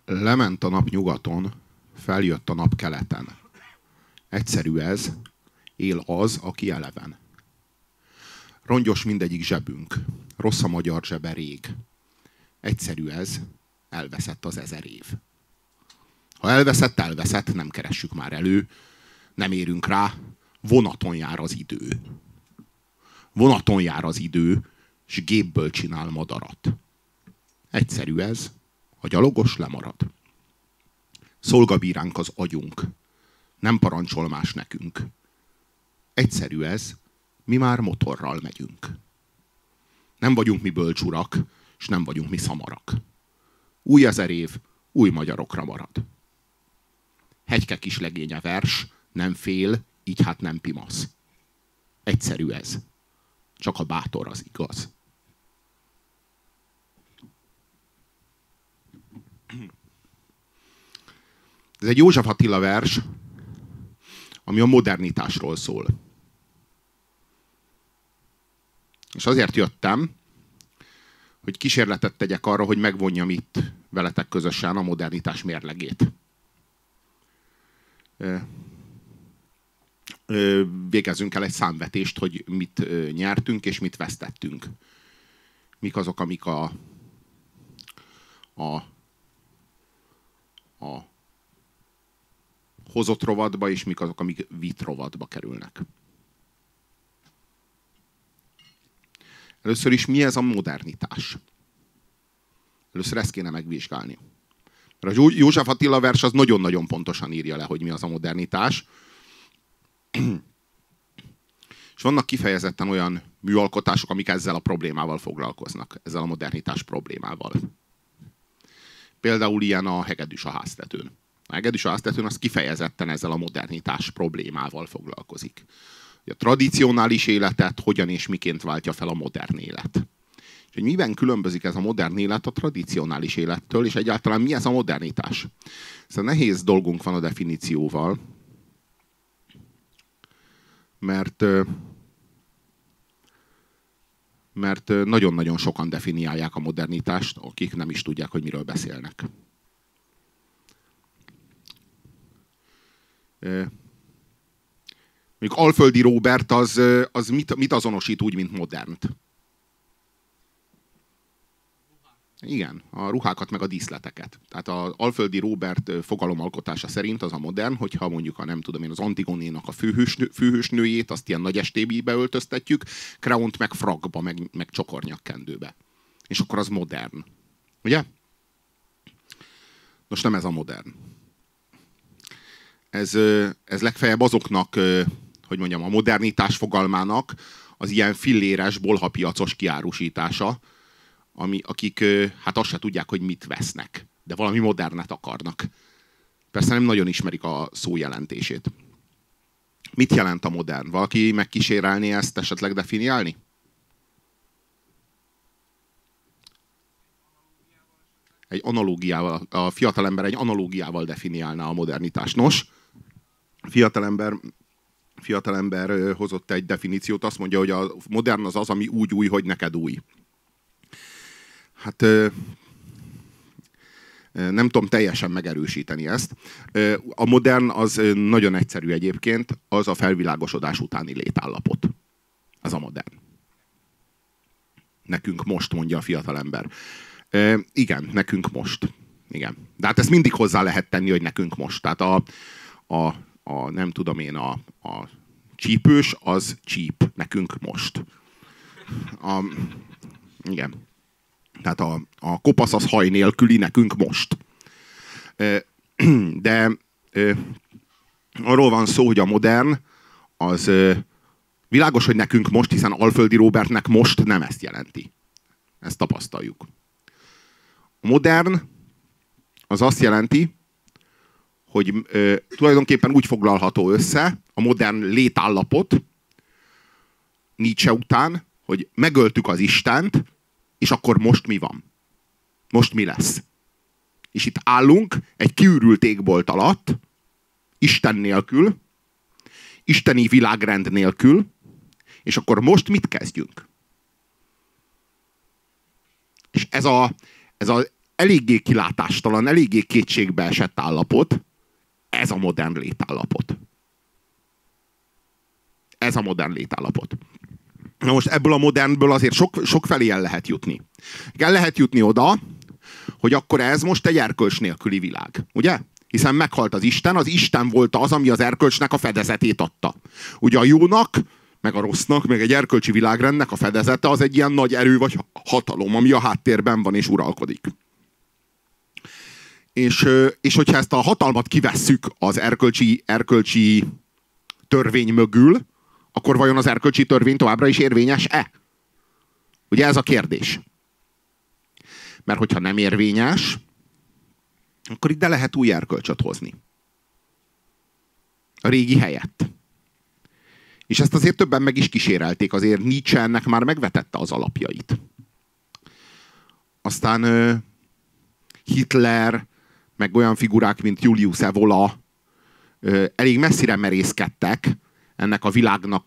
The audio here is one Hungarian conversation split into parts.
Lement a nap nyugaton, feljött a nap keleten. Egyszerű ez, él az, aki eleven. Rongyos mindegyik zsebünk, rossz a magyar zsebe rég. Egyszerű ez, elveszett az 1000 év. Ha elveszett, nem keressük már elő, nem érünk rá, vonaton jár az idő. Vonaton jár az idő, s gépből csinál madarat. Egyszerű ez, a gyalogos lemarad. Szolgabíránk az agyunk, nem parancsol más nekünk. Egyszerű ez, mi már motorral megyünk. Nem vagyunk mi bölcsurak, és nem vagyunk mi szamarak. Új 1000 év, új magyarokra marad. Hegyke kis legénye vers, nem fél, így hát nem pimasz. Egyszerű ez, csak a bátor az igaz. Ez egy József Attila vers, ami a modernitásról szól. És azért jöttem, hogy kísérletet tegyek arra, hogy megvonjam itt veletek közösen a modernitás mérlegét. Végezzünk el egy számvetést, hogy mit nyertünk és mit vesztettünk. Mik azok, amik a hozott rovatba, és mik azok, amik vitt rovatba kerülnek. Először is mi ez a modernitás? Először ezt kéne megvizsgálni. Mert a József Attila vers az nagyon-nagyon pontosan írja le, hogy mi az a modernitás. És vannak kifejezetten olyan műalkotások, amik ezzel a problémával foglalkoznak. Ezzel a modernitás problémával. Például ilyen a Hegedűs a háztetőn. A Hegedűs a háztetőn az kifejezetten ezzel a modernitás problémával foglalkozik. A tradicionális életet hogyan és miként váltja fel a modern élet. És hogy miben különbözik ez a modern élet a tradicionális élettől, és egyáltalán mi ez a modernitás. Szóval nehéz dolgunk van a definícióval, mert nagyon-nagyon sokan definiálják a modernitást, akik nem is tudják, hogy miről beszélnek. Mondjuk Alföldi Róbert az mit azonosít úgy, mint modernt? Igen, a ruhákat meg a díszleteket. Tehát az Alföldi Róbert fogalomalkotása szerint az a modern, hogyha mondjuk az Antigonénak a főhősnőjét, azt ilyen nagy estébe öltöztetjük, Kreont meg frakba, meg csokornyakkendőbe. És akkor az modern. Ugye? Nos, nem ez a modern. Ez legfeljebb azoknak, hogy mondjam, a modernitás fogalmának az ilyen filléres, bolhapiacos kiárusítása, akik hát azt se tudják, hogy mit vesznek, de valami modernet akarnak. Persze nem nagyon ismerik a szó jelentését. Mit jelent a modern? Valaki megkísérelné ezt esetleg definiálni? Egy analógiával, a fiatalember egy analógiával definiálná a modernitást. Nos, fiatalember hozott egy definíciót, azt mondja, hogy a modern az, ami úgy új, hogy neked új. Hát nem tudom teljesen megerősíteni ezt. A modern az nagyon egyszerű egyébként, az a felvilágosodás utáni létállapot. Ez a modern. Nekünk most, mondja a fiatalember. Igen, nekünk most. Igen. De hát ezt mindig hozzá lehet tenni, hogy nekünk most. Tehát nem tudom én, a csípős az csíp, nekünk most. Igen. Tehát a kopasz az haj nélküli, nekünk most. De arról van szó, hogy a modern az világos, hogy nekünk most, hiszen Alföldi Róbertnek most nem ezt jelenti. Ezt tapasztaljuk. A modern az azt jelenti, hogy tulajdonképpen úgy foglalható össze a modern létállapot Nietzsche után, hogy megöltük az Istent, és akkor most mi van? Most mi lesz? És itt állunk egy kiürült égbolt alatt, Isten nélkül, isteni világrend nélkül, és akkor most mit kezdjünk? És ez eléggé kilátástalan, eléggé kétségbe esett állapot, ez a modern létállapot. Ez a modern létállapot. Na most ebből a modernből azért sok felé el lehet jutni. El lehet jutni oda, hogy akkor ez most egy erkölcs nélküli világ. Ugye? Hiszen meghalt az Isten volt az, ami az erkölcsnek a fedezetét adta. Ugye a jónak, meg a rossznak, meg egy erkölcsi világrendnek a fedezete az egy ilyen nagy erő vagy hatalom, ami a háttérben van és uralkodik. És hogyha ezt a hatalmat kivesszük az erkölcsi törvény mögül, akkor vajon az erkölcsi törvény továbbra is érvényes-e? Ugye ez a kérdés. Mert hogyha nem érvényes, akkor ide lehet új erkölcsöt hozni. A régi helyett. És ezt azért többen meg is kísérelték, azért Nietzsche ennek már megvetette az alapjait. Aztán Hitler, meg olyan figurák, mint Julius Evola elég messzire merészkedtek ennek a világnak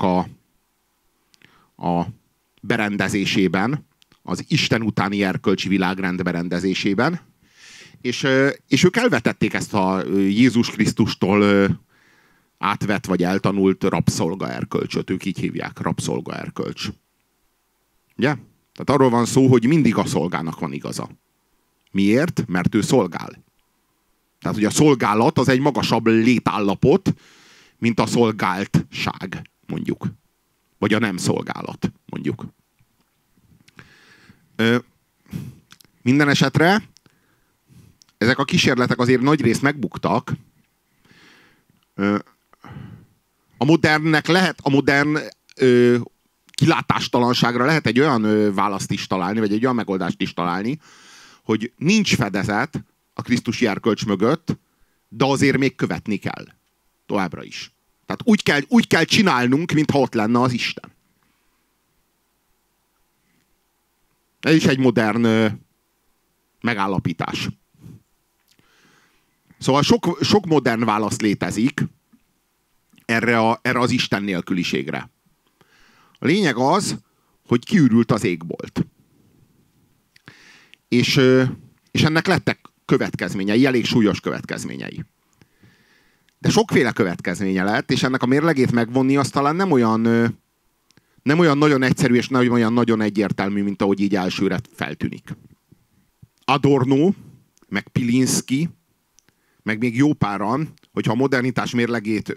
a berendezésében, az Isten utáni erkölcsi világrend berendezésében, és ők elvetették ezt a Jézus Krisztustól átvett vagy eltanult rabszolgaerkölcsöt. Ők így hívják, rabszolgaerkölcs. Ugye? Tehát arról van szó, hogy mindig a szolgának van igaza. Miért? Mert ő szolgál. Tehát, hogy a szolgálat az egy magasabb létállapot, mint a szolgáltság, mondjuk. Vagy a nem szolgálat, mondjuk. Minden esetre ezek a kísérletek azért nagyrészt megbuktak. A modern kilátástalanságra lehet egy olyan választ is találni, vagy egy olyan megoldást is találni, hogy nincs fedezet a krisztusi erkölcs mögött, de azért még követni kell. Továbbra is. Tehát úgy kell csinálnunk, mintha ott lenne az Isten. Ez is egy modern megállapítás. Szóval sok modern válasz létezik erre az Isten nélküliségre. A lényeg az, hogy kiürült az égbolt. És ennek lettek következményei, elég súlyos következményei. De sokféle következménye lett, és ennek a mérlegét megvonni az talán nem olyan nagyon egyszerű, és nem olyan nagyon egyértelmű, mint ahogy így elsőre feltűnik. Adorno, meg Pilinszky, meg még jó páran, hogyha a modernitás mérlegét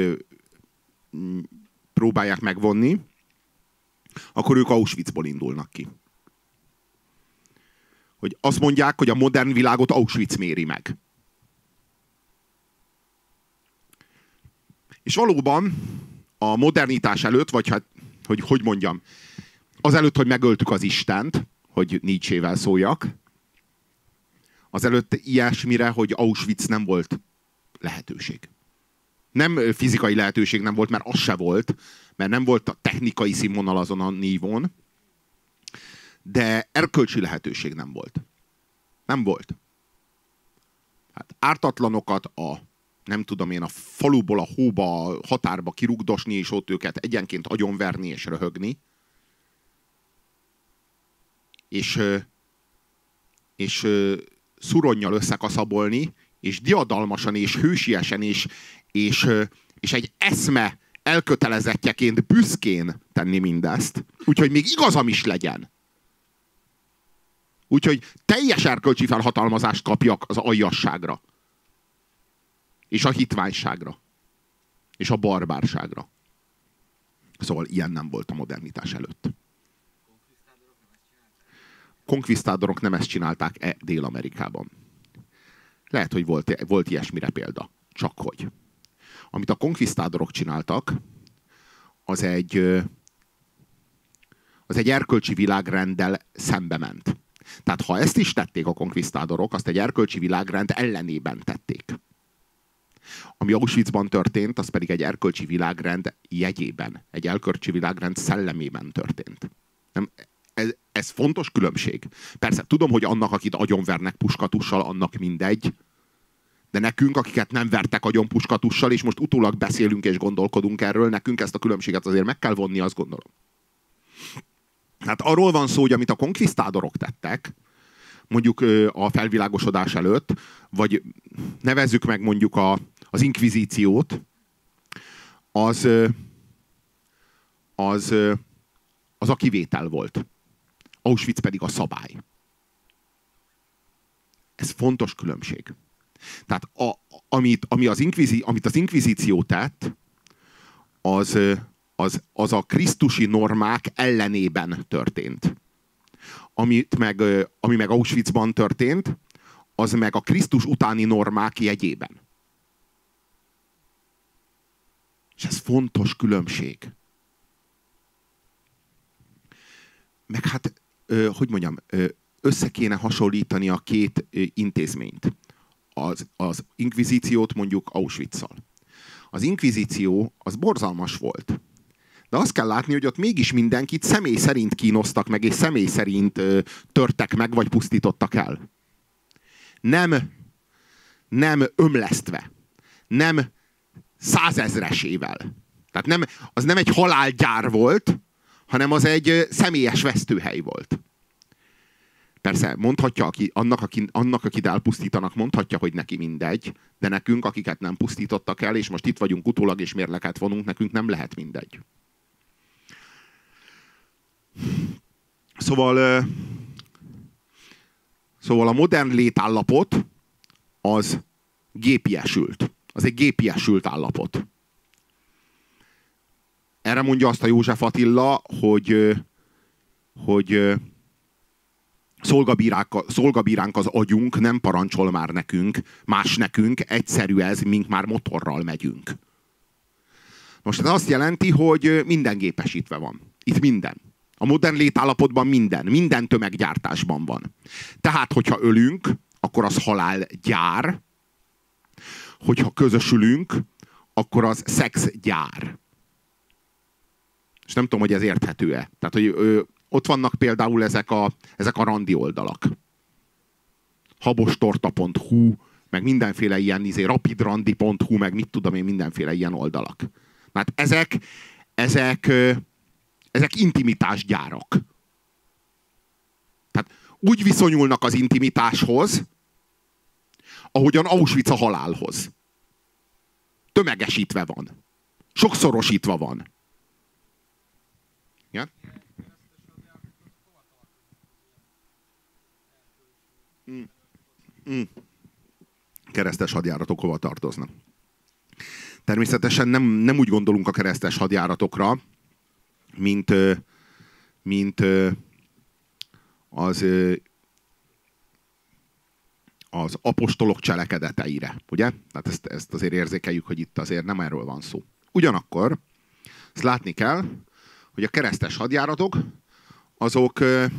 próbálják megvonni, akkor ők Auschwitzból indulnak ki. Hogy azt mondják, hogy a modern világot Auschwitz méri meg. És valóban a modernitás előtt, vagy hát, hogy mondjam, azelőtt, hogy megöltük az Istent, hogy Nietzsével szóljak, azelőtt ilyesmire, hogy Auschwitz nem volt lehetőség. Nem fizikai lehetőség nem volt, mert az se volt, mert nem volt a technikai színvonal azon a nívón, de erkölcsi lehetőség nem volt. Nem volt. Hát ártatlanokat nem tudom én, a faluból a hóba, a határba kirugdosni, és ott őket egyenként agyonverni és röhögni. És szuronnyal összekaszabolni, és diadalmasan, és hősiesen, és egy eszme elkötelezettjeként büszkén tenni mindezt. Úgyhogy még igazam is legyen. Úgyhogy teljes erkölcsi felhatalmazást kapjak az aljasságra. És a hitványságra. És a barbárságra. Szóval ilyen nem volt a modernitás előtt. Konkvisztádorok nem ezt csinálták Dél-Amerikában. Lehet, hogy volt ilyesmire példa. Csak hogy. Amit a konkvisztádorok csináltak, az egy erkölcsi világrenddel szembe ment. Tehát ha ezt is tették a konkvisztádorok, azt egy erkölcsi világrend ellenében tették. Ami Auschwitzban történt, az pedig egy erkölcsi világrend jegyében, egy erkölcsi világrend szellemében történt. Nem, ez fontos különbség. Persze, tudom, hogy annak, akit agyonvernek puskatussal, annak mindegy, de nekünk, akiket nem vertek agyon puskatussal, és most utólag beszélünk és gondolkodunk erről, nekünk ezt a különbséget azért meg kell vonni, azt gondolom. Hát arról van szó, hogy amit a konkvisztádorok tettek, mondjuk a felvilágosodás előtt, vagy nevezzük meg mondjuk az inkvizíciót, az a kivétel volt. Auschwitz pedig a szabály. Ez fontos különbség. Tehát amit az inkvizíció tett, az a krisztusi normák ellenében történt. Ami meg Auschwitzban történt, az meg a Krisztus utáni normák jegyében. És ez fontos különbség. Meg hát, hogy mondjam, össze kéne hasonlítani a két intézményt. Az inkvizíciót mondjuk Auschwitz-szal. Az inkvizíció az borzalmas volt. De azt kell látni, hogy ott mégis mindenkit személy szerint kínoztak meg, és személy szerint törtek meg, vagy pusztítottak el. Nem ömlesztve. Nem százezresével. Tehát az nem egy halálgyár volt, hanem az egy személyes vesztőhely volt. Persze, mondhatja, annak, akit elpusztítanak, mondhatja, hogy neki mindegy, de nekünk, akiket nem pusztítottak el, és most itt vagyunk utólag, és mérleket vonunk, nekünk nem lehet mindegy. Szóval a modern létállapot az gépiesült. Az egy gépiesült állapot. Erre mondja azt a József Attila, hogy szolgabíránk az agyunk, nem parancsol már nekünk, egyszerű ez, mink már motorral megyünk. Most ez azt jelenti, hogy minden gépesítve van. Itt minden. A modern létállapotban minden tömeggyártásban van. Tehát, hogyha ölünk, akkor az halálgyár, hogyha közösülünk, akkor az szexgyár. És nem tudom, hogy ez érthető-e. Tehát, hogy ott vannak például ezek a randi oldalak. habostorta.hu, meg mindenféle ilyen rapidrandi.hu, meg mit tudom én, mindenféle ilyen oldalak. Hát ezek intimitásgyárak. Tehát úgy viszonyulnak az intimitáshoz, ahogyan Auschwitz a halálhoz. Tömegesítve van. Sokszorosítva van. Ja? Keresztes hadjáratok hova tartoznak? Természetesen nem úgy gondolunk a keresztes hadjáratokra, mint az apostolok cselekedeteire, ugye? Tehát ezt azért érzékeljük, hogy itt azért nem erről van szó. Ugyanakkor ezt látni kell, hogy a keresztes hadjáratok azok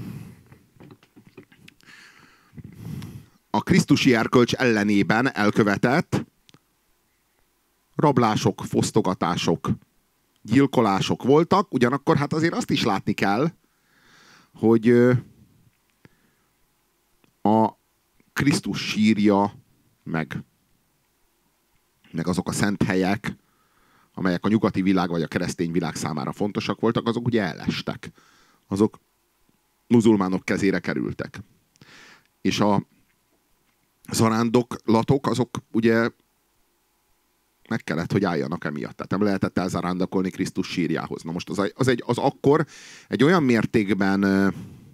a krisztusi erkölcs ellenében elkövetett rablások, fosztogatások, gyilkolások voltak, ugyanakkor hát azért azt is látni kell, hogy a Krisztus sírja, meg azok a szent helyek, amelyek a nyugati világ vagy a keresztény világ számára fontosak voltak, azok ugye elestek. Azok muzulmánok kezére kerültek. És a zarándoklatok, azok ugye meg kellett, hogy álljanak emiatt. Tehát nem lehetett elzarándokolni Krisztus sírjához. Na most az akkor egy olyan mértékben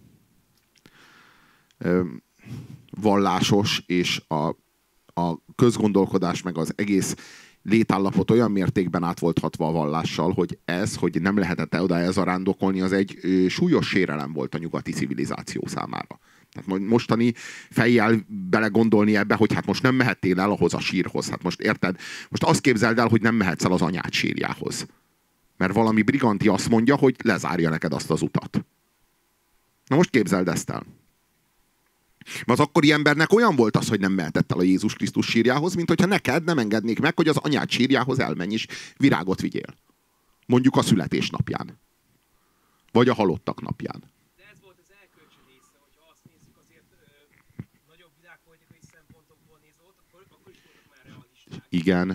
vallásos, és a közgondolkodás meg az egész létállapot olyan mértékben át volt hatva a vallással, hogy nem lehetett oda elzarándokolni, az egy súlyos sérelem volt a nyugati civilizáció számára. Tehát mostani fejjel belegondolni ebbe, hogy hát most nem mehettél el ahhoz a sírhoz. Hát most érted? Most azt képzeld el, hogy nem mehetsz el az anyád sírjához. Mert valami briganti azt mondja, hogy lezárja neked azt az utat. Na most képzeld ezt el. Az akkori embernek olyan volt az, hogy nem mehetett el a Jézus Krisztus sírjához, mint hogyha neked nem engednék meg, hogy az anyád sírjához elmenj és virágot vigyél. Mondjuk a születésnapján. Vagy a halottak napján. De ez volt az elkölcsö része, hogyha azt nézzük azért nagyobb világpolitikai szempontokból nézve, akkor is voltak már realisták. Igen,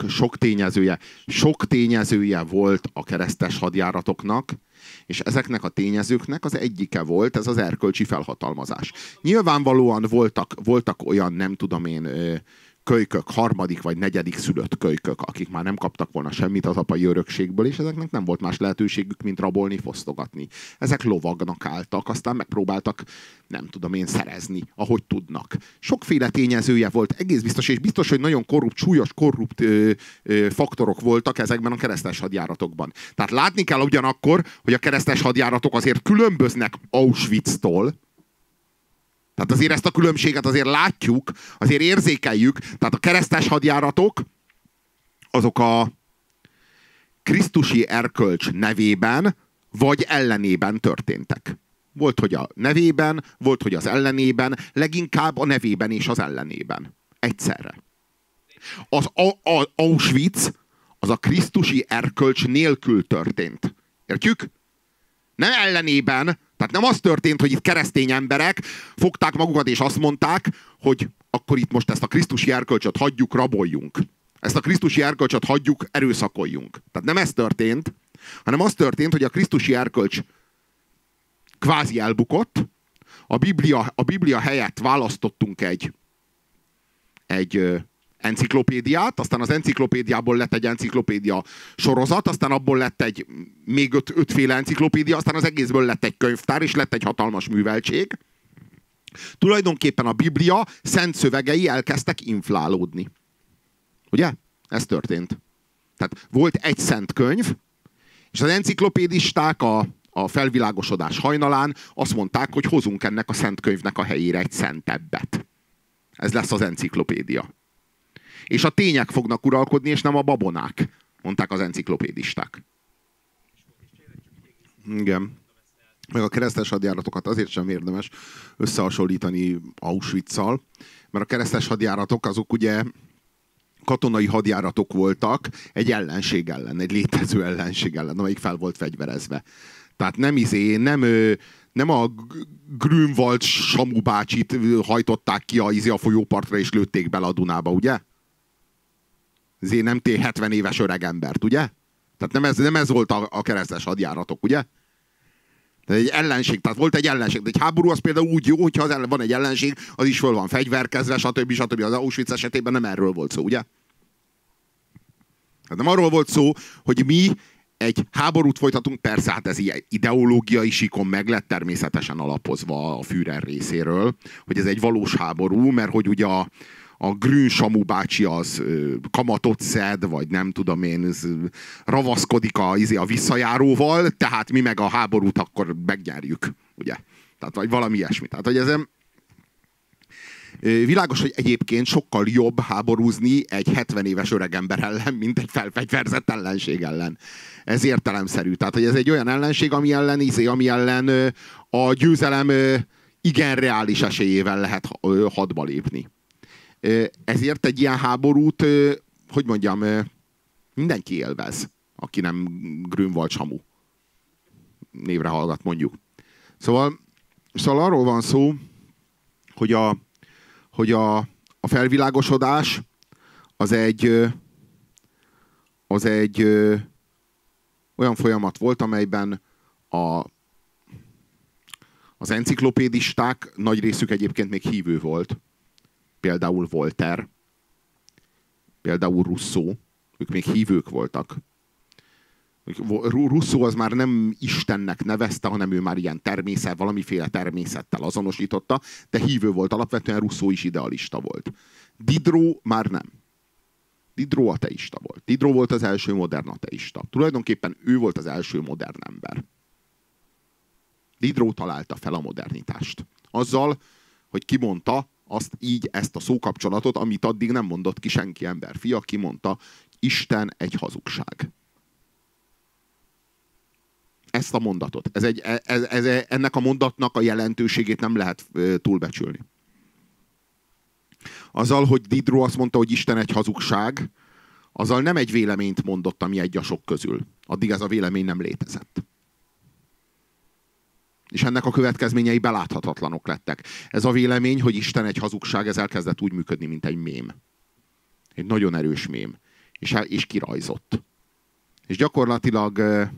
sok tényezője volt a keresztes hadjáratoknak, és ezeknek a tényezőknek az egyike volt ez az erkölcsi felhatalmazás. Nyilvánvalóan voltak olyan, nem tudom én, kölykök, harmadik vagy negyedik szülött kölykök, akik már nem kaptak volna semmit az apai örökségből, és ezeknek nem volt más lehetőségük, mint rabolni, fosztogatni. Ezek lovagnak álltak, aztán megpróbáltak, nem tudom én, szerezni, ahogy tudnak. Sokféle tényezője volt, egész biztos, és biztos, hogy nagyon súlyos korrupt faktorok voltak ezekben a keresztes hadjáratokban. Tehát látni kell ugyanakkor, hogy a keresztes hadjáratok azért különböznek Auschwitztól. Tehát azért ezt a különbséget azért látjuk, azért érzékeljük. Tehát a keresztes hadjáratok azok a krisztusi erkölcs nevében vagy ellenében történtek. Volt, hogy a nevében, volt, hogy az ellenében, leginkább a nevében és az ellenében. Egyszerre. Az Auschwitz az a krisztusi erkölcs nélkül történt. Értjük? Nem ellenében, tehát nem az történt, hogy itt keresztény emberek fogták magukat és azt mondták, hogy akkor itt most ezt a krisztusi erkölcsöt hagyjuk, raboljunk. Ezt a krisztusi erkölcsöt hagyjuk, erőszakoljunk. Tehát nem ez történt, hanem az történt, hogy a krisztusi erkölcs kvázi elbukott, a Biblia helyett választottunk egy enciklopédiát, aztán az enciklopédiából lett egy enciklopédia sorozat, aztán abból lett még ötféle enciklopédia, aztán az egészből lett egy könyvtár, és lett egy hatalmas műveltség. Tulajdonképpen a Biblia szent szövegei elkezdtek inflálódni. Ugye? Ez történt. Tehát volt egy szent könyv, és az enciklopédisták a felvilágosodás hajnalán azt mondták, hogy hozunk ennek a szent könyvnek a helyére egy szentebbet. Ez lesz az enciklopédia. És a tények fognak uralkodni, és nem a babonák, mondták az enciklopédisták. Igen. Meg a keresztes hadjáratokat azért sem érdemes összehasonlítani Auschwitz-szal, mert a keresztes hadjáratok azok ugye katonai hadjáratok voltak egy ellenség ellen, egy létező ellenség ellen, amelyik fel volt fegyverezve. Tehát nem a Grünwald Samu bácsit hajtották ki a folyópartra és lőtték bele a Dunába, ugye? Ezért nem 70 éves öreg embert, ugye? Tehát nem ez volt a keresztes hadjáratok, ugye? Tehát egy ellenség, tehát volt egy ellenség. De egy háború az például úgy jó, hogyha az ellen van egy ellenség, az is föl van fegyverkezve, stb. Az Auschwitz esetében nem erről volt szó, ugye? Hát nem arról volt szó, hogy mi egy háborút folytatunk, persze, hát ez ideológiai síkon meg lett természetesen alapozva a Führer részéről, hogy ez egy valós háború, mert hogy ugye a Grün Samu bácsi az kamatot szed, vagy nem tudom én, ravaszkodik a visszajáróval, tehát mi meg a háborút akkor megnyerjük, ugye? Tehát vagy valami ilyesmi. Tehát, hogy ezen világos, hogy egyébként sokkal jobb háborúzni egy 70 éves öregember ellen, mint egy felfegyverzett ellenség ellen. Ez értelemszerű. Tehát, hogy ez egy olyan ellenség, ami ellen a győzelem igen reális esélyével lehet hadba lépni. Ezért egy ilyen háborút, hogy mondjam, mindenki élvez, aki nem Grünwald Samu névre hallgat, mondjuk. Szóval arról van szó, hogy a felvilágosodás az egy olyan folyamat volt, amelyben az enciklopédisták nagy részük egyébként még hívő volt. Például Voltaire, például Rousseau, ők még hívők voltak. Rousseau az már nem Istennek nevezte, hanem ő már ilyen valamiféle természettel azonosította, de hívő volt, alapvetően Rousseau is idealista volt. Diderot már nem. Diderot ateista volt. Diderot volt az első modern ateista. Tulajdonképpen ő volt az első modern ember. Diderot találta fel a modernitást. Azzal, hogy kimondta ezt a szókapcsolatot, amit addig nem mondott ki senki emberfia, kimondta, Isten egy hazugság. Ezt a mondatot. Ennek a mondatnak a jelentőségét nem lehet túlbecsülni. Azzal, hogy Diderot azt mondta, hogy Isten egy hazugság, azzal nem egy véleményt mondott, ami egy a sok közül. Addig ez a vélemény nem létezett. És ennek a következményei beláthatatlanok lettek. Ez a vélemény, hogy Isten egy hazugság, ez elkezdett úgy működni, mint egy mém. Egy nagyon erős mém. És kirajzott. És gyakorlatilag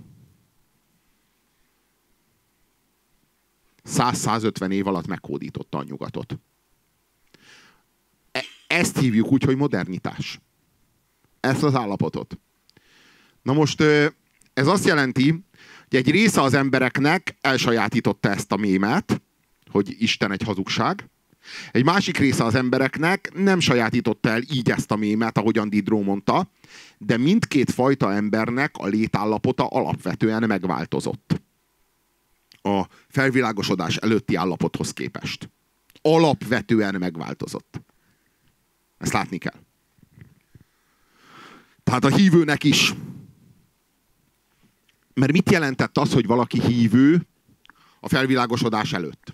100-150 év alatt meghódította a nyugatot. Ezt hívjuk úgy, hogy modernitás. Ezt az állapotot. Na most ez azt jelenti, hogy egy része az embereknek elsajátította ezt a mémet, hogy Isten egy hazugság. Egy másik része az embereknek nem sajátította el így ezt a mémet, ahogyan Diderot mondta, de mindkét fajta embernek a létállapota alapvetően megváltozott a felvilágosodás előtti állapothoz képest. Alapvetően megváltozott. Ezt látni kell. Tehát a hívőnek is. Mert mit jelentett az, hogy valaki hívő a felvilágosodás előtt?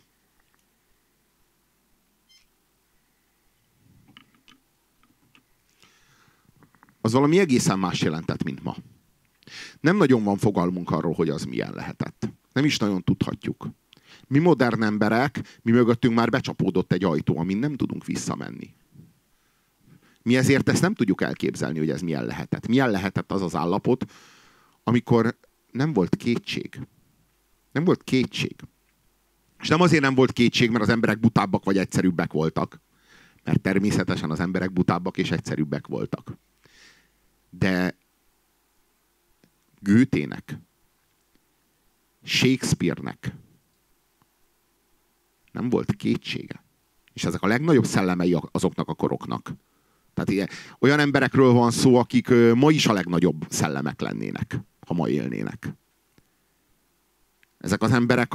Az valami egészen más jelentett, mint ma. Nem nagyon van fogalmunk arról, hogy az milyen lehetett. Nem is nagyon tudhatjuk. Mi modern emberek, mi mögöttünk már becsapódott egy ajtó, amin nem tudunk visszamenni. Mi ezért ezt nem tudjuk elképzelni, hogy ez milyen lehetett. Milyen lehetett az az állapot, amikor nem volt kétség. Nem volt kétség. És nem azért nem volt kétség, mert az emberek butábbak vagy egyszerűbbek voltak. Mert természetesen az emberek butábbak és egyszerűbbek voltak. De Goethének, Shakespeare-nek nem volt kétsége. És ezek a legnagyobb szellemei azoknak a koroknak. Tehát olyan emberekről van szó, akik ma is a legnagyobb szellemek lennének, ha ma élnének. Ezek az emberek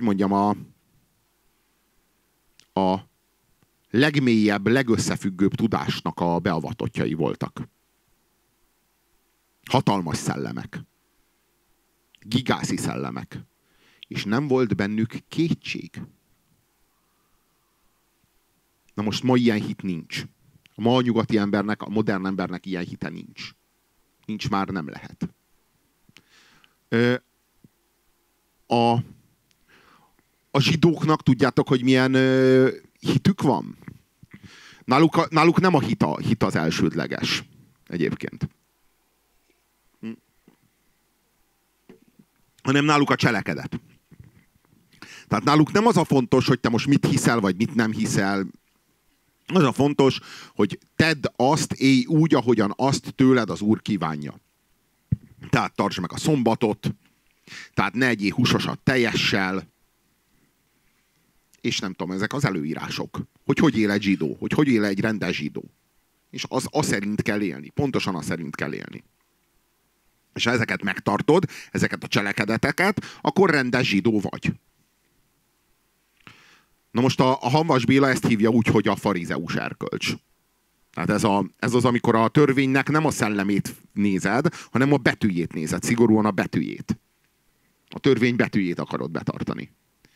a legmélyebb, legösszefüggőbb tudásnak a beavatottjai voltak. Hatalmas szellemek. Gigászi szellemek. És nem volt bennük kétség. Na most ma ilyen hit nincs. A ma nyugati embernek, a modern embernek ilyen hite nincs. Nincs, már nem lehet. A zsidóknak tudjátok, hogy milyen hitük van? Náluk nem a hit az elsődleges egyébként. Hanem náluk a cselekedet. Tehát náluk nem az a fontos, hogy te most mit hiszel, vagy mit nem hiszel. Az a fontos, hogy tedd azt, élj úgy, ahogyan azt tőled az Úr kívánja. Tehát tartsd meg a szombatot, tehát ne egyél húsosat tejessel, és nem tudom, ezek az előírások. Hogy él egy zsidó, hogy él egy rendes zsidó. És az szerint kell élni, pontosan az szerint kell élni. És ha ezeket megtartod, ezeket a cselekedeteket, akkor rendes zsidó vagy. Na most a Hamvas Béla ezt hívja úgy, hogy a farizeus erkölcs. Tehát ez az, amikor a törvénynek nem a szellemét nézed, hanem a betűjét nézed, szigorúan a betűjét. A törvény betűjét akarod betartani.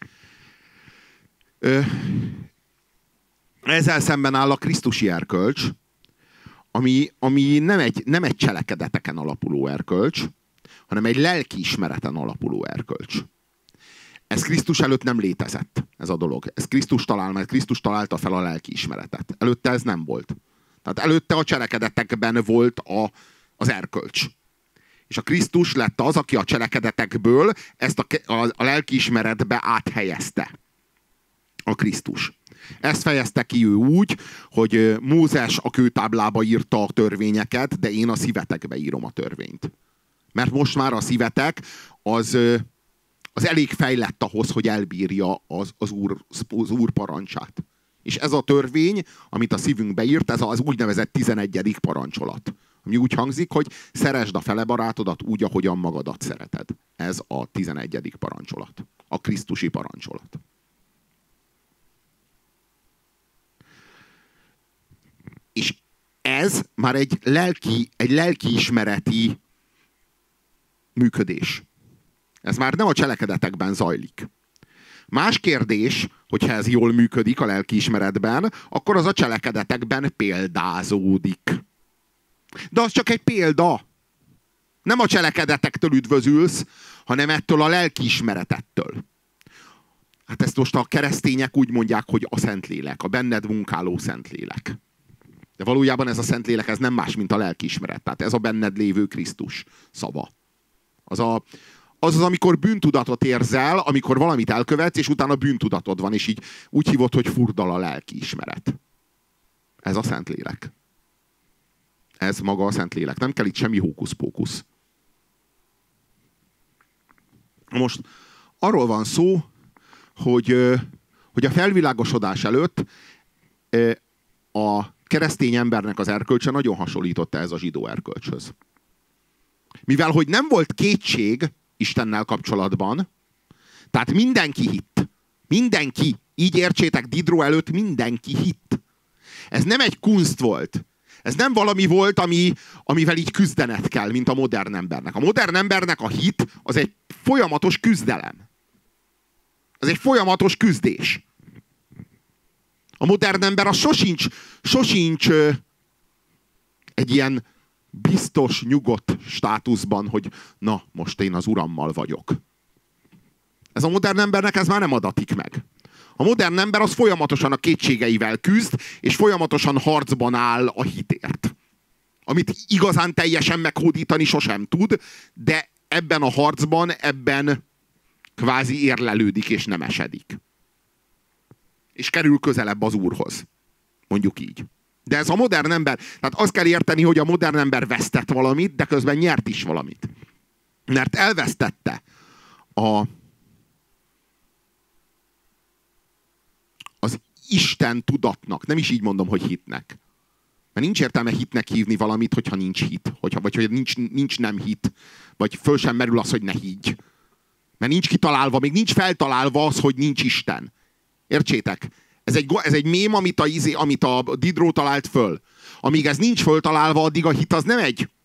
Ezzel szemben áll a krisztusi erkölcs, ami nem egy cselekedeteken alapuló erkölcs, hanem egy lelkiismereten alapuló erkölcs. Ez Krisztus előtt nem létezett, ez a dolog. Ez Krisztus mert Krisztus találta fel a lelkiismeretet. Előtte ez nem volt. Tehát előtte a cselekedetekben volt az erkölcs. És a Krisztus lett az, aki a cselekedetekből ezt a lelkiismeretbe áthelyezte. A Krisztus. Ezt fejezte ki ő úgy, hogy Mózes a kőtáblába írta a törvényeket, de én a szívetekbe írom a törvényt. Mert most már a szívetek az elég fejlett ahhoz, hogy elbírja az úr parancsát. És ez a törvény, amit a szívünkbe írt, ez az úgynevezett 11. parancsolat. Ami úgy hangzik, hogy szeresd a fele barátodat úgy, ahogyan magadat szereted. Ez a 11. parancsolat. A krisztusi parancsolat. És ez már egy lelkiismereti működés. Ez már nem a cselekedetekben zajlik. Más kérdés, hogyha ez jól működik a lelkiismeretben, akkor az a cselekedetekben példázódik. De az csak egy példa. Nem a cselekedetektől üdvözülsz, hanem ettől a lelkiismeretettől. Hát ezt most a keresztények úgy mondják, hogy a Szentlélek, a benned munkáló Szentlélek. De valójában ez a Szentlélek, ez nem más, mint a lelkiismeret. Tehát ez a benned lévő Krisztus szava. Az, amikor bűntudatot érzel, amikor valamit elkövetsz, és utána bűntudatod van, és így úgy hívod, hogy furdal a lelkiismeret. Ez a Szentlélek. Ez maga a Szentlélek. Nem kell itt semmi hókusz-pókusz. Most arról van szó, hogy a felvilágosodás előtt a keresztény embernek az erkölcse nagyon hasonlította ez a zsidó erkölcshöz. Mivel hogy nem volt kétség Istennel kapcsolatban, tehát mindenki hitt. Mindenki, így értsétek, Diderot előtt mindenki hitt. Ez nem egy kunst volt. Ez nem valami volt, amivel így küzdened kell, mint a modern embernek. A modern embernek a hit az egy folyamatos küzdelem. Ez egy folyamatos küzdés. A modern ember az sosincs egy ilyen biztos, nyugodt státuszban, hogy na, most én az urammal vagyok. Ez a modern embernek ez már nem adatik meg. A modern ember az folyamatosan a kétségeivel küzd, és folyamatosan harcban áll a hitért. Amit igazán teljesen meghódítani sosem tud, de ebben a harcban, ebben kvázi érlelődik és nem esedik. És kerül közelebb az Úrhoz. Mondjuk így. De ez a modern ember, tehát azt kell érteni, hogy a modern ember vesztett valamit, de közben nyert is valamit. Mert elvesztette az Isten tudatnak, nem is így mondom, hogy hitnek. Mert nincs értelme hitnek hívni valamit, hogyha nincs hit. Vagy hogy nincs nem hit. Vagy föl sem merül az, hogy ne higgy. Mert nincs kitalálva, még nincs feltalálva az, hogy nincs Isten. Értsétek? Ez egy mém, amit a Diderot talált föl. Amíg ez nincs föltalálva, addig a hit az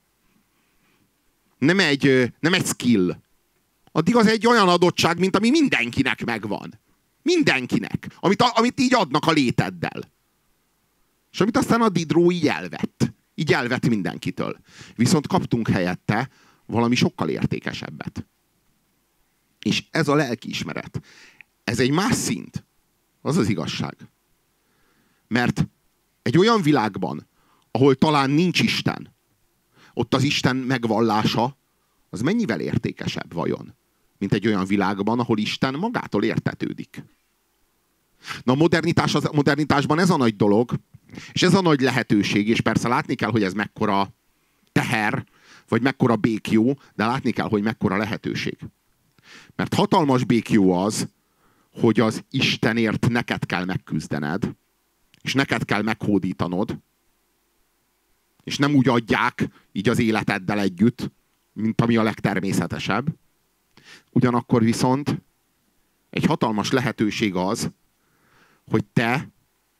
nem egy skill. Addig az egy olyan adottság, mint ami mindenkinek megvan. Mindenkinek. Amit így adnak a léteddel. És amit aztán a Diderot így elvett. Így elvett mindenkitől. Viszont kaptunk helyette valami sokkal értékesebbet. És ez a lelkiismeret. Ez egy más szint. Az az igazság. Mert egy olyan világban, ahol talán nincs Isten, ott az Isten megvallása, az mennyivel értékesebb vajon? Mint egy olyan világban, ahol Isten magától értetődik. Na a modernitásban ez a nagy dolog, és ez a nagy lehetőség, és persze látni kell, hogy ez mekkora teher, vagy mekkora békjó, de látni kell, hogy mekkora lehetőség. Mert hatalmas békjó az, hogy az Istenért neked kell megküzdened, és neked kell meghódítanod, és nem úgy adják így az életeddel együtt, mint ami a legtermészetesebb. Ugyanakkor viszont egy hatalmas lehetőség az, hogy te,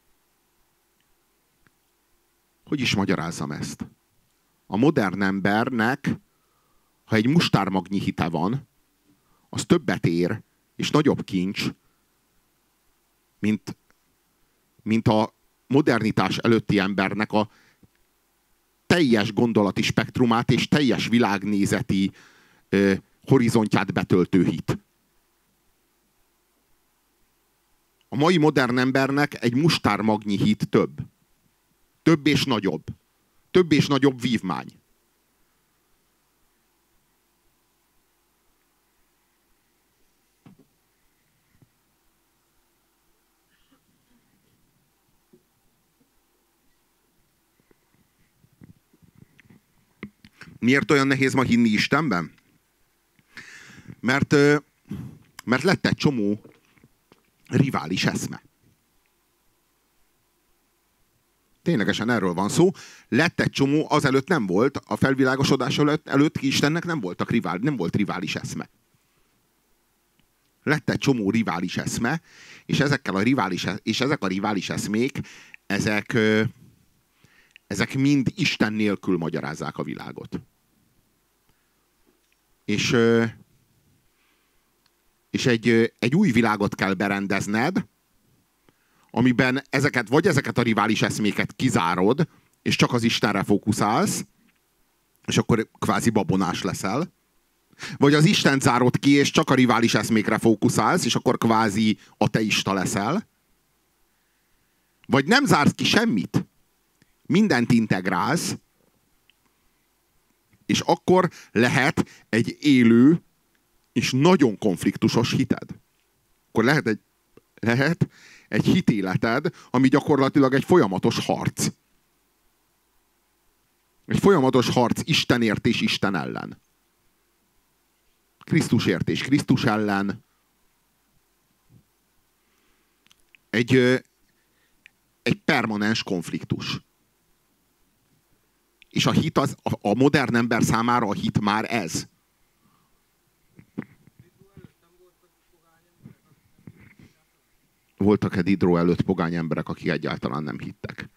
hogy is magyarázzam ezt? A modern embernek, ha egy mustármagnyi hite van, az többet ér, és nagyobb kincs, mint a modernitás előtti embernek a teljes gondolati spektrumát és teljes világnézeti horizontját betöltő hit. A mai modern embernek egy mustármagnyi hit több. Több és nagyobb. Több és nagyobb vívmány. Miért olyan nehéz ma hinni Istenben? Mert lett egy csomó rivális eszme. Ténylegesen erről van szó. Lett egy csomó, azelőtt nem volt, a felvilágosodás előtt Istennek nem volt rivális eszme. Lett egy csomó rivális eszme, és ezek a rivális eszmék, ezek mind Isten nélkül magyarázzák a világot. És egy új világot kell berendezned, amiben ezeket a rivális eszméket kizárod, és csak az Istenre fókuszálsz, és akkor kvázi babonás leszel. Vagy az Istent zárod ki, és csak a rivális eszmékre fókuszálsz, és akkor kvázi ateista leszel. Vagy nem zársz ki semmit, mindent integrálsz, és akkor lehet egy élő és nagyon konfliktusos hited. Akkor lehet egy hitéleted, ami gyakorlatilag egy folyamatos harc. Egy folyamatos harc Istenért és Isten ellen. Krisztusért és Krisztus ellen. Egy permanens konfliktus. És a hit a modern ember számára a hit már ez. Voltak-e Diderot előtt pogány emberek, akik egyáltalán nem hittek?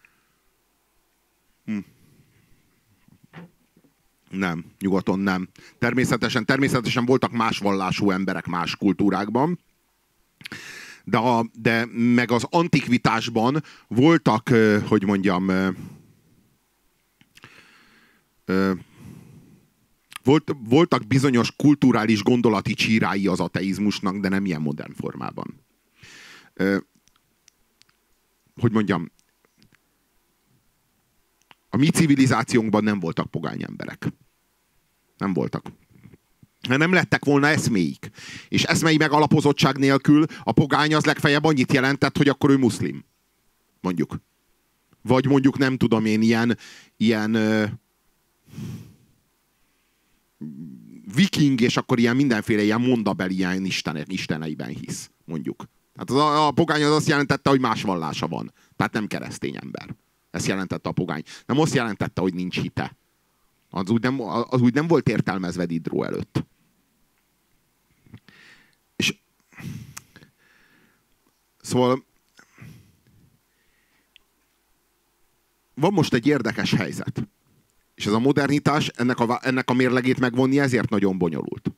Nem, nyugaton nem. Természetesen voltak más vallású emberek más kultúrákban, de meg az antikvitásban voltak, hogy mondjam, voltak bizonyos kulturális gondolati csírái az ateizmusnak, de nem ilyen modern formában. Hogy mondjam, a mi civilizációnkban nem voltak pogány emberek. Nem voltak. Nem lettek volna eszméik. És eszmei megalapozottság nélkül a pogány az legfeljebb annyit jelentett, hogy akkor ő muszlim. Mondjuk. Vagy mondjuk nem tudom én, ilyen viking, és akkor ilyen mindenféle ilyen mondabeli ilyen isteneiben hisz. Mondjuk. Tehát a pogány az azt jelentette, hogy más vallása van. Tehát nem keresztény ember. Ezt jelentette a pogány. Nem azt jelentette, hogy nincs hite. Az úgy nem volt értelmezve Diderot előtt. És szóval van most egy érdekes helyzet. És ez a modernitás, ennek a mérlegét megvonni ezért nagyon bonyolult.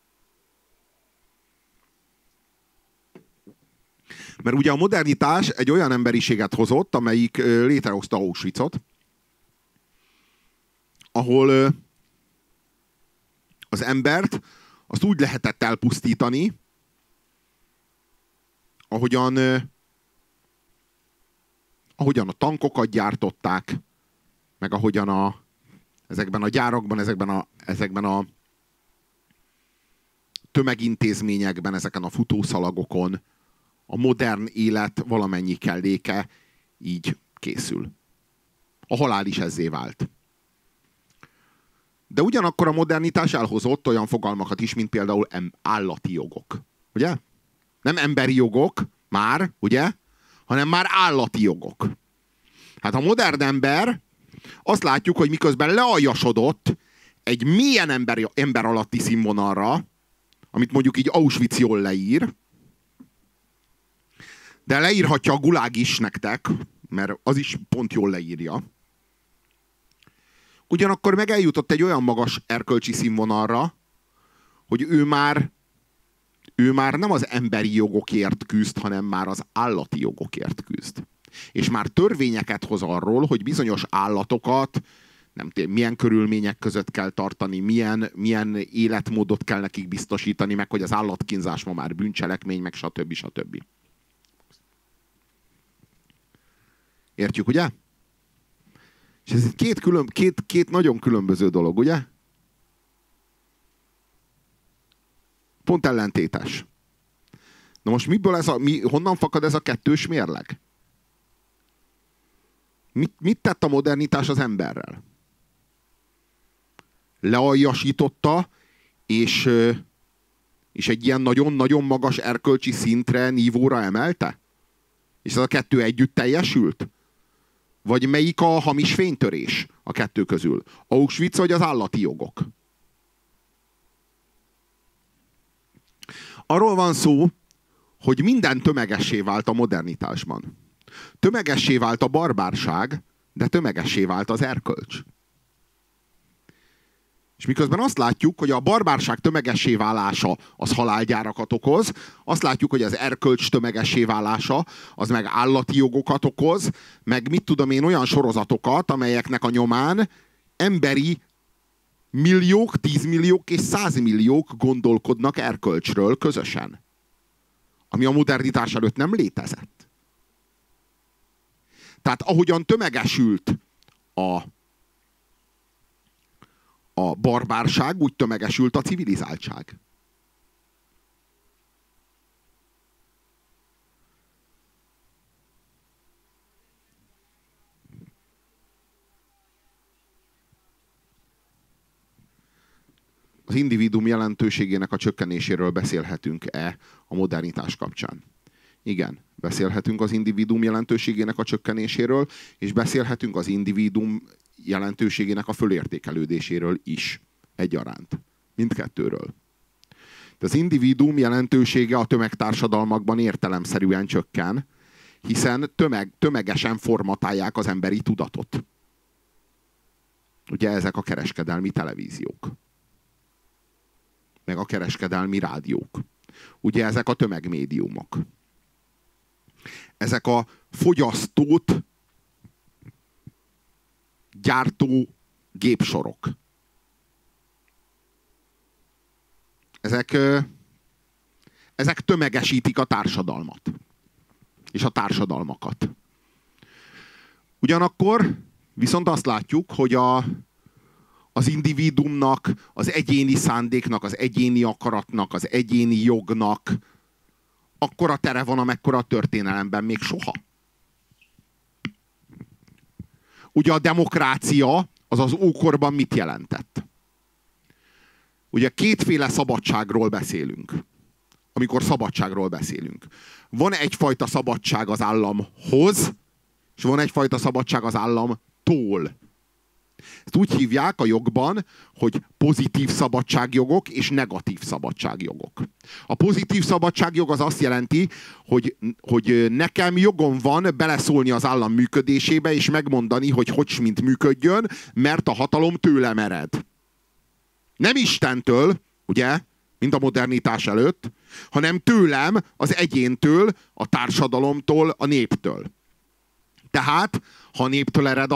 Mert ugye a modernitás egy olyan emberiséget hozott, amelyik létrehozta Auschwitzot, ahol az embert azt úgy lehetett elpusztítani, ahogyan a tankokat gyártották, meg ahogyan ezekben a gyárakban, ezekben a tömegintézményekben, ezeken a futószalagokon a modern élet valamennyi kelléke így készül. A halál is ezzé vált. De ugyanakkor a modernitás elhozott olyan fogalmakat is, mint például állati jogok. Ugye? Nem emberi jogok már, ugye? Hanem már állati jogok. Hát a modern ember azt látjuk, hogy miközben lealjasodott egy mélyen ember alatti színvonalra, amit mondjuk így Auschwitz jól leír, de leírhatja a Gulag is nektek, mert az is pont jól leírja. Ugyanakkor meg eljutott egy olyan magas erkölcsi színvonalra, hogy ő már nem az emberi jogokért küzd, hanem már az állati jogokért küzd. És már törvényeket hoz arról, hogy bizonyos állatokat nem tudom, milyen körülmények között kell tartani, milyen életmódot kell nekik biztosítani, meg hogy az állatkínzás ma már bűncselekmény, meg stb. Stb. Értjük, ugye? És ez két nagyon különböző dolog, ugye? Pont ellentétes. Na most honnan fakad ez a kettős mérleg? Mit tett a modernitás az emberrel? Lealjasította, és egy ilyen nagyon-nagyon magas erkölcsi szintre, nívóra emelte? És ez a kettő együtt teljesült? Vagy melyik a hamis fénytörés a kettő közül? Auschwitz vagy az állati jogok? Arról van szó, hogy minden tömegessé vált a modernitásban. Tömegessé vált a barbárság, de tömegessé vált az erkölcs. És miközben azt látjuk, hogy a barbárság tömegessé válása az halálgyárakat okoz, azt látjuk, hogy az erkölcs tömegessé válása az meg állati jogokat okoz, meg mit tudom én, olyan sorozatokat, amelyeknek a nyomán emberi milliók, 10 milliók és 100 milliók gondolkodnak erkölcsről közösen. Ami a modernitás előtt nem létezett. Tehát ahogyan tömegesült a, a barbárság, úgy tömegesült a civilizáltság. Az individuum jelentőségének a csökkenéséről beszélhetünk-e a modernitás kapcsán? Igen, beszélhetünk az individuum jelentőségének a csökkenéséről, és beszélhetünk az individuum jelentőségének a fölértékelődéséről is egyaránt. Mindkettőről. De az individuum jelentősége a tömegtársadalmakban értelemszerűen csökken, hiszen tömegesen formatálják az emberi tudatot. Ugye ezek a kereskedelmi televíziók. Meg a kereskedelmi rádiók. Ugye ezek a tömegmédiumok. Ezek a fogyasztót gyártó gépsorok. Ezek tömegesítik a társadalmat. És a társadalmakat. Ugyanakkor viszont azt látjuk, hogy az individuumnak, az egyéni szándéknak, az egyéni akaratnak, az egyéni jognak akkora tere van, amekkora a történelemben még soha. Ugye a demokrácia az az ókorban mit jelentett? Ugye kétféle szabadságról beszélünk, amikor szabadságról beszélünk. Van egyfajta szabadság az államhoz, és van egyfajta szabadság az államtól. Ezt úgy hívják a jogban, hogy pozitív szabadságjogok és negatív szabadságjogok. A pozitív szabadságjog az azt jelenti, hogy nekem jogom van beleszólni az állam működésébe, és megmondani, hogy mint működjön, mert a hatalom tőlem ered. Nem Istentől, ugye, mint a modernitás előtt, hanem tőlem, az egyéntől, a társadalomtól, a néptől. Tehát, ha a néptől ered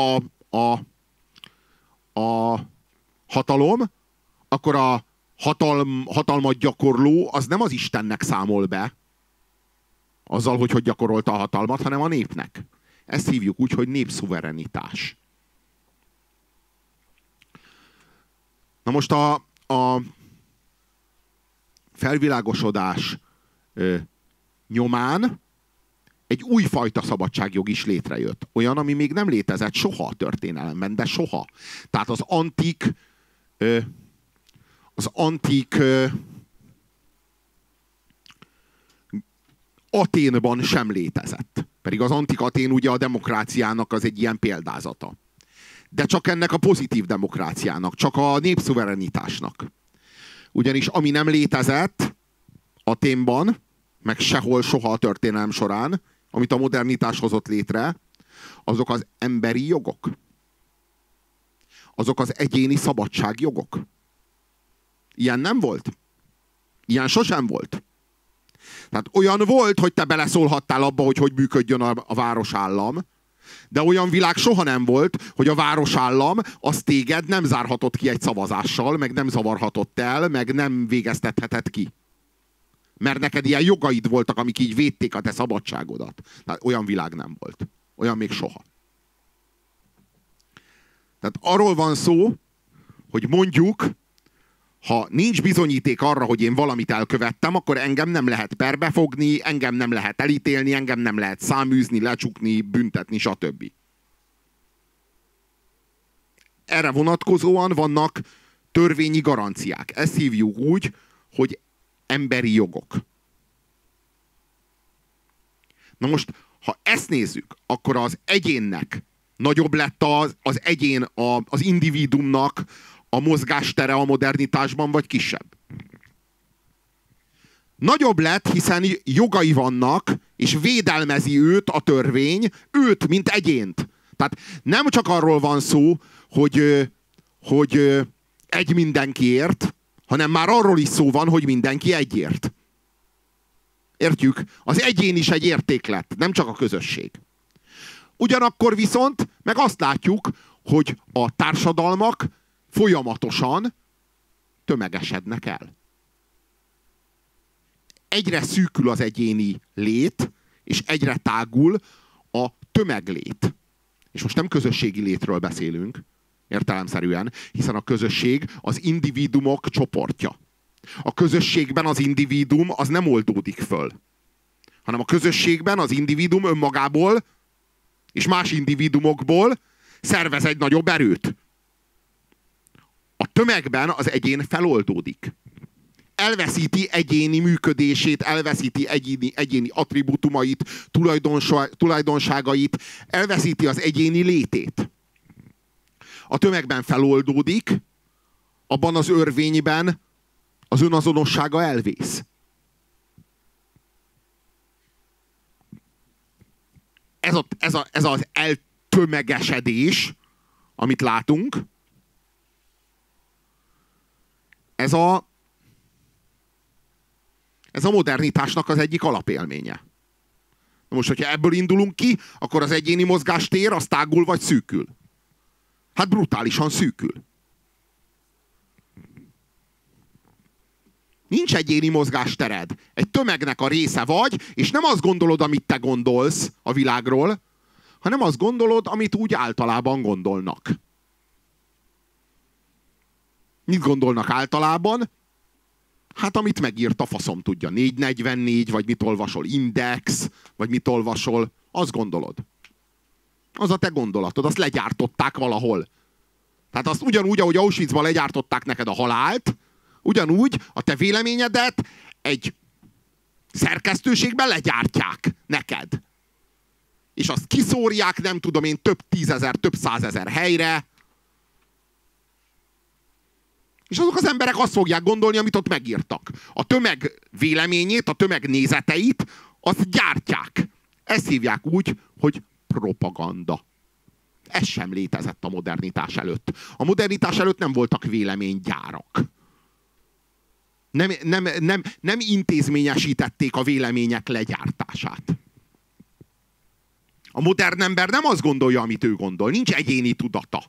a hatalom, akkor a hatalmat gyakorló az nem az Istennek számol be azzal, hogy gyakorolta a hatalmat, hanem a népnek. Ezt hívjuk úgy, hogy népszuverenitás. Na most a felvilágosodás nyomán egy újfajta szabadságjog is létrejött. Olyan, ami még nem létezett soha a történelemben, de soha. Tehát az antik Aténban sem létezett. Pedig az antik Atén ugye a demokráciának az egy ilyen példázata. De csak ennek a pozitív demokráciának, csak a népszuverenitásnak. Ugyanis ami nem létezett Aténban, meg sehol soha a történelem során, amit a modernitás hozott létre, azok az emberi jogok. Azok az egyéni szabadságjogok. Ilyen nem volt. Ilyen sosem volt. Tehát olyan volt, hogy te beleszólhattál abba, hogy működjön a városállam, de olyan világ soha nem volt, hogy a városállam az téged nem zárhatott ki egy szavazással, meg nem zavarhatott el, meg nem végeztethetett ki. Mert neked ilyen jogaid voltak, amik így védték a te szabadságodat. Tehát olyan világ nem volt. Olyan még soha. Tehát arról van szó, hogy mondjuk, ha nincs bizonyíték arra, hogy én valamit elkövettem, akkor engem nem lehet perbe fogni, engem nem lehet elítélni, engem nem lehet száműzni, lecsukni, büntetni, stb. Erre vonatkozóan vannak törvényi garanciák. Ezt hívjuk úgy, hogy emberi jogok. Na most, ha ezt nézzük, akkor az egyénnek nagyobb lett az egyén, az individuumnak a mozgástere a modernitásban, vagy kisebb? Nagyobb lett, hiszen jogai vannak, és védelmezi őt a törvény, őt, mint egyént. Tehát nem csak arról van szó, hogy egy mindenkiért, hanem már arról is szó van, hogy mindenki egyért. Értjük? Az egyén is egy értéklet, nem csak a közösség. Ugyanakkor viszont meg azt látjuk, hogy a társadalmak folyamatosan tömegesednek el. Egyre szűkül az egyéni lét, és egyre tágul a tömeglét. És most nem közösségi létről beszélünk, értelemszerűen, hiszen a közösség az individuumok csoportja. A közösségben az individuum az nem oldódik föl, hanem a közösségben az individuum önmagából és más individuumokból szervez egy nagyobb erőt. A tömegben az egyén feloldódik. Elveszíti egyéni működését, elveszíti egyéni attribútumait, tulajdonságait, elveszíti az egyéni létét. A tömegben feloldódik, abban az örvényben az önazonossága elvész. Ez az eltömegesedés, amit látunk, ez a modernitásnak az egyik alapélménye. Na most, hogyha ebből indulunk ki, akkor az egyéni mozgástér az tágul vagy szűkül. Hát brutálisan szűkül. Nincs egyéni mozgástered. Egy tömegnek a része vagy, és nem azt gondolod, amit te gondolsz a világról, hanem azt gondolod, amit úgy általában gondolnak. Mit gondolnak általában? Hát amit megírt a faszom tudja. 444, vagy mit olvasol, Index, vagy mit olvasol, azt gondolod. Az a te gondolatod, azt legyártották valahol. Tehát azt ugyanúgy, ahogy Auschwitzban legyártották neked a halált, ugyanúgy a te véleményedet egy szerkesztőségben legyártják neked. És azt kiszórják, nem tudom én, több tízezer, több százezer helyre. És azok az emberek azt fogják gondolni, amit ott megírtak. A tömeg véleményét, a tömeg nézeteit, azt gyártják. Ezt hívják úgy, hogy propaganda. Ez sem létezett a modernitás előtt. A modernitás előtt nem voltak véleménygyárak. Nem intézményesítették a vélemények legyártását. A modern ember nem azt gondolja, amit ő gondol. Nincs egyéni tudata.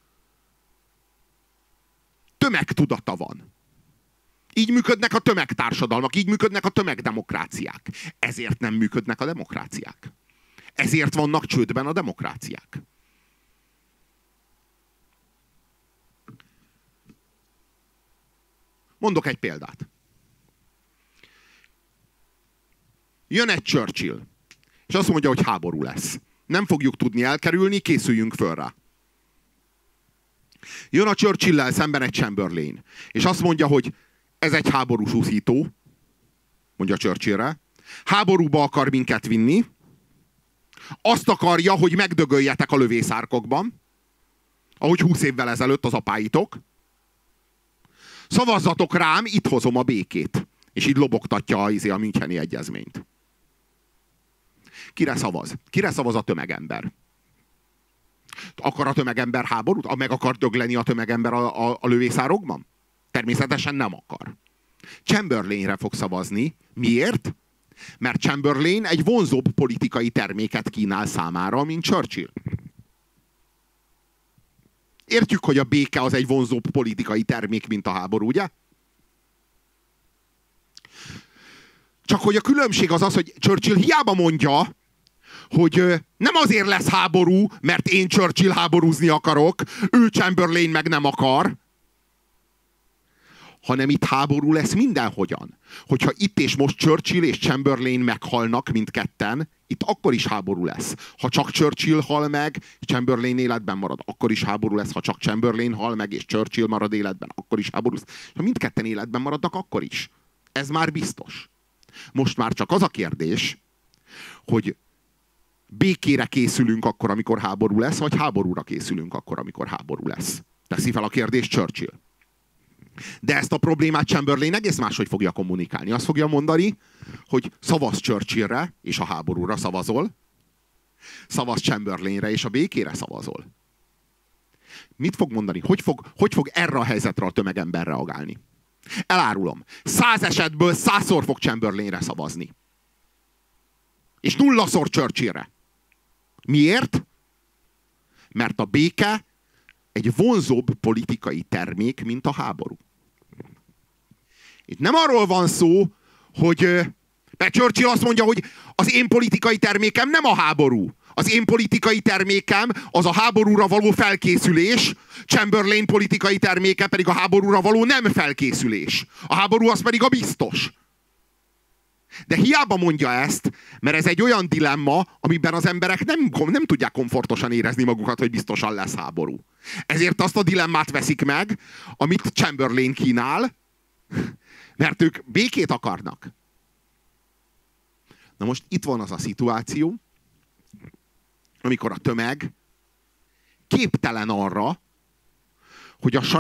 Tömegtudata van. Így működnek a tömegtársadalmak, így működnek a tömegdemokráciák. Ezért nem működnek a demokráciák. Ezért vannak csődben a demokráciák. Mondok egy példát. Jön egy Churchill, és azt mondja, hogy háború lesz. Nem fogjuk tudni elkerülni, készüljünk föl rá. Jön a Churchill-lel szemben egy Chamberlain, és azt mondja, hogy ez egy háborús úszító, mondja Churchillre, háborúba akar minket vinni, azt akarja, hogy megdögöljetek a lövészárkokban, ahogy 20 évvel ezelőtt az apáitok, szavazzatok rám, itt hozom a békét. És így lobogtatja a Müncheni egyezményt. Kire szavaz? Kire szavaz a tömegember? Akar a tömegember háborút? Meg akar dögleni a tömegember a lövészárokban? Természetesen nem akar. Chamberlainre fog szavazni. Miért? Mert Chamberlain egy vonzóbb politikai terméket kínál számára, mint Churchill. Értjük, hogy a béke az egy vonzóbb politikai termék, mint a háború, ugye? Csak hogy a különbség az az, hogy Churchill hiába mondja, hogy nem azért lesz háború, mert én Churchill háborúzni akarok, ő Chamberlain meg nem akar, hanem itt háború lesz mindenhogyan. Hogyha itt és most Churchill és Chamberlain meghalnak mindketten, itt akkor is háború lesz. Ha csak Churchill hal meg, és Chamberlain életben marad, akkor is háború lesz. Ha csak Chamberlain hal meg, és Churchill marad életben, akkor is háború lesz. Ha mindketten életben maradnak, akkor is. Ez már biztos. Most már csak az a kérdés, hogy békére készülünk akkor, amikor háború lesz, vagy háborúra készülünk akkor, amikor háború lesz. Teszi fel a kérdést Churchill. De ezt a problémát Chamberlain egész máshogy fogja kommunikálni. Azt fogja mondani, hogy szavaz Churchillre, és a háborúra szavazol, szavaz Chamberlainre, és a békére szavazol. Mit fog mondani? Hogy fog erre a helyzetre a tömegember reagálni? Elárulom. 100 esetből 100-szor fog Chamberlainre szavazni. És 0-szor Churchillre. Miért? Mert a béke egy vonzóbb politikai termék, mint a háború. Itt nem arról van szó, hogy Churchill azt mondja, hogy az én politikai termékem nem a háború. Az én politikai termékem az a háborúra való felkészülés, Chamberlain politikai terméke pedig a háborúra való nem felkészülés. A háború az pedig a biztos. De hiába mondja ezt, mert ez egy olyan dilemma, amiben az emberek nem tudják komfortosan érezni magukat, hogy biztosan lesz háború. Ezért azt a dilemmát veszik meg, amit Chamberlain kínál, mert ők békét akarnak. Na most itt van az a szituáció, amikor a tömeg képtelen arra, hogy a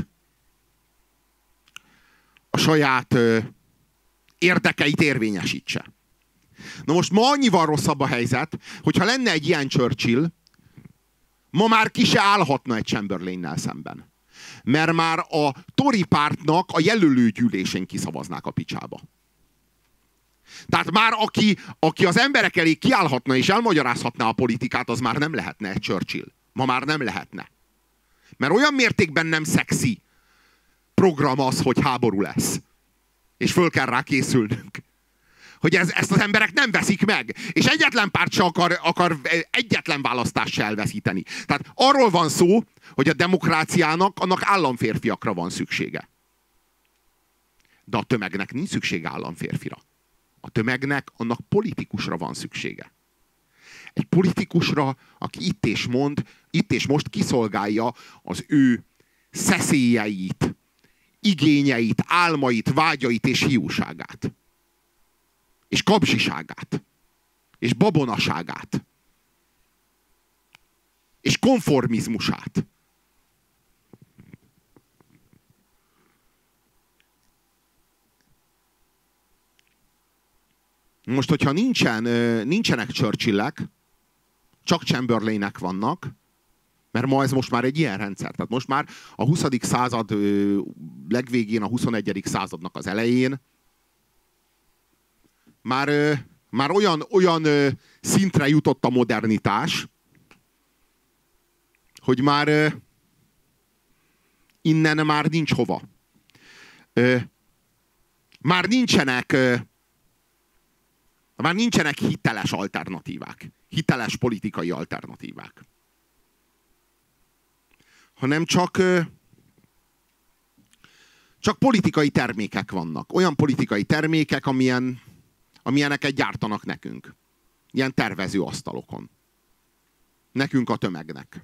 saját érdekeit érvényesítse. Na most ma annyival rosszabb a helyzet, hogyha lenne egy ilyen Churchill, ma már ki se állhatna egy Chamberlainnel szemben. Mert már a Tory pártnak a jelölőgyűlésén kiszavaznák a picsába. Tehát már aki az emberek elé kiállhatna és elmagyarázhatná a politikát, az már nem lehetne egy Churchill. Ma már nem lehetne. Mert olyan mértékben nem szexi program az, hogy háború lesz. És föl kell rá készülnünk. Hogy ezt az emberek nem veszik meg. És egyetlen párt se akar egyetlen választást se elveszíteni. Tehát arról van szó, hogy a demokráciának annak államférfiakra van szüksége. De a tömegnek nincs szüksége államférfira. A tömegnek annak politikusra van szüksége. Egy politikusra, aki itt és most kiszolgálja az ő szeszélyeit, igényeit, álmait, vágyait és hiúságát. És kapzsiságát. És babonaságát. És konformizmusát. Most, hogyha nincsenek Churchillek, csak Chamberlainek vannak, mert ma ez most már egy ilyen rendszer. Tehát most már a 20. század legvégén, a 21. századnak az elején már olyan szintre jutott a modernitás, hogy már innen már nincs hova. Már nincsenek hiteles alternatívák. Hiteles politikai alternatívák. Hanem csak politikai termékek vannak. Olyan politikai termékek, amilyeneket gyártanak nekünk. Ilyen tervező asztalokon. Nekünk a tömegnek.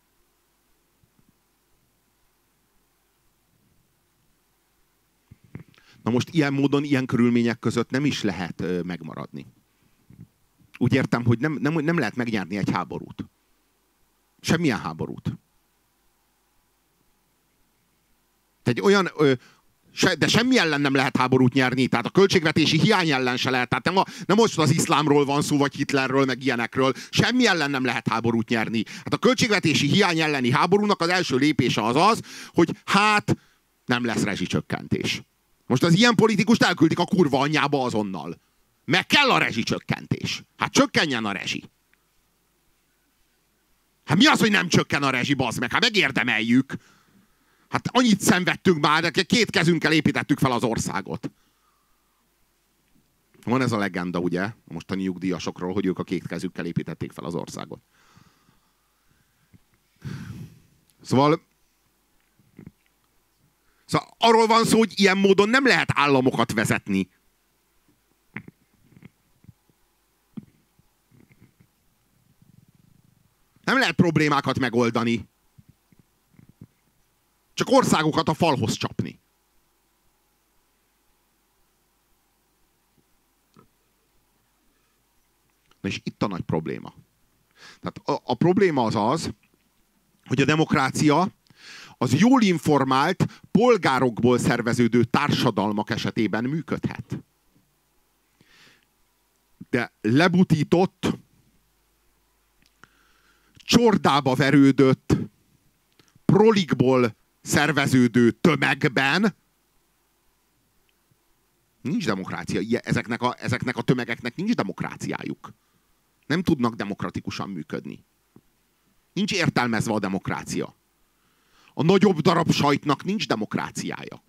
Na most ilyen módon, ilyen körülmények között nem is lehet megmaradni. Úgy értem, hogy nem lehet megnyerni egy háborút. Semmilyen háborút. De semmi ellen nem lehet háborút nyerni, tehát a költségvetési hiány ellen se lehet. Tehát nem most az iszlámról van szó, vagy Hitlerről, meg ilyenekről. Semmi ellen nem lehet háborút nyerni. Hát a költségvetési hiány elleni háborúnak az első lépése az, hogy nem lesz rezsicsökkentés. Most az ilyen politikust elküldik a kurva anyjába azonnal. Meg kell a rezsicsökkentés. Hát csökkenjen a rezsi. Hát mi az, hogy nem csökken a rezsi, bazd meg? Hát megérdemeljük. Hát annyit szenvedtünk már, de 2 kezünkkel építettük fel az országot. Van ez a legenda, ugye? A mostani nyugdíjasokról, hogy ők a 2 kezükkel építették fel az országot. Szóval arról van szó, hogy ilyen módon nem lehet államokat vezetni. Nem lehet problémákat megoldani. Csak országokat a falhoz csapni. Na és itt a nagy probléma. Tehát a probléma az, hogy a demokrácia az jól informált, polgárokból szerveződő társadalmak esetében működhet. De lebutított, csordába verődött, prolikból szerveződő tömegben nincs demokrácia. Ezeknek a tömegeknek nincs demokráciájuk. Nem tudnak demokratikusan működni. Nincs értelmezve a demokrácia. A nagyobb darab sajtnak nincs demokráciája.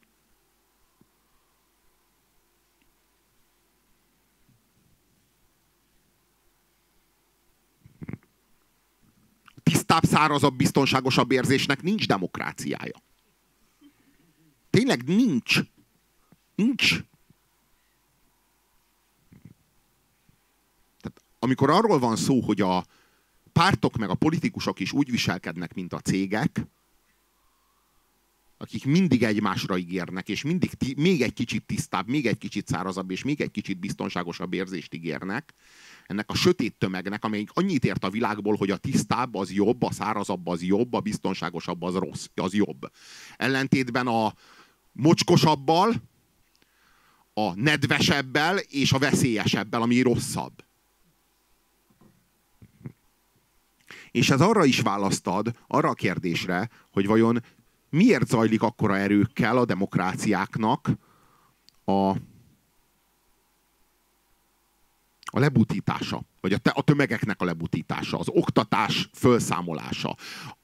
tisztább, szárazabb, biztonságosabb érzésnek nincs demokráciája. Tényleg nincs. Nincs. Tehát, amikor arról van szó, hogy a pártok meg a politikusok is úgy viselkednek, mint a cégek, akik mindig egymásra ígérnek, és mindig még egy kicsit tisztább, még egy kicsit szárazabb, és még egy kicsit biztonságosabb érzést ígérnek, ennek a sötét tömegnek, amelyik annyit ért a világból, hogy a tisztább az jobb, a szárazabb az jobb, a biztonságosabb az rossz, az jobb. Ellentétben a mocskosabbal, a nedvesebbel és a veszélyesebbel, ami rosszabb. És ez arra is választ ad, arra a kérdésre, hogy vajon miért zajlik akkora erőkkel a demokráciáknak a lebutítása, vagy a tömegeknek a lebutítása, az oktatás fölszámolása,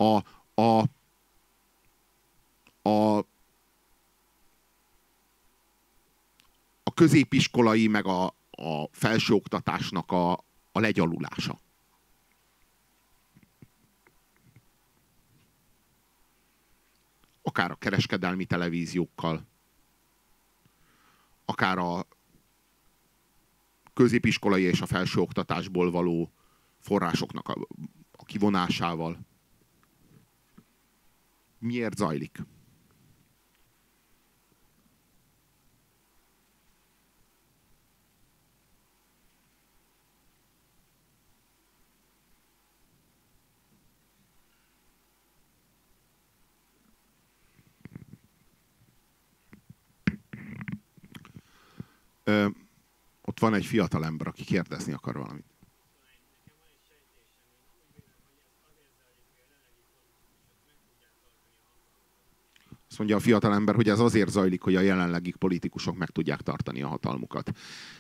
a középiskolai meg a felsőoktatásnak a legyalulása. Akár a kereskedelmi televíziókkal, akár a középiskolai és a felsőoktatásból való forrásoknak a kivonásával. Miért zajlik? Ott van egy fiatal ember, aki kérdezni akar valamit. Azt mondja a fiatal ember, hogy ez azért zajlik, hogy a jelenlegi politikusok meg tudják tartani a hatalmukat.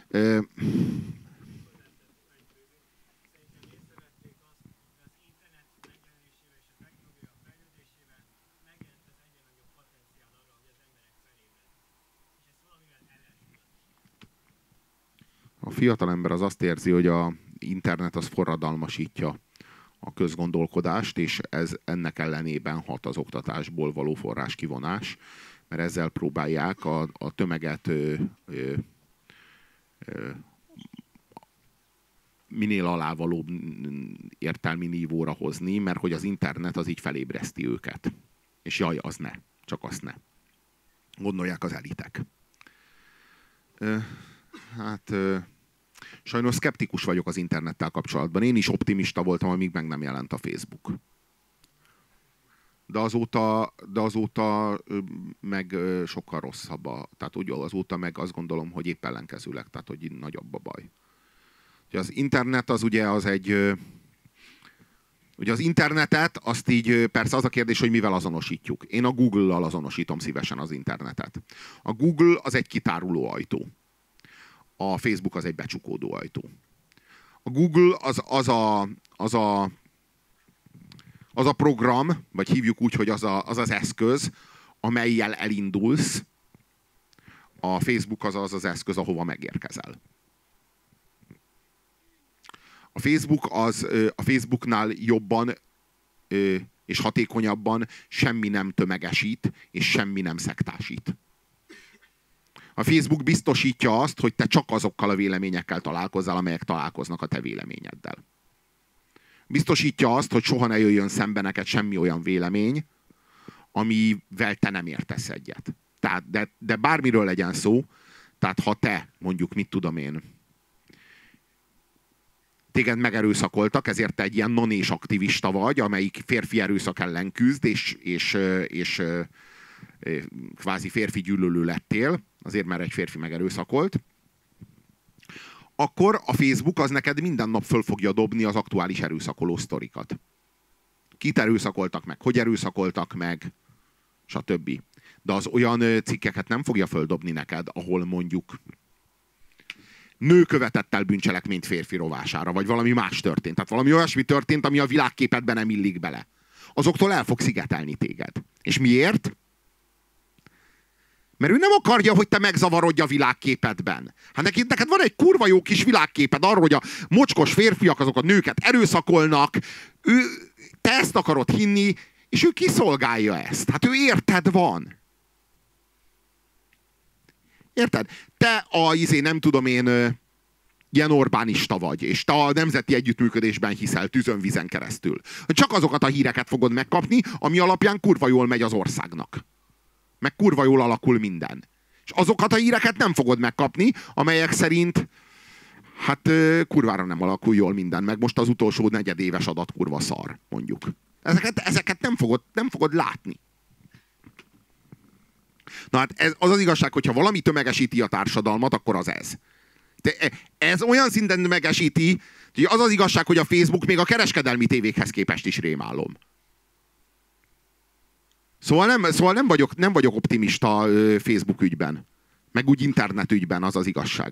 A fiatal ember az azt érzi, hogy az internet az forradalmasítja a közgondolkodást, és ez ennek ellenében hat az oktatásból való forráskivonás, mert ezzel próbálják a tömeget minél alávalóbb értelmi nívóra hozni, mert hogy az internet az így felébreszti őket. És jaj, az ne. Csak azt ne. Gondolják az elitek. Sajnos szkeptikus vagyok az internettel kapcsolatban. Én is optimista voltam, amíg meg nem jelent a Facebook. De azóta meg sokkal rosszabb. Tehát úgy azóta meg azt gondolom, hogy épp ellenkezőleg, tehát hogy nagyobb a baj. Az internet az ugye az egy... Ugye az internetet, azt így persze az a kérdés, hogy mivel azonosítjuk. Én a Google-lal azonosítom szívesen az internetet. A Google az egy kitáruló ajtó. A Facebook az egy becsukódó ajtó. A Google az a program, vagy hívjuk úgy, hogy az eszköz, amellyel elindulsz. A Facebook az eszköz, ahova megérkezel. A Facebooknál jobban és hatékonyabban semmi nem tömegesít, és semmi nem szektásít. A Facebook biztosítja azt, hogy te csak azokkal a véleményekkel találkozzál, amelyek találkoznak a te véleményeddel. Biztosítja azt, hogy soha ne jöjjön szembe neked semmi olyan vélemény, amivel te nem értesz egyet. Tehát, de bármiről legyen szó, tehát ha te, mondjuk, mit tudom én, téged megerőszakoltak, ezért te egy ilyen nonés aktivista vagy, amelyik férfi erőszak ellen küzd, és kvázi férfi gyűlölő lettél, azért mert egy férfi megerőszakolt, akkor a Facebook az neked minden nap föl fogja dobni az aktuális erőszakoló sztorikat. Kit erőszakoltak meg, hogy erőszakoltak meg, stb. De az olyan cikkeket nem fogja földobni neked, ahol mondjuk nő követett el bűncselekményt férfi rovására, vagy valami más történt. Tehát valami olyasmi történt, ami a világképedben nem illik bele. Azoktól el fog szigetelni téged. És miért? Mert ő nem akarja, hogy te megzavarodj a világképedben. Hát neked van egy kurva jó kis világképed arról, hogy a mocskos férfiak azok a nőket erőszakolnak. te ezt akarod hinni, és ő kiszolgálja ezt. Hát ő érted van. Érted? Te nem tudom én, ilyen Orbánista vagy, és te a nemzeti együttműködésben hiszel tűzön-vízen keresztül. Csak azokat a híreket fogod megkapni, ami alapján kurva jól megy az országnak. Meg kurva jól alakul minden. És azokat a híreket nem fogod megkapni, amelyek szerint hát kurvára nem alakul jól minden, meg most az utolsó negyedéves adat kurva szar, mondjuk. Ezeket nem fogod látni. Na hát az az igazság, hogyha valami tömegesíti a társadalmat, akkor az ez. Ez olyan szinten tömegesíti, hogy az az igazság, hogy a Facebook még a kereskedelmi tévékhez képest is rémálom. Szóval nem vagyok optimista Facebook ügyben. Meg úgy internet ügyben, az az igazság.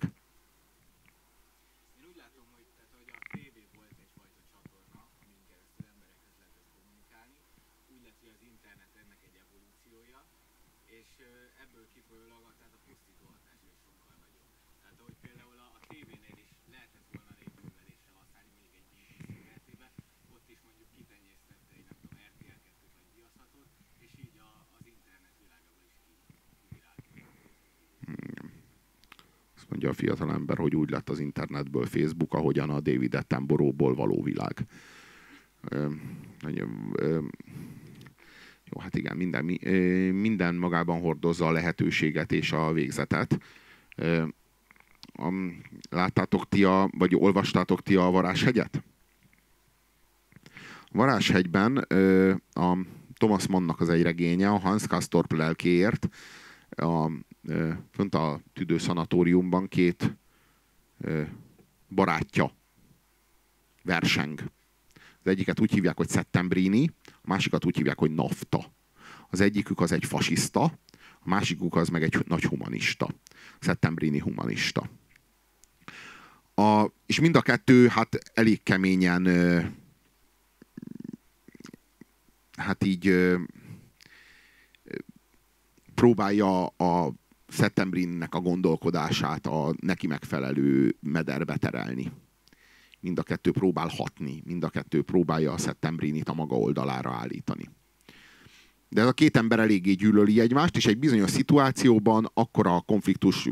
Én úgy látom, hogy a tévé volt egyfajta csatorna, amin keresztül emberekhez lehetett kommunikálni. Úgy lett, hogy az internet ennek egy evolúciója, és ebből kifolyólag tehát a pusztító hatása is sokkal nagyobb. Tehát ahogy például a tévénél is lehetett volna légműveléssel használni, mondjuk egy BBC keretében, ott is mondjuk kitenyésztette egy nem tudom RTL 2 vagy Viaszatot, és így az internet világából is kivirágzott. Azt mondja a fiatalember, hogy úgy lett az internetből Facebook, ahogyan a David Attenborough-ból való világ. Jó, hát igen, minden magában hordozza a lehetőséget és a végzetet. Láttátok ti vagy olvastátok ti a Varázshegyet? A Varázshegyben a Thomas Mannnak az egy regénye, a Hans Castorp lelkéért, fönt a tüdőszanatóriumban két barátja verseng. Az egyiket úgy hívják, hogy Settembrini, a másikat úgy hívják, hogy Nafta. Az egyikük az egy fasiszta, a másikuk az meg egy nagy humanista. Settembrini humanista. És mind a kettő hát elég keményen hát így próbálja a Settembrininek a gondolkodását a neki megfelelő mederbe terelni. Mind a kettő próbál hatni, mind a kettő próbálja a Settembrinit a maga oldalára állítani. De ez a két ember eléggé gyűlöli egymást, és egy bizonyos szituációban akkora a konfliktus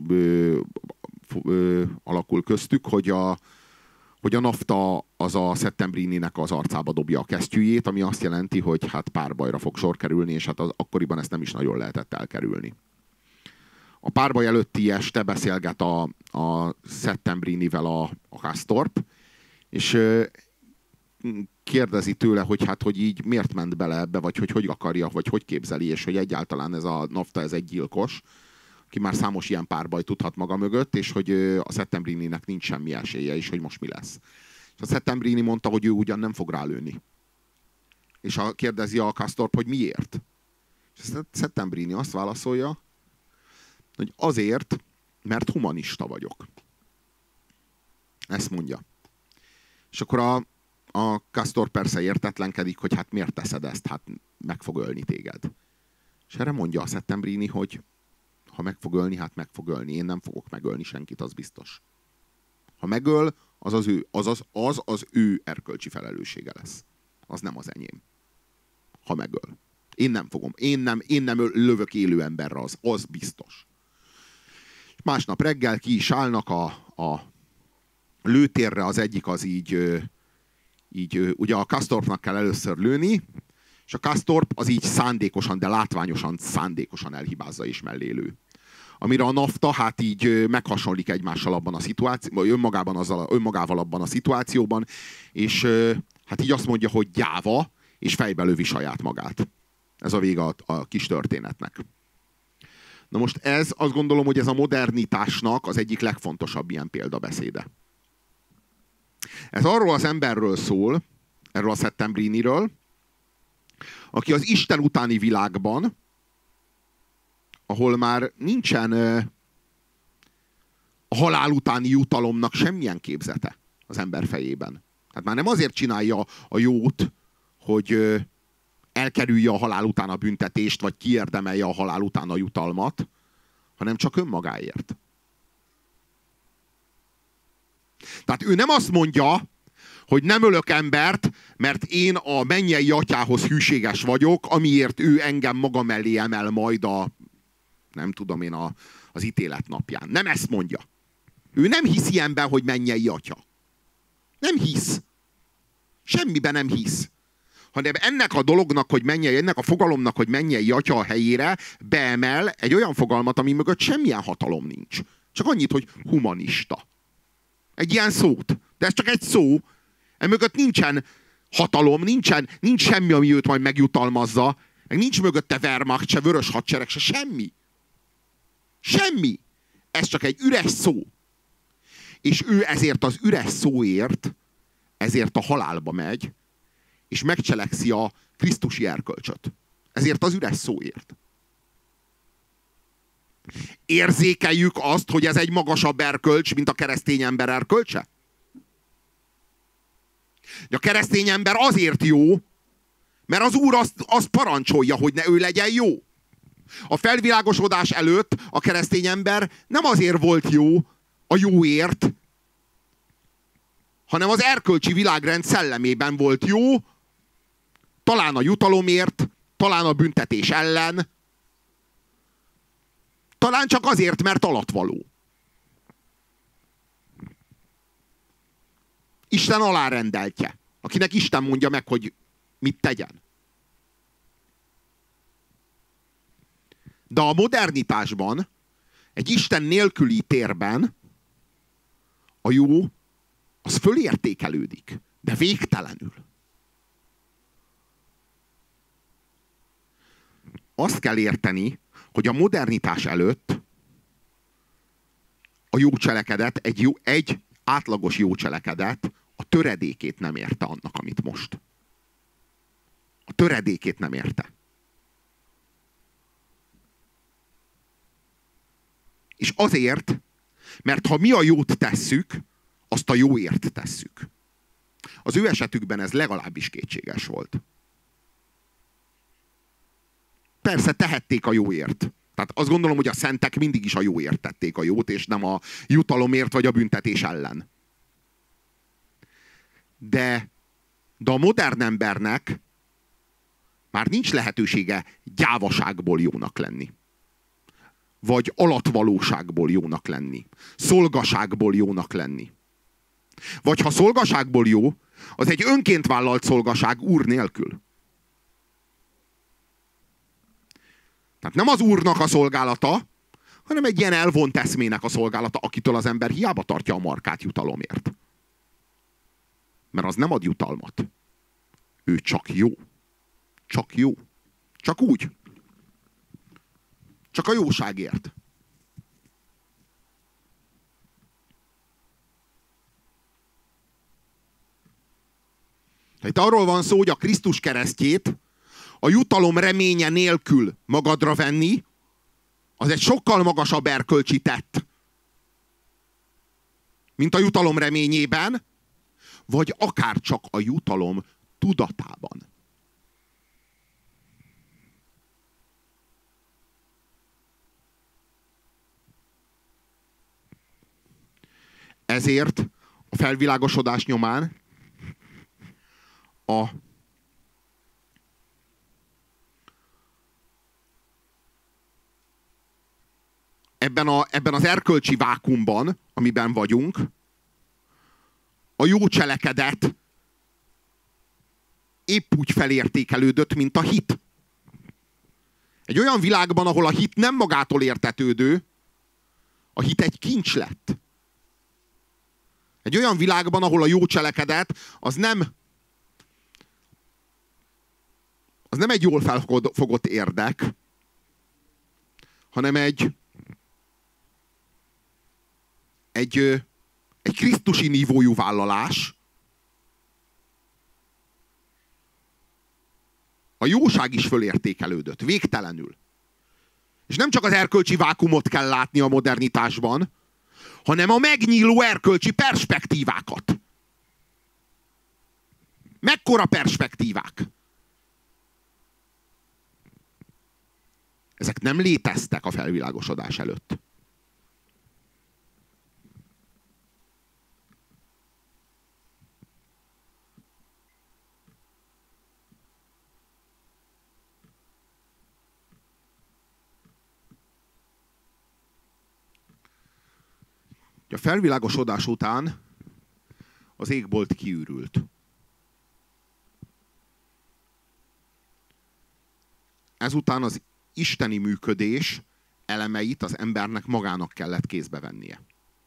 alakul köztük, hogy a Nafta az a Settembrininek az arcába dobja a kesztyűjét, ami azt jelenti, hogy hát párbajra fog sor kerülni, és hát akkoriban ezt nem is nagyon lehetett elkerülni. A párbaj előtti este beszélget a Settembrinivel a Castorp, és kérdezi tőle, hogy hát, hogy így miért ment bele ebbe, vagy hogy akarja, vagy hogy képzeli, és hogy egyáltalán ez a Nafta, ez egy gyilkos, aki már számos ilyen párbaj tudhat maga mögött, és hogy a Settembrininek nincs semmi esélye, és hogy most mi lesz. És a Settembrini mondta, hogy ő ugyan nem fog rálőni. És kérdezi a Castorp, hogy miért. És a Settembrini azt válaszolja, hogy azért, mert humanista vagyok. Ezt mondja. És akkor a Castorp persze értetlenkedik, hogy hát miért teszed ezt, hát meg fog ölni téged. És erre mondja a Settembrini, hogy ha meg fog ölni, hát meg fog ölni. Én nem fogok megölni senkit, az biztos. Ha megöl, az ő erkölcsi felelőssége lesz. Az nem az enyém. Ha megöl. Én nem fogom. Én nem lövök élő emberre, az biztos. Másnap reggel ki is állnak a lőtérre, az egyik az így ugye a Castorpnak kell először lőni, és a Castorp az így szándékosan, de látványosan, szándékosan elhibázza és mellé lő. Amire a Nafta hát így meghasonlik egymással abban a szituációban, önmagával abban a szituációban, és hát így azt mondja, hogy gyáva, és fejbe lövi saját magát. Ez a vége a kis történetnek. Na most azt gondolom, hogy ez a modernitásnak az egyik legfontosabb ilyen példabeszéde. Ez arról az emberről szól, erről a Settembriniről, aki az Isten utáni világban, ahol már nincsen a halál utáni jutalomnak semmilyen képzete az ember fejében. Tehát már nem azért csinálja a jót, hogy elkerülje a halál után a büntetést, vagy kiérdemelje a halál után a jutalmat, hanem csak önmagáért. Tehát ő nem azt mondja, hogy nem ölök embert, mert én a mennyei atyához hűséges vagyok, amiért ő engem maga mellé emel majd nem tudom én, az ítélet napján. Nem ezt mondja. Ő nem hisz ilyenben, hogy mennyei atya. Nem hisz. Semmiben nem hisz. Hanem ennek a dolognak, hogy mennyei, ennek a fogalomnak, hogy mennyei atya a helyére beemel egy olyan fogalmat, ami mögött semmilyen hatalom nincs. Csak annyit, hogy humanista. Egy ilyen szót. De ez csak egy szó. Emögött nincsen hatalom, nincs semmi, ami őt majd megjutalmazza. Nincs mögötte Wehrmacht, se vörös hadsereg, se semmi. Semmi. Ez csak egy üres szó. És ő ezért az üres szóért, ezért a halálba megy, és megcselekszi a krisztusi erkölcsöt. Ezért az üres szóért. Érzékeljük azt, hogy ez egy magasabb erkölcs, mint a keresztény ember erkölcse? A keresztény ember azért jó, mert az Úr azt parancsolja, hogy ne ő legyen jó. A felvilágosodás előtt a keresztény ember nem azért volt jó a jóért, hanem az erkölcsi világrend szellemében volt jó, talán a jutalomért, talán a büntetés ellen, talán csak azért, mert alatvaló. Isten alárendeltje, akinek Isten mondja meg, hogy mit tegyen. De a modernitásban, egy Isten nélküli térben a jó, az fölértékelődik, de végtelenül. Azt kell érteni, hogy a modernitás előtt a jó cselekedet, egy átlagos jó cselekedet a töredékét nem érte annak, amit most. A töredékét nem érte. És azért, mert ha mi a jót tesszük, azt a jóért tesszük. Az ő esetükben ez legalábbis kétséges volt. Persze tehették a jóért. Tehát azt gondolom, hogy a szentek mindig is a jóért tették a jót, és nem a jutalomért vagy a büntetés ellen. De a modern embernek már nincs lehetősége gyávaságból jónak lenni. Vagy alatvalóságból jónak lenni. Szolgaságból jónak lenni. Vagy ha szolgaságból jó, az egy önként vállalt szolgaság Úr nélkül. Tehát nem az Úrnak a szolgálata, hanem egy ilyen elvont eszmének a szolgálata, akitől az ember hiába tartja a markát jutalomért. Mert az nem ad jutalmat. Ő csak jó. Csak jó. Csak úgy. Csak a jóságért. Itt arról van szó, hogy a Krisztus keresztjét a jutalom reménye nélkül magadra venni, az egy sokkal magasabb erkölcsi tett, mint a jutalom reményében, vagy akár csak a jutalom tudatában. Ezért a felvilágosodás nyomán ebben az erkölcsi vákuumban, amiben vagyunk, a jó cselekedet épp úgy felértékelődött, mint a hit. Egy olyan világban, ahol a hit nem magától értetődő, a hit egy kincs lett. Egy olyan világban, ahol a jó cselekedet az nem egy jól felfogott érdek, hanem egy krisztusi nívójú vállalás. A jóság is fölértékelődött, végtelenül. És nem csak az erkölcsi vákuumot kell látni a modernitásban, hanem a megnyíló erkölcsi perspektívákat. Mekkora perspektívák? Ezek nem léteztek a felvilágosodás előtt. A felvilágosodás után az égbolt kiürült. Ezután az isteni működés elemeit az embernek magának kellett kézbe vennie.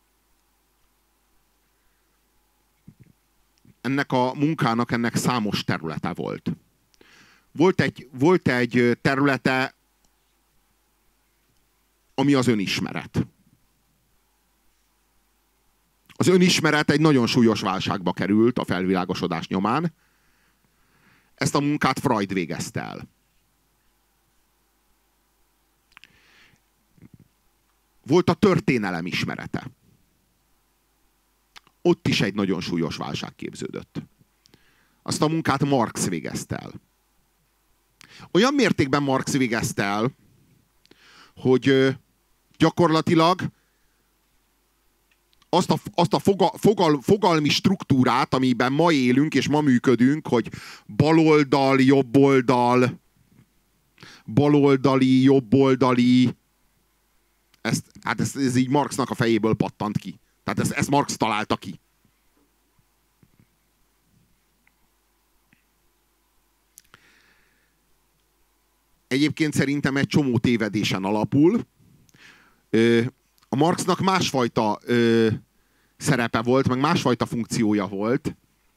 Ennek a munkának ennek számos területe volt. Volt egy területe, ami az önismeret. Az önismeret egy nagyon súlyos válságba került a felvilágosodás nyomán. Ezt a munkát Freud végezte el. Volt a történelem ismerete. Ott is egy nagyon súlyos válság képződött. Azt a munkát Marx végezte el. Olyan mértékben Marx végezte el, hogy gyakorlatilag azt a fogalmi struktúrát, amiben ma élünk és ma működünk, hogy baloldal, jobboldal, baloldali, jobboldali, ez így Marxnak a fejéből pattant ki. Tehát ezt Marx találta ki. Egyébként szerintem egy csomó tévedésen alapul. A Marxnak másfajta szerepe volt, meg másfajta funkciója volt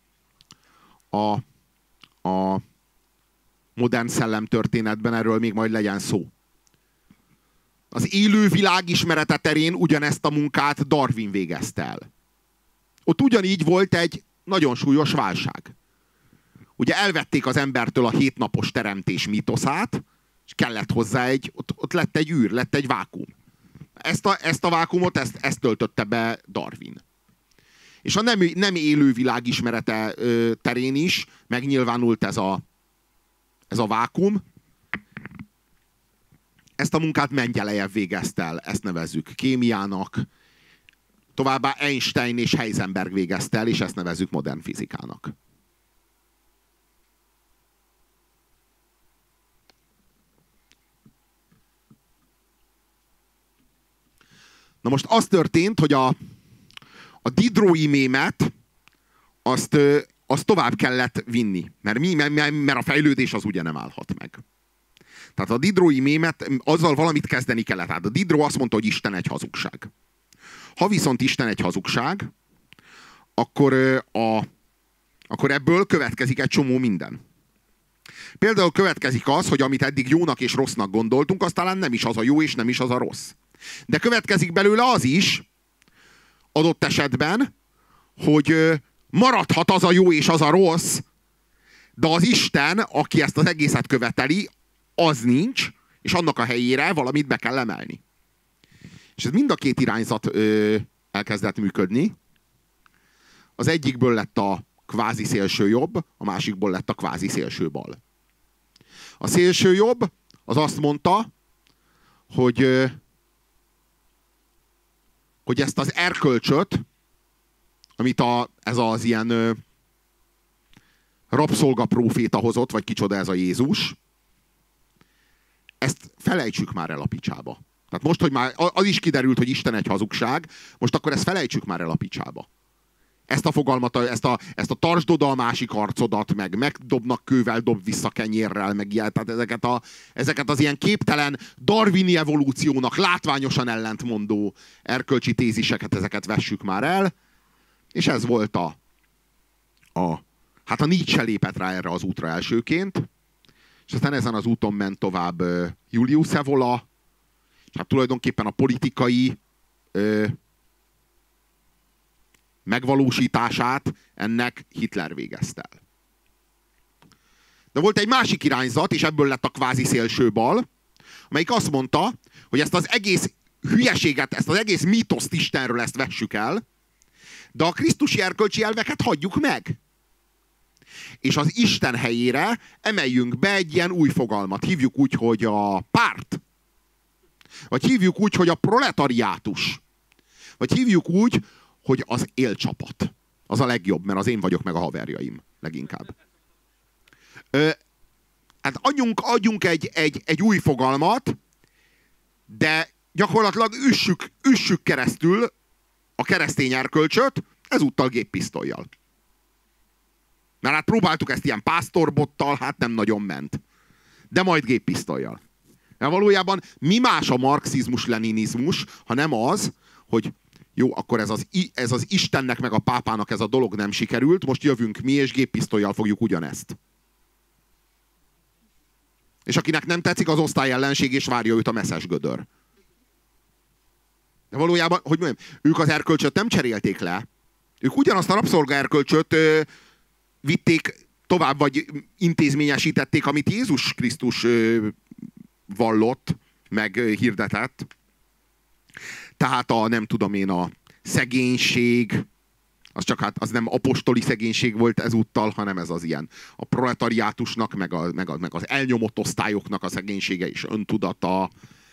a modern szellemtörténetben, erről még majd legyen szó. Az élő világ ismerete terén ugyanezt a munkát Darwin végezte el. Ott ugyanígy volt egy nagyon súlyos válság. Ugye elvették az embertől a 7 napos teremtés mitoszát, és kellett hozzá ott lett egy űr, lett egy vákuum. Ezt a vákuumot, ezt töltötte be Darwin. És a nem élő világ ismerete terén is megnyilvánult ez a vákuum. Ezt a munkát Mendelejev végezte el, ezt nevezzük kémiának. Továbbá Einstein és Heisenberg végezte el, és ezt nevezzük modern fizikának. Na most az történt, hogy a Diderot-i mémet azt tovább kellett vinni. Mert a fejlődés az ugye nem állhat meg. Tehát a Diderot-i mémet, azzal valamit kezdeni kellett. Tehát a Diderot azt mondta, hogy Isten egy hazugság. Ha viszont Isten egy hazugság, akkor ebből következik egy csomó minden. Például következik az, hogy amit eddig jónak és rossznak gondoltunk, az talán nem is az a jó és nem is az a rossz. De következik belőle az is, adott esetben, hogy maradhat az a jó és az a rossz, de az Isten, aki ezt az egészet követeli, az nincs, és annak a helyére valamit be kell emelni. És ez mind a két irányzat elkezdett működni. Az egyikből lett a kvázi szélső jobb, a másikból lett a kvázi szélső bal. A szélső jobb az azt mondta, hogy ezt az erkölcsöt, amit ez az ilyen rabszolgapróféta hozott, vagy kicsoda ez a Jézus, ezt felejtsük már el a picsába. Tehát most, hogy már az is kiderült, hogy Isten egy hazugság, most akkor ezt felejtsük már el a picsába. Ezt a fogalmat, ezt a tartsd oda a másik arcodat, meg megdobnak kővel, dob vissza kenyérrel, meg ilyen, tehát ezeket az ilyen képtelen darwini evolúciónak látványosan ellentmondó erkölcsi téziseket, ezeket vessük már el. És ez volt hát a Nietzsche lépett rá erre az útra elsőként, és aztán ezen az úton ment tovább Julius Evola, és hát tulajdonképpen a politikai megvalósítását ennek Hitler végezte el. De volt egy másik irányzat, és ebből lett a kvázi szélső bal, amelyik azt mondta, hogy ezt az egész hülyeséget, ezt az egész mítoszt Istenről ezt vessük el, de a krisztusi erkölcsi elveket hagyjuk meg. És az Isten helyére emeljünk be egy ilyen új fogalmat. Hívjuk úgy, hogy a párt. Vagy hívjuk úgy, hogy a proletariátus. Vagy hívjuk úgy, hogy az élcsapat. Az a legjobb, mert az én vagyok meg a haverjaim leginkább. Hát adjunk egy új fogalmat, de gyakorlatilag üssük keresztül a keresztény erkölcsöt, ezúttal géppisztollyal. Mert hát próbáltuk ezt ilyen pásztorbottal, hát nem nagyon ment. De majd géppisztollyal. Mert valójában mi más a marxizmus-leninizmus, ha nem az, hogy jó, akkor ez az Istennek meg a pápának ez a dolog nem sikerült, most jövünk mi, és géppisztollyal fogjuk ugyanezt. És akinek nem tetszik, az osztályellenség, és várja őt a messzes gödör. De valójában, hogy mondjam, ők az erkölcsöt nem cserélték le. Ők ugyanazt a rabszolga erkölcsöt vitték tovább, vagy intézményesítették, amit Jézus Krisztus vallott, meg hirdetett. Tehát nem tudom én, a szegénység, az csak hát az nem apostoli szegénység volt ezúttal, hanem ez az ilyen a proletariátusnak, meg az elnyomott osztályoknak a szegénysége és öntudata,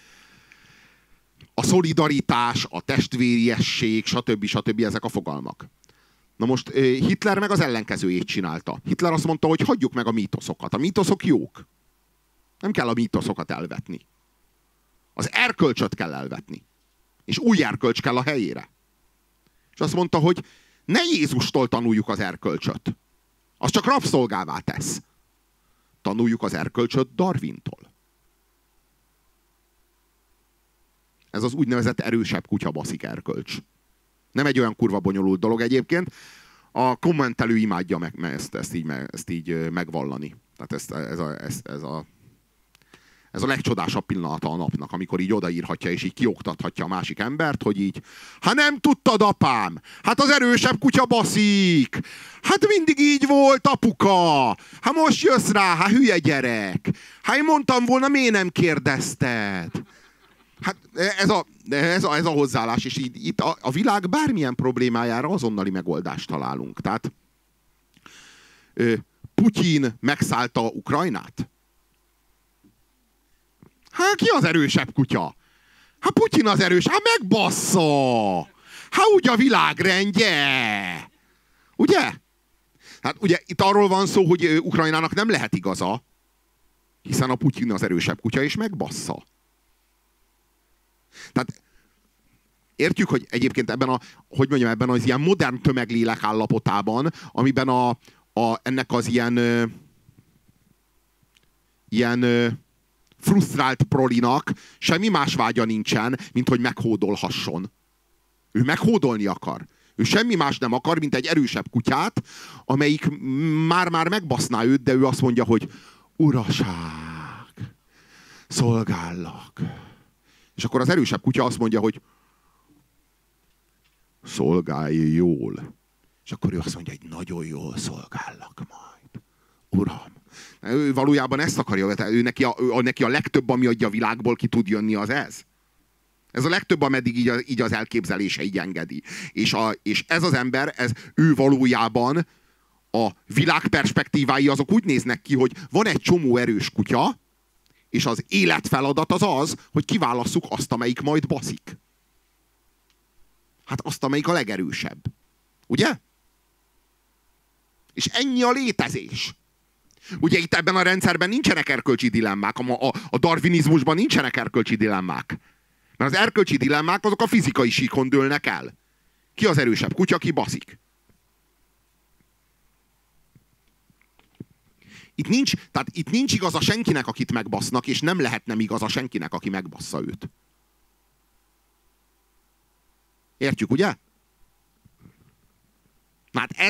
a szolidaritás, a testvériesség, stb. Ezek a fogalmak. Na most Hitler meg az ellenkezőjét csinálta. Hitler azt mondta, hogy hagyjuk meg a mítoszokat. A mítoszok jók. Nem kell a mítoszokat elvetni. Az erkölcsöt kell elvetni. És új erkölcs kell a helyére. És azt mondta, hogy ne Jézustól tanuljuk az erkölcsöt. Az csak rabszolgává tesz. Tanuljuk az erkölcsöt Darwintól. Ez az úgynevezett erősebb kutyabaszik erkölcs. Nem egy olyan kurva bonyolult dolog egyébként. A kommentelő imádja meg ezt így megvallani. Tehát ez a legcsodásabb pillanata a napnak, amikor így odaírhatja, és így kioktathatja a másik embert, hogy így, ha nem tudtad, apám, hát az erősebb kutya baszik, hát mindig így volt, apuka, hát most jössz rá, hát hülye gyerek, hát én mondtam volna, miért nem kérdezted? Hát ez a hozzáállás, és így, itt a világ bármilyen problémájára azonnali megoldást találunk. Tehát Putyin megszállta Ukrajnát? Hát ki az erősebb kutya? Hát Putyin az erős, hát megbassza! Hát úgy a világrendje! Ugye? Hát ugye itt arról van szó, hogy Ukrajnának nem lehet igaza, hiszen a Putyin az erősebb kutya, és megbassza. Tehát értjük, hogy egyébként ebben az ilyen modern tömeglélek állapotában, amiben ennek az ilyen frusztrált prolinak semmi más vágya nincsen, mint hogy meghódolhasson. Ő meghódolni akar. Ő semmi más nem akar, mint egy erősebb kutyát, amelyik már megbaszná őt, de ő azt mondja, hogy uraság, szolgállak. És akkor az erősebb kutya azt mondja, hogy szolgálj jól. És akkor ő azt mondja, hogy nagyon jól szolgállak majd. Uram. Ő valójában ezt akarja, neki a legtöbb, ami adja a világból ki tud jönni, az ez. Ez a legtöbb, ameddig így az elképzelése így engedi. És ez az ember, ő valójában a világ perspektívái azok úgy néznek ki, hogy van egy csomó erős kutya, és az életfeladat az, hogy kiválasszuk azt, amelyik majd baszik. Hát azt, amelyik a legerősebb. Ugye? És ennyi a létezés. Ugye itt ebben a rendszerben nincsenek erkölcsi dilemmák, a darwinizmusban nincsenek erkölcsi dilemmák. Mert az erkölcsi dilemmák azok a fizikai síkon dőlnek el. Ki az erősebb kutya, ki baszik. Itt nincs igaza senkinek, akit megbasznak, és nem lehet nem igaza senkinek, aki megbassza őt. Értjük, ugye? Na hát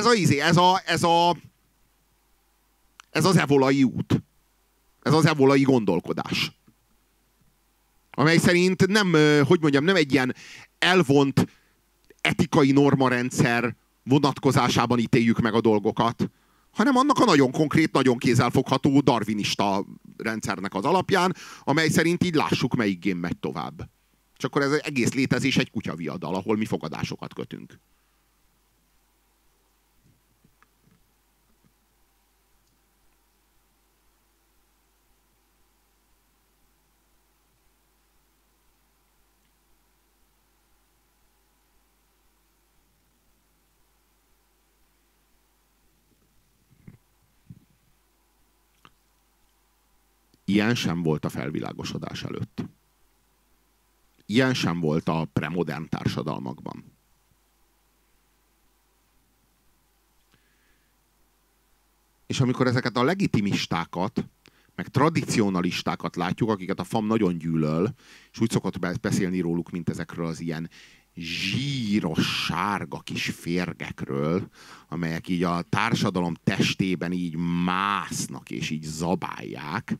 ez az evolai út. Ez az evolai gondolkodás. Amely szerint nem egy ilyen elvont etikai normarendszer vonatkozásában ítéljük meg a dolgokat, hanem annak a nagyon konkrét, nagyon kézzelfogható darwinista rendszernek az alapján, amely szerint így lássuk, melyik gém megy tovább. És akkor ez az egész létezés egy kutyaviadal, ahol mi fogadásokat kötünk. Ilyen sem volt a felvilágosodás előtt. Ilyen sem volt a premodern társadalmakban. És amikor ezeket a legitimistákat, meg tradicionalistákat látjuk, akiket a FAM nagyon gyűlöl, és úgy szokott beszélni róluk, mint ezekről az ilyen zsíros, sárga kis férgekről, amelyek így a társadalom testében így másznak, és így zabálják.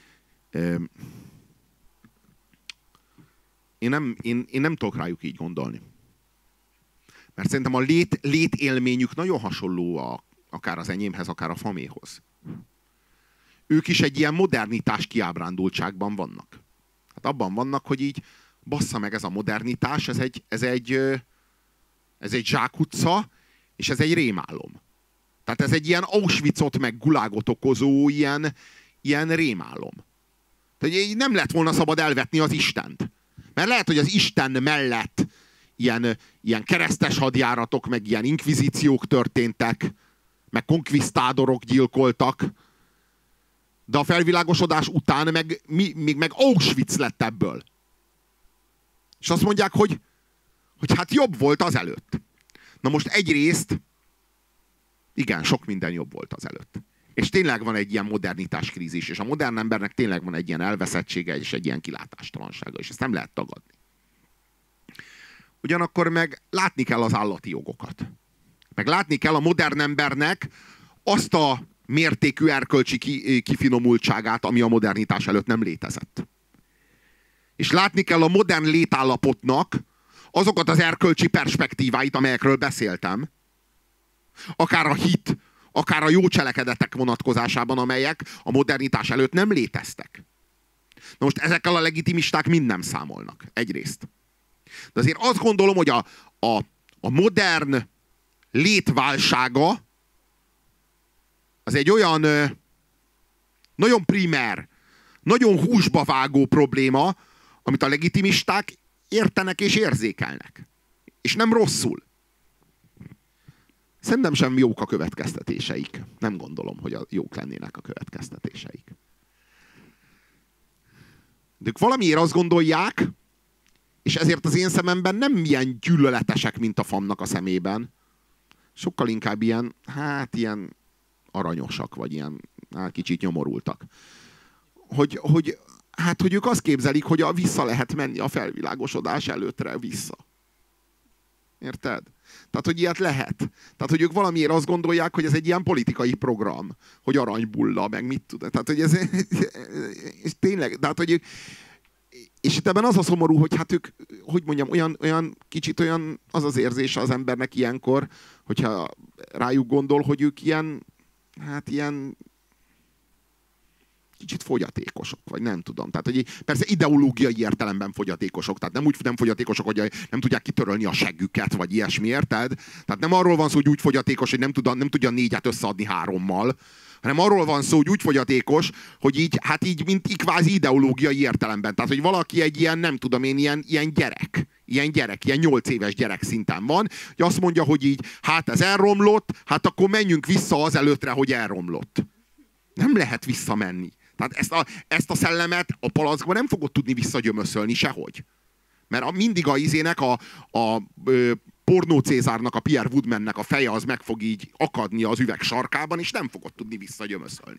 Én nem tudok rájuk így gondolni. Mert szerintem a létélményük nagyon hasonló akár az enyémhez, akár a FAMéhoz. Ők is egy ilyen modernitás kiábrándultságban vannak. Hát abban vannak, hogy így bassza meg ez a modernitás, ez egy zsákutca, és ez egy rémálom. Tehát ez egy ilyen Auschwitzot meg Gulagot okozó ilyen rémálom. Tehát így nem lett volna szabad elvetni az Istent. Mert lehet, hogy az Isten mellett ilyen keresztes hadjáratok, meg ilyen inkvizíciók történtek, meg konkvisztádorok gyilkoltak, de a felvilágosodás után meg Auschwitz lett ebből. És azt mondják, hogy hát jobb volt az előtt. Na most egyrészt, igen, sok minden jobb volt az előtt. És tényleg van egy ilyen modernitás krízis, és a modern embernek tényleg van egy ilyen elveszettsége, és egy ilyen kilátástalansága, és ezt nem lehet tagadni. Ugyanakkor meg látni kell az állati jogokat. Meg látni kell a modern embernek azt a mértékű erkölcsi kifinomultságát, ami a modernitás előtt nem létezett. És látni kell a modern létállapotnak azokat az erkölcsi perspektíváit, amelyekről beszéltem. Akár a hit, akár a jó cselekedetek vonatkozásában, amelyek a modernitás előtt nem léteztek. Na most ezekkel a legitimisták mind nem számolnak. Egyrészt. De azért azt gondolom, hogy a modern létválsága az egy olyan nagyon primer, nagyon húsba vágó probléma, amit a legitimisták értenek és érzékelnek. És nem rosszul. Szerintem sem jók a következtetéseik. Nem gondolom, hogy jók lennének a következtetéseik. De ők valamiért azt gondolják, és ezért az én szememben nem ilyen gyűlöletesek, mint a FAM-nak a szemében. Sokkal inkább ilyen aranyosak, vagy ilyen kicsit nyomorultak. Hogy ők azt képzelik, hogy vissza lehet menni a felvilágosodás előttre vissza. Érted? Tehát, hogy ilyet lehet. Tehát, hogy ők valamiért azt gondolják, hogy ez egy ilyen politikai program, hogy aranybulla, meg mit tud. Tehát, hogy ez tényleg, tehát, hogy ők, és itt ebben az a szomorú, hogy hát ők, hogy mondjam, olyan kicsit olyan az az érzése az embernek ilyenkor, hogyha rájuk gondol, hogy ők ilyen kicsit fogyatékosok, vagy nem tudom. Tehát, hogy persze ideológiai értelemben fogyatékosok, tehát nem úgy nem fogyatékosok, hogy nem tudják kitörölni a seggüket, vagy ilyesmi, érted? Tehát nem arról van szó, hogy úgy fogyatékos, hogy nem tudja 4-et összeadni 3-mal, hanem arról van szó, hogy úgy fogyatékos, hogy így mint kvázi ideológiai értelemben. Tehát, hogy valaki egy ilyen, nem tudom én, ilyen gyerek, ilyen 8 éves gyerek szinten van, hogy azt mondja, hogy így, hát ez elromlott, hát akkor menjünk vissza az előttre, hogy elromlott. Nem lehet visszamenni. Tehát ezt a szellemet a palackban nem fogod tudni visszagyömöszölni sehogy. Mert mindig a Pornó Cézárnak, a Pierre Woodmannek a feje az meg fog így akadni az üveg sarkában, és nem fogod tudni visszagyömöszölni.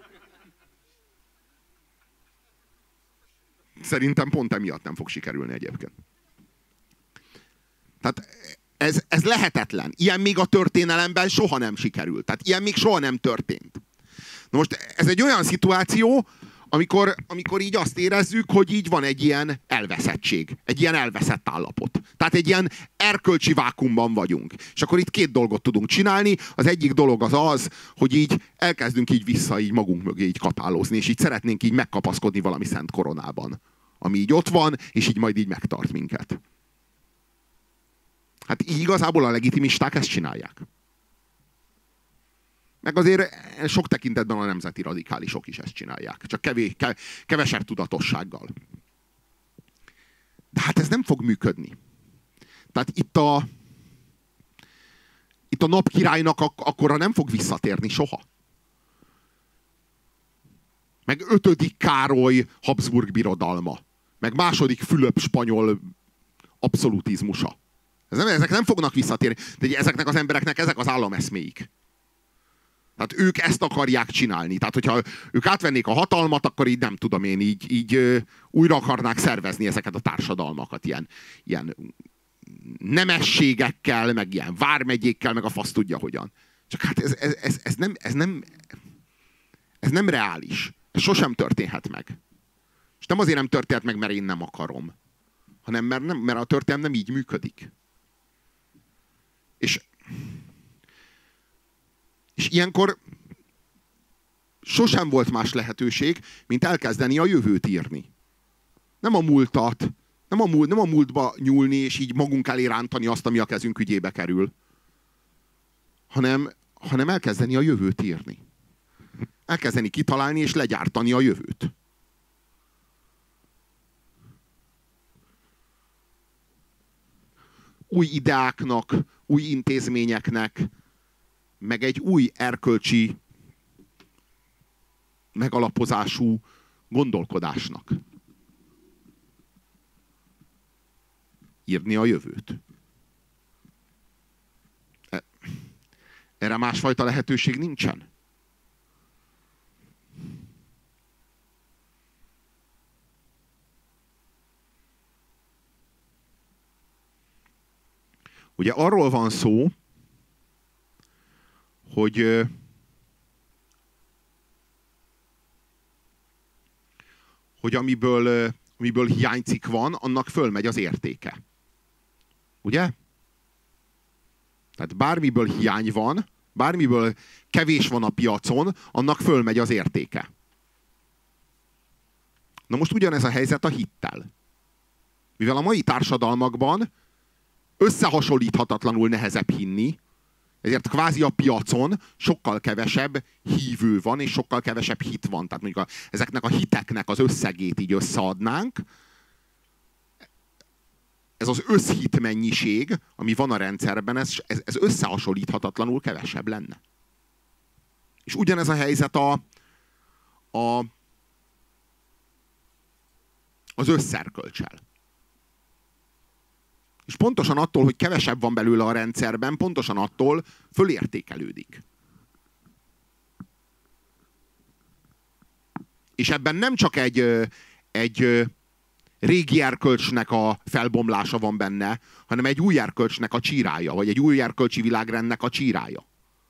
Szerintem pont emiatt nem fog sikerülni egyébként. Tehát ez lehetetlen. Ilyen még a történelemben soha nem sikerült. Tehát ilyen még soha nem történt. Na most ez egy olyan szituáció, amikor így azt érezzük, hogy így van egy ilyen elveszettség, egy ilyen elveszett állapot. Tehát egy ilyen erkölcsi vákuumban vagyunk. És akkor itt 2 dolgot tudunk csinálni. Az egyik dolog az, hogy így elkezdünk így vissza így magunk mögé így kapálózni, és így szeretnénk így megkapaszkodni valami szent koronában. Ami így ott van, és így majd így megtart minket. Hát így igazából a legitimisták ezt csinálják. Meg azért sok tekintetben a nemzeti radikálisok is ezt csinálják. Csak kevesebb tudatossággal. De hát ez nem fog működni. Tehát itt a napkirálynak akkora nem fog visszatérni soha. Meg 5. Károly Habsburg birodalma. Meg 2. Fülöp spanyol abszolutizmusa. Ezek nem fognak visszatérni. De ezeknek az embereknek ezek az állameszméik. Tehát ők ezt akarják csinálni. Tehát, hogyha ők átvennék a hatalmat, akkor így nem tudom én, így újra akarnák szervezni ezeket a társadalmakat. Ilyen nemességekkel, meg ilyen vármegyékkel, meg a fasz tudja hogyan. Csak hát ez nem reális. Ez sosem történhet meg. És nem azért nem történhet meg, mert én nem akarom, hanem mert a történelem nem így működik. És ilyenkor sosem volt más lehetőség, mint elkezdeni a jövőt írni. Nem a múltat, nem a múltba nyúlni, és így magunk elé rántani azt, ami a kezünk ügyébe kerül, hanem elkezdeni a jövőt írni. Elkezdeni kitalálni és legyártani a jövőt. Új ideáknak, új intézményeknek, meg egy új erkölcsi megalapozású gondolkodásnak. Írni a jövőt. Erre másfajta lehetőség nincsen. Ugye arról van szó, hogy amiből hiánycikk van, annak fölmegy az értéke. Ugye? Tehát bármiből hiány van, bármiből kevés van a piacon, annak fölmegy az értéke. Na most ugyanez a helyzet a hittel. Mivel a mai társadalmakban összehasonlíthatatlanul nehezebb hinni, ezért kvázi a piacon sokkal kevesebb hívő van, és sokkal kevesebb hit van. Tehát mondjuk ezeknek a hiteknek az összegét így összeadnánk, ez az összhit mennyiség, ami van a rendszerben, ez összehasonlíthatatlanul kevesebb lenne. És ugyanez a helyzet az összerkölccsel. És pontosan attól, hogy kevesebb van belőle a rendszerben, pontosan attól fölértékelődik. És ebben nem csak egy régi erkölcsnek a felbomlása van benne, hanem egy új erkölcsnek a csírája, vagy egy új erkölcsi világrendnek a csírája.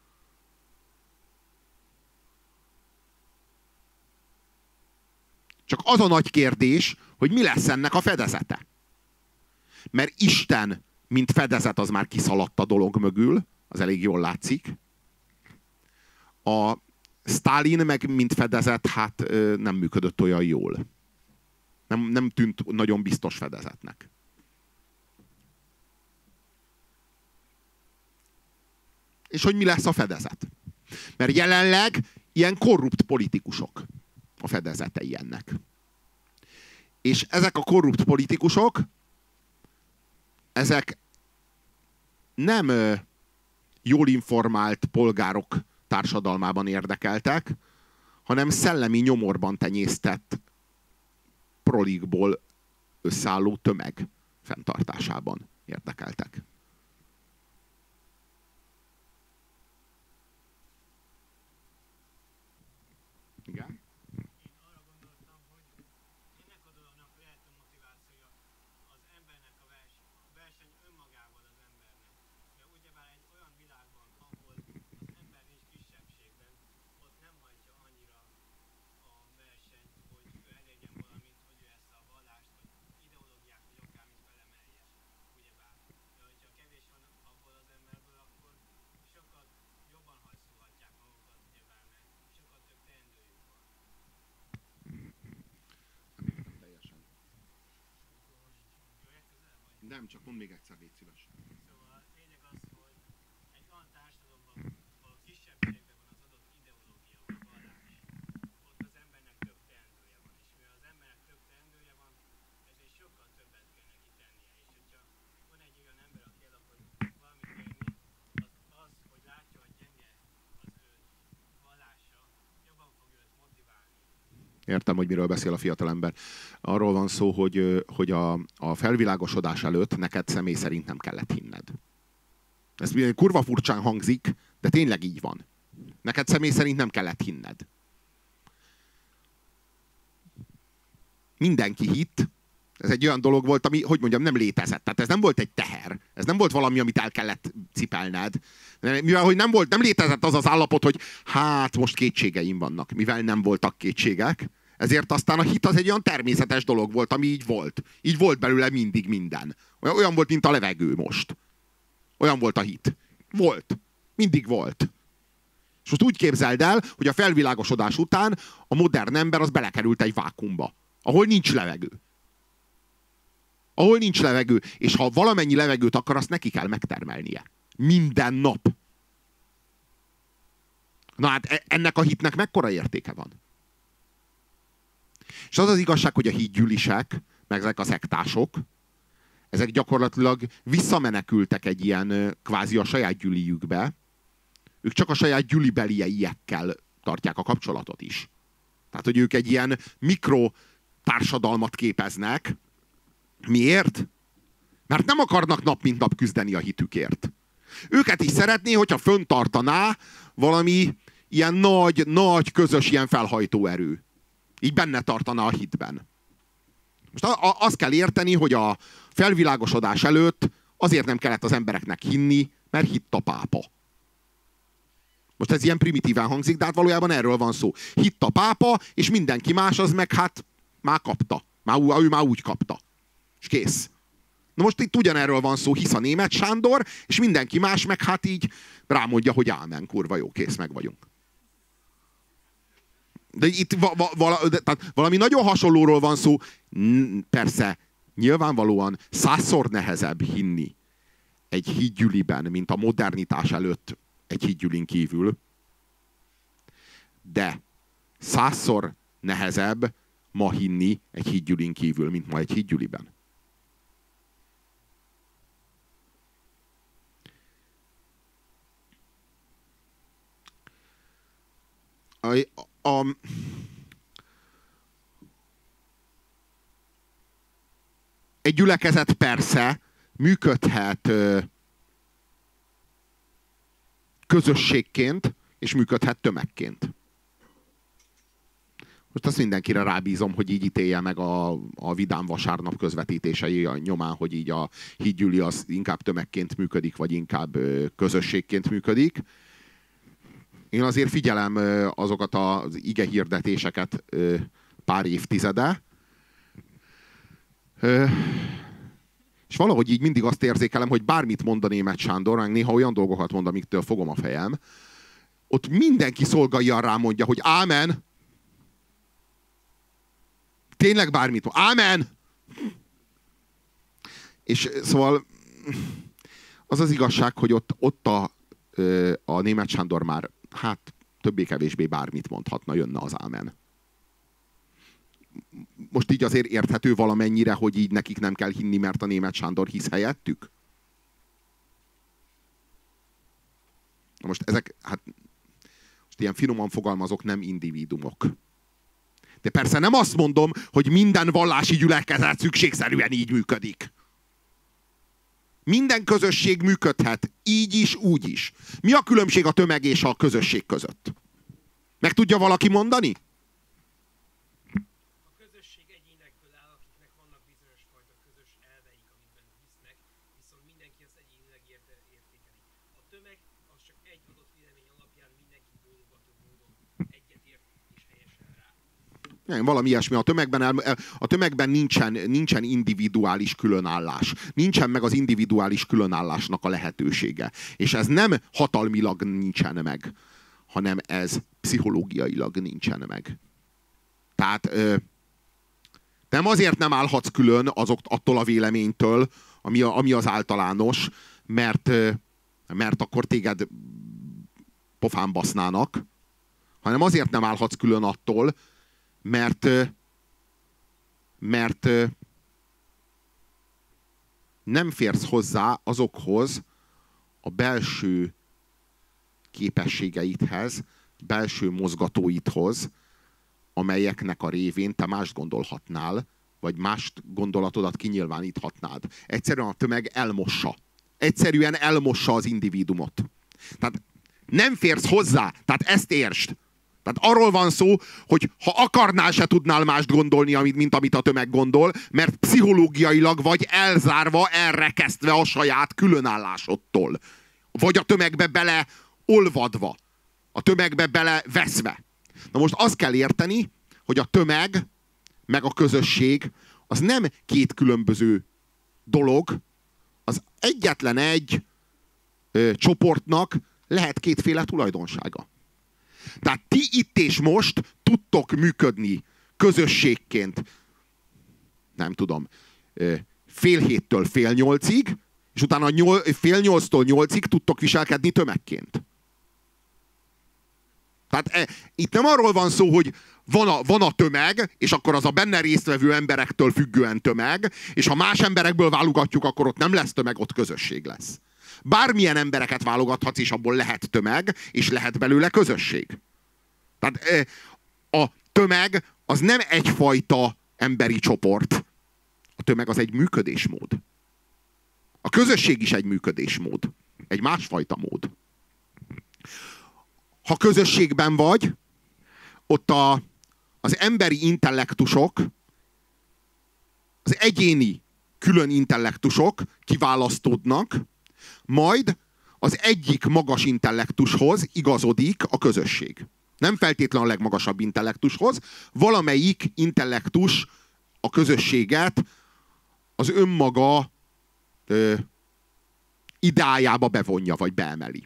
Csak az a nagy kérdés, hogy mi lesz ennek a fedezete. Mert Isten, mint fedezet, az már kiszaladt a dolog mögül, az elég jól látszik. A Sztálin meg, mint fedezet, hát nem működött olyan jól. Nem tűnt nagyon biztos fedezetnek. És hogy mi lesz a fedezet? Mert jelenleg ilyen korrupt politikusok a fedezetei ennek. És ezek a korrupt politikusok, ezek nem jól informált polgárok társadalmában érdekeltek, hanem szellemi nyomorban tenyésztett prolikból összeálló tömeg fenntartásában érdekeltek. Igen? Nem, csak mondd még egyszer, légy szíves. Szóval a lényeg az, hogy egy olyan társadalomban, ahol kisebbségben van az adott ideológia, vagy vallás, ott az embernek több teendője van. És mivel az embernek több teendője van, ezért sokkal többet kell neki tennie. És hogyha van egy olyan ember, aki el akar valamit érni, az, hogy látja, hogy gyenge az ő vallása, jobban fogja őt motiválni. Értem, hogy miről beszél a fiatalember. Arról van szó, hogy a felvilágosodás előtt neked személy szerint nem kellett hinned. Ez kurva furcsán hangzik, de tényleg így van. Neked személy szerint nem kellett hinned. Mindenki hitt. Ez egy olyan dolog volt, ami, hogy mondjam, nem létezett. Tehát ez nem volt egy teher. Ez nem volt valami, amit el kellett cipelned. Mivel hogy nem létezett az az állapot, hogy hát most kétségeim vannak. Mivel nem voltak kétségek, ezért aztán a hit az egy olyan természetes dolog volt, ami így volt. Így volt belőle mindig minden. Olyan volt, mint a levegő most. Olyan volt a hit. Volt. Mindig volt. És most úgy képzeld el, hogy a felvilágosodás után a modern ember az belekerült egy vákuumba, ahol nincs levegő. Ahol nincs levegő, és ha valamennyi levegőt akar, azt neki kell megtermelnie. Minden nap. Na hát ennek a hitnek mekkora értéke van? És az az igazság, hogy a hitgyűlisek, meg ezek a szektások, ezek gyakorlatilag visszamenekültek egy ilyen kvázi a saját gyülijükbe. Ők csak a saját gyülibeliekkel tartják a kapcsolatot is. Tehát, hogy ők egy ilyen mikrotársadalmat képeznek. Miért? Mert nem akarnak nap mint nap küzdeni a hitükért. Őket is szeretné, hogyha föntartaná valami ilyen nagy közös ilyen felhajtó erő. Így benne tartana a hitben. Most azt kell érteni, hogy a felvilágosodás előtt azért nem kellett az embereknek hinni, mert hitt a pápa. Most ez ilyen primitíven hangzik, de hát valójában erről van szó. Hitt a pápa, és mindenki más az meg hát már kapta. Ő már úgy kapta. És kész. Na most itt ugyanerről van szó, hisz a német Sándor, és mindenki más meg hát így rámondja, hogy ámen, kurva jó, kész, meg vagyunk. De itt tehát valami nagyon hasonlóról van szó. Persze, nyilvánvalóan 100-szor nehezebb hinni egy hídgyüliben, mint a modernitás előtt egy hídgyülin kívül. De 100-szor nehezebb ma hinni egy hídgyülin kívül, mint ma egy hídgyüliben. Egy gyülekezet persze működhet közösségként, és működhet tömegként. Most azt mindenkire rábízom, hogy így ítélje meg a Vidám vasárnap közvetítései nyomán, hogy így a hídgyüli az inkább tömegként működik, vagy inkább közösségként működik. Én azért figyelem azokat az igehirdetéseket pár évtizede, és valahogy így mindig azt érzékelem, hogy bármit mond a német Sándor, meg néha olyan dolgokat mond, amiktől fogom a fejem, ott mindenki szolgáljan rá mondja, hogy ámen. Tényleg bármit mond. Ámen! És szóval az az igazság, hogy ott a német Sándor már hát többé-kevésbé bármit mondhatna, jönne az ámen. Most így azért érthető valamennyire, hogy így nekik nem kell hinni, mert a német Sándor hisz helyettük? Na most ezek, hát most ilyen finoman fogalmazok, nem individumok. De persze nem azt mondom, hogy minden vallási gyülekezet szükségszerűen így működik. Minden közösség működhet, így is, úgy is. Mi a különbség a tömeg és a közösség között? Meg tudja valaki mondani? A közösség egyénekből áll, akiknek vannak bizonyos fajta közös elveik, amikben hisznek, viszont mindenki azt egyénileg értékeli. A tömeg az csak egy adott vélemény alapján mindenki bólogató módon egyetért és helyesen rá. Nem, valami ilyesmi. A tömegben nincsen individuális különállás. Nincsen meg az individuális különállásnak a lehetősége. És ez nem hatalmilag nincsen meg, hanem ez pszichológiailag nincsen meg. Tehát nem azért nem állhatsz külön attól a véleménytől, ami az általános, mert akkor téged pofán basznának, hanem azért nem állhatsz külön attól, mert nem férsz hozzá azokhoz a belső képességeidhez, belső mozgatóidhoz, amelyeknek a révén te mást gondolhatnál, vagy más gondolatodat kinyilváníthatnád. Egyszerűen a tömeg elmossa. Egyszerűen elmossa az individumot. Tehát Nem férsz hozzá. Tehát ezt értsd. Tehát arról van szó, hogy ha akarnál, se tudnál mást gondolni, mint amit a tömeg gondol, mert pszichológiailag vagy elzárva, elrekesztve a saját különállásodtól. Vagy a tömegbe bele olvadva. A tömegbe bele veszve. Na most azt kell érteni, hogy a tömeg meg a közösség az nem két különböző dolog, az egyetlen egy csoportnak lehet kétféle tulajdonsága. Tehát ti itt és most tudtok működni közösségként, nem tudom, fél héttől fél nyolcig, és utána fél nyolctól nyolcig tudtok viselkedni tömegként. Tehát itt nem arról van szó, hogy van a tömeg, és akkor az a benne résztvevő emberektől függően tömeg, és ha más emberekből válogatjuk, akkor ott nem lesz tömeg, ott közösség lesz. Bármilyen embereket válogathatsz, és abból lehet tömeg, és lehet belőle közösség. Tehát a tömeg az nem egyfajta emberi csoport. A tömeg az egy működésmód. A közösség is egy működésmód. Egy másfajta mód. Ha közösségben vagy, ott az emberi intellektusok, az egyéni külön intellektusok kiválasztódnak, majd az egyik magas intellektushoz igazodik a közösség. Nem feltétlenül a legmagasabb intellektushoz, valamelyik intellektus a közösséget az önmaga ideájába bevonja, vagy beemeli.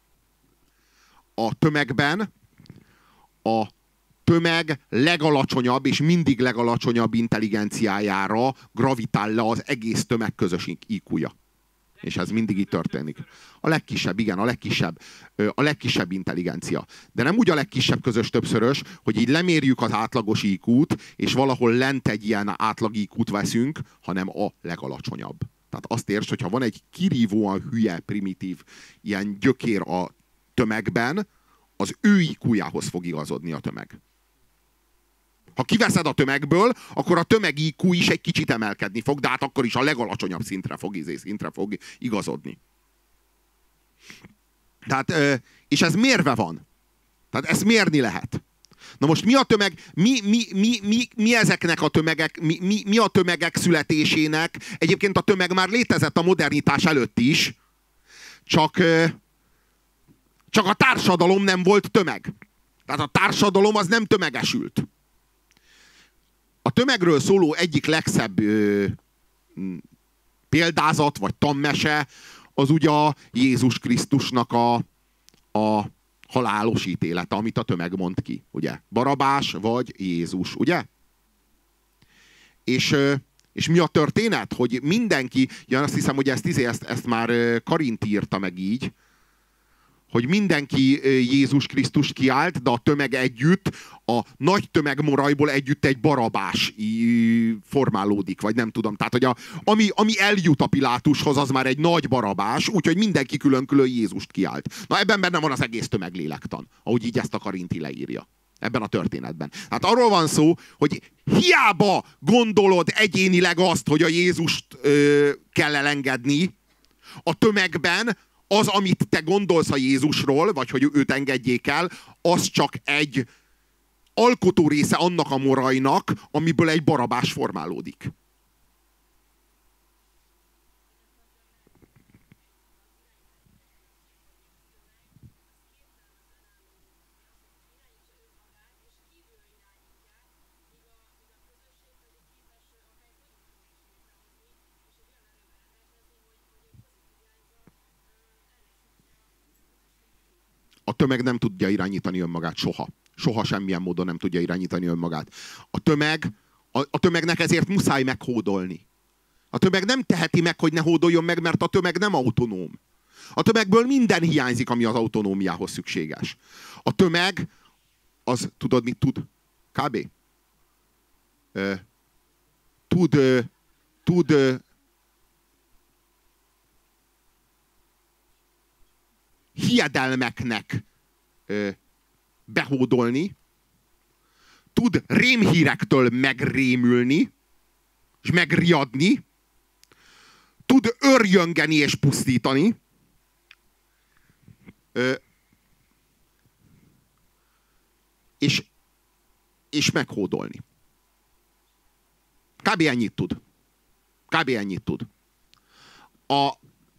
A tömegben a tömeg legalacsonyabb és mindig legalacsonyabb intelligenciájára gravitál le az egész tömeg közös IQ-ja. És ez mindig így történik. A legkisebb, igen, a legkisebb intelligencia. De nem úgy a legkisebb közös többszörös, hogy így lemérjük az átlagos IQ-t, és valahol lent egy ilyen átlag IQ-t veszünk, hanem a legalacsonyabb. Tehát azt értsd, hogyha van egy kirívóan hülye, primitív ilyen gyökér a tömegben, az ő IQ-jához fog igazodni a tömeg. Ha kiveszed a tömegből, akkor a tömeg IQ is egy kicsit emelkedni fog, de hát akkor is a legalacsonyabb szintre fog igazodni. Tehát, és ez mérve van. Tehát ezt mérni lehet. Na most mi a tömeg, mi ezeknek a tömegek, mi a tömegek születésének? Egyébként a tömeg már létezett a modernitás előtt is, csak a társadalom nem volt tömeg. Tehát a társadalom az nem tömegesült. A tömegről szóló egyik legszebb példázat, vagy tanmese, az ugye a Jézus Krisztusnak a halálos ítélete, amit a tömeg mond ki, ugye? Barabás vagy Jézus, ugye? És mi a történet? Hogy mindenki, ja, azt hiszem, hogy ezt már Karinti írta meg így, hogy mindenki Jézus Krisztus kiállt, de a tömeg együtt, a nagy tömeg morajból együtt egy Barabás formálódik, vagy nem tudom. Tehát, hogy ami eljut a Pilátushoz, az már egy nagy Barabás, úgyhogy mindenki külön-külön Jézust kiállt. Na ebben benne van az egész tömeglélektan, ahogy így ezt a Karinti leírja. Ebben a történetben. Hát arról van szó, hogy hiába gondolod egyénileg azt, hogy a Jézust kell elengedni, a tömegben az, amit te gondolsz a Jézusról, vagy hogy őt engedjék el, az csak egy alkotó része annak a morajnak, amiből egy Barabás formálódik. A tömeg nem tudja irányítani önmagát soha. Soha semmilyen módon nem tudja irányítani önmagát. A tömegnek ezért muszáj meghódolni. A tömeg nem teheti meg, hogy ne hódoljon meg, mert a tömeg nem autonóm. A tömegből minden hiányzik, ami az autonómiához szükséges. A tömeg, az tudod, mit tud? Kb. Tud hiedelmeknek behódolni, tud rémhírektől megrémülni, és megriadni, tud örjöngeni és pusztítani, és meghódolni. Kb. Ennyit tud. Kb. Ennyit tud. A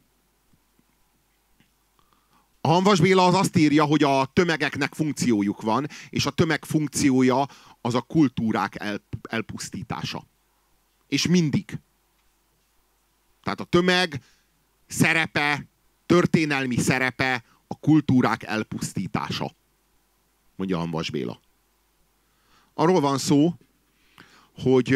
Hanvas Béla az azt írja, hogy a tömegeknek funkciójuk van, és a tömeg funkciója az a kultúrák elpusztítása. És mindig. Tehát a tömeg szerepe, történelmi szerepe a kultúrák elpusztítása, mondja Hanvas Béla. Arról van szó, hogy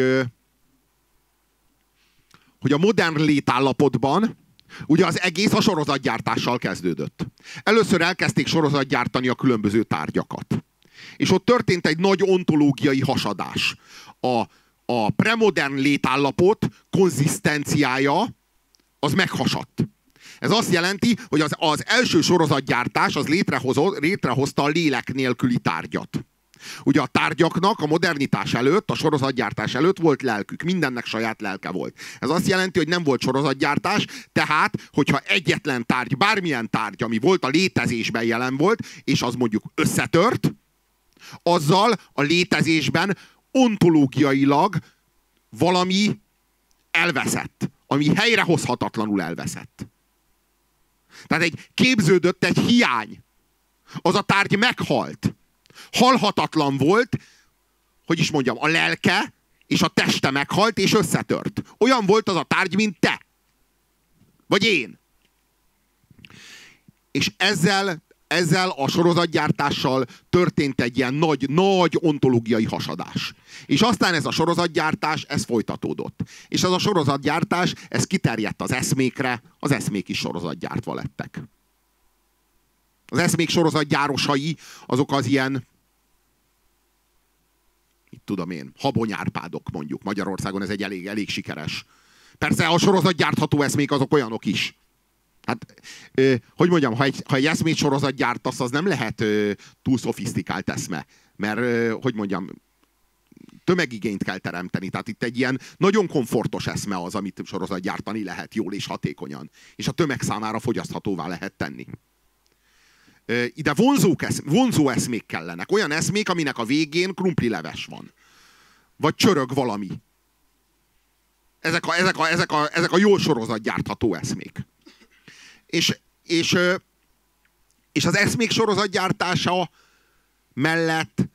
a modern létállapotban ugye az egész a sorozatgyártással kezdődött. Először elkezdték sorozatgyártani a különböző tárgyakat. És ott történt egy nagy ontológiai hasadás. A premodern létállapot konzisztenciája az meghasadt. Ez azt jelenti, hogy az első sorozatgyártás az létrehozta a lélek nélküli tárgyat. Ugye a tárgyaknak a modernitás előtt, a sorozatgyártás előtt volt lelkük. Mindennek saját lelke volt. Ez azt jelenti, hogy nem volt sorozatgyártás, tehát, hogyha egyetlen tárgy, bármilyen tárgy, ami volt a létezésben jelen volt, és az mondjuk összetört, azzal a létezésben ontológiailag valami elveszett, ami helyrehozhatatlanul elveszett. Tehát képződött egy hiány. Az a tárgy meghalt. Halhatatlan volt, hogy is mondjam, a lelke és a teste meghalt és összetört. Olyan volt az a tárgy, mint te. Vagy én. És ezzel a sorozatgyártással történt egy ilyen nagy ontológiai hasadás. És aztán ez a sorozatgyártás, ez folytatódott. És ez a sorozatgyártás, ez kiterjedt az eszmékre, az eszmék is sorozatgyártva lettek. Az eszmék sorozatgyárosai, azok az ilyen, mit tudom én, habonyárpádok mondjuk. Magyarországon ez egy elég sikeres. Persze a sorozatgyártható eszmék azok olyanok is. Hát, hogy mondjam, ha egy eszmét sorozat gyártasz, az nem lehet túl szofisztikált eszme. Mert, hogy mondjam, tömegigényt kell teremteni. Tehát itt egy ilyen nagyon komfortos eszme az, amit sorozat gyártani lehet jól és hatékonyan. És a tömeg számára fogyaszthatóvá lehet tenni. Ide vonzó eszmék kellenek. Olyan eszmék, aminek a végén krumplileves van. Vagy csörög valami. Ezek a jó sorozatgyártható eszmék. És az eszmék sorozatgyártása mellett,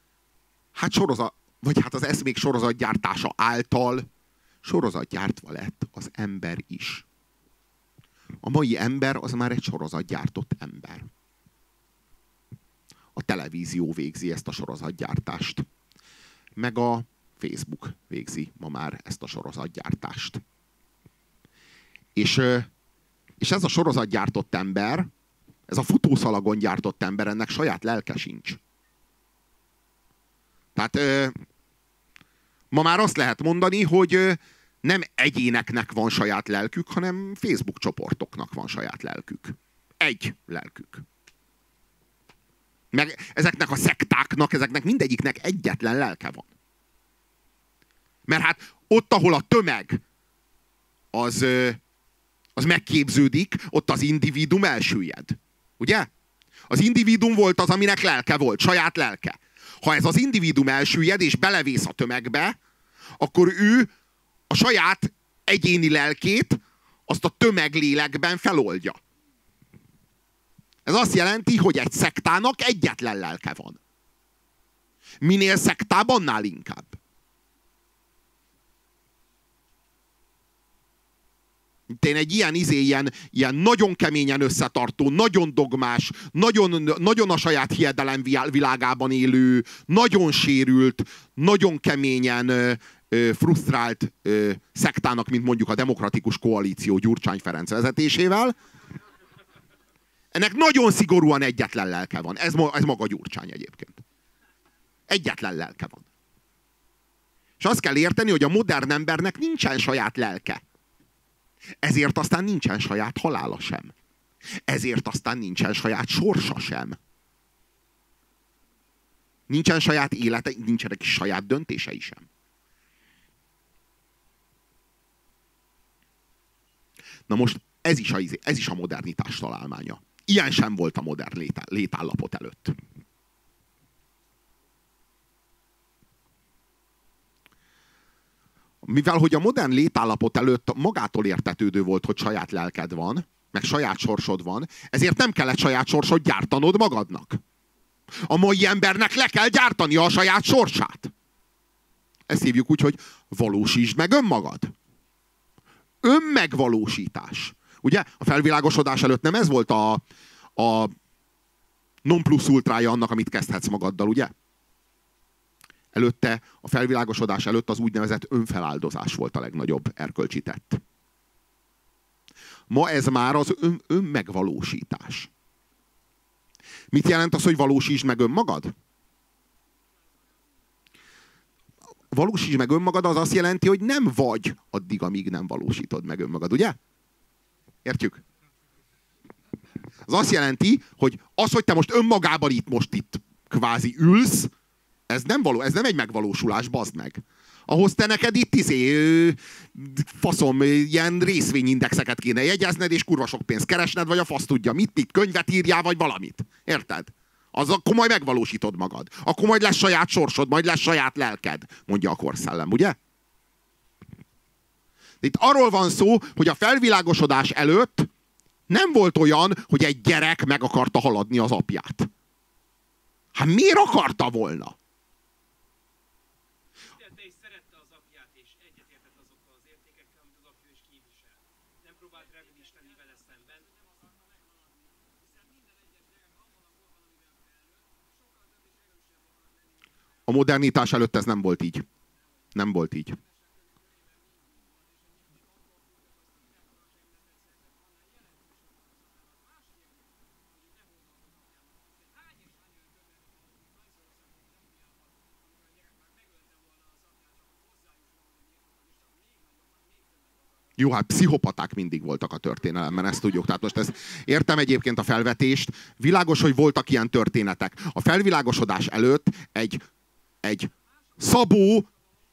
az eszmék sorozatgyártása által sorozatgyártva lett az ember is. A mai ember az már egy sorozatgyártott ember. A televízió végzi ezt a sorozatgyártást. Meg a Facebook végzi ma már ezt a sorozatgyártást. És ez a sorozatgyártott ember, ez a futószalagon gyártott ember, ennek saját lelke sincs. Tehát ma már azt lehet mondani, hogy nem egyéneknek van saját lelkük, hanem Facebook csoportoknak van saját lelkük. Egy lelkük. Meg ezeknek a szektáknak, ezeknek mindegyiknek egyetlen lelke van. Mert hát ott, ahol a tömeg az megképződik, ott az individuum elsüllyed. Ugye? Az individuum volt az, aminek lelke volt, saját lelke. Ha ez az individuum elsüllyed és belevész a tömegbe, akkor ő a saját egyéni lelkét azt a tömeglélekben feloldja. Ez azt jelenti, hogy egy szektának egyetlen lelke van. Minél szektább, annál inkább. Én egy ilyen nagyon keményen összetartó, nagyon dogmás, nagyon a saját hiedelem világában élő, nagyon sérült, nagyon keményen frusztrált szektának, mint mondjuk a Demokratikus Koalíció Gyurcsány Ferenc vezetésével. Ennek nagyon szigorúan egyetlen lelke van. Ez maga Gyurcsány egyébként. Egyetlen lelke van. És azt kell érteni, hogy a modern embernek nincsen saját lelke. Ezért aztán nincsen saját halála sem. Ezért aztán nincsen saját sorsa sem. Nincsen saját élete, nincsenek is saját döntései sem. Na most ez is a modernitás találmánya. Ilyen sem volt a modern létállapot előtt. mivel hogy a modern létállapot előtt magától értetődő volt, hogy saját lelked van, meg saját sorsod van, ezért nem kellett saját sorsod gyártanod magadnak. A mai embernek le kell gyártania a saját sorsát. Ezt hívjuk úgy, hogy valósítsd meg önmagad. Önmegvalósítás. Ugye a felvilágosodás előtt nem ez volt a non plus ultrája annak, amit kezdhetsz magaddal, ugye? Előtte, a felvilágosodás előtt az úgynevezett önfeláldozás volt a legnagyobb erkölcsi tett. Ma ez már az önmegvalósítás. Mit jelent az, hogy valósítsd meg önmagad? Valósítsd meg önmagad az azt jelenti, hogy nem vagy addig, amíg nem valósítod meg önmagad, ugye? Értjük? Az azt jelenti, hogy az, hogy te most önmagában itt kvázi ülsz, ez nem egy megvalósulás, bazd meg. Ahhoz te neked itt faszom, ilyen részvényindexeket kéne jegyezned, és kurva sok pénzt keresned, vagy a fasz tudja mit, itt könyvet írjál, vagy valamit. Érted? Akkor majd megvalósítod magad. Akkor majd lesz saját sorsod, majd lesz saját lelked, mondja a korszellem, ugye? De itt arról van szó, hogy a felvilágosodás előtt nem volt olyan, hogy egy gyerek meg akarta haladni az apját. Hát miért akarta volna? Te is szerette az apját, és egyetértett azokkal az értékekkel, amit az apja is képvisel. Nem próbált revidisteni vele szemben. A modernitás előtt ez nem volt így. Nem volt így. Jó, hát pszichopaták mindig voltak a történelemben, ezt tudjuk. Tehát most ezt értem egyébként a felvetést. Világos, hogy voltak ilyen történetek. A felvilágosodás előtt egy Szabó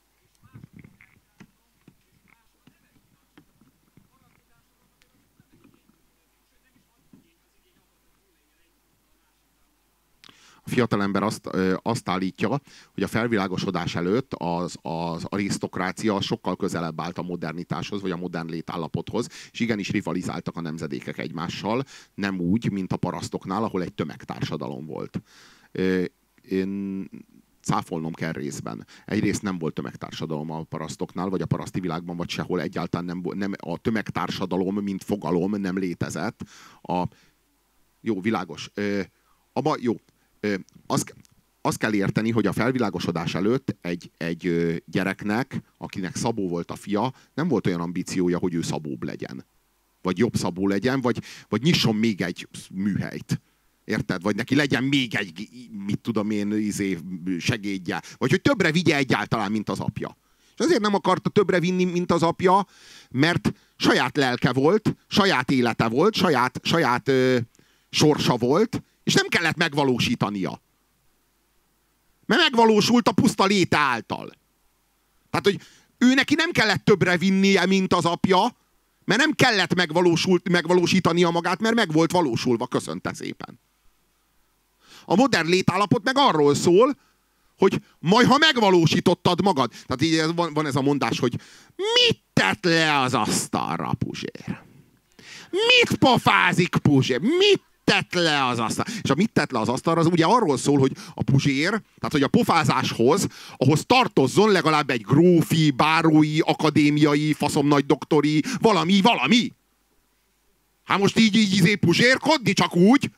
a fiatalember azt állítja, hogy a felvilágosodás előtt az arisztokrácia sokkal közelebb állt a modernitáshoz, vagy a modern létállapothoz, és igenis rivalizáltak a nemzedékek egymással, nem úgy, mint a parasztoknál, ahol egy tömegtársadalom volt. Én cáfolnom kell részben. Egyrészt nem volt tömegtársadalom a parasztoknál, vagy a paraszti világban, vagy sehol egyáltalán nem a tömegtársadalom, mint fogalom nem létezett. Jó, világos. Jó. Azt kell érteni, hogy a felvilágosodás előtt egy gyereknek, akinek Szabó volt a fia, nem volt olyan ambíciója, hogy ő Szabóbb legyen. Vagy jobb Szabó legyen, vagy nyisson még egy műhelyt. Érted? Vagy neki legyen még egy, mit tudom én, segédje. Vagy hogy többre vigye egyáltalán, mint az apja. És azért nem akarta többre vinni, mint az apja, mert saját lelke volt, saját élete volt, saját sorsa volt, és nem kellett megvalósítania. Mert megvalósult a puszta léte által. Tehát, hogy ő neki nem kellett többre vinnie, mint az apja, mert nem kellett megvalósítania magát, mert meg volt valósulva, köszönte szépen. A modern létállapot meg arról szól, hogy majd, ha megvalósítottad magad. Tehát így van ez a mondás, hogy mit tett le az asztalra, Puzsér? Mit pofázik, Puzsér? Mit tett le az asztalra? És a mit tett le az asztalra, az ugye arról szól, hogy a Puzsér, tehát hogy a pofázáshoz, ahhoz tartozzon legalább egy grófi, bárói, akadémiai, faszom nagy doktori, valami. Hát most így puzsérkodni, csak úgy?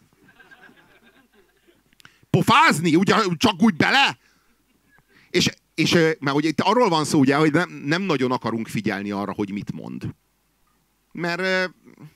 Pofázni? Ugye, csak úgy bele? És mert ugye itt arról van szó, ugye, hogy nem nagyon akarunk figyelni arra, hogy mit mond. Mert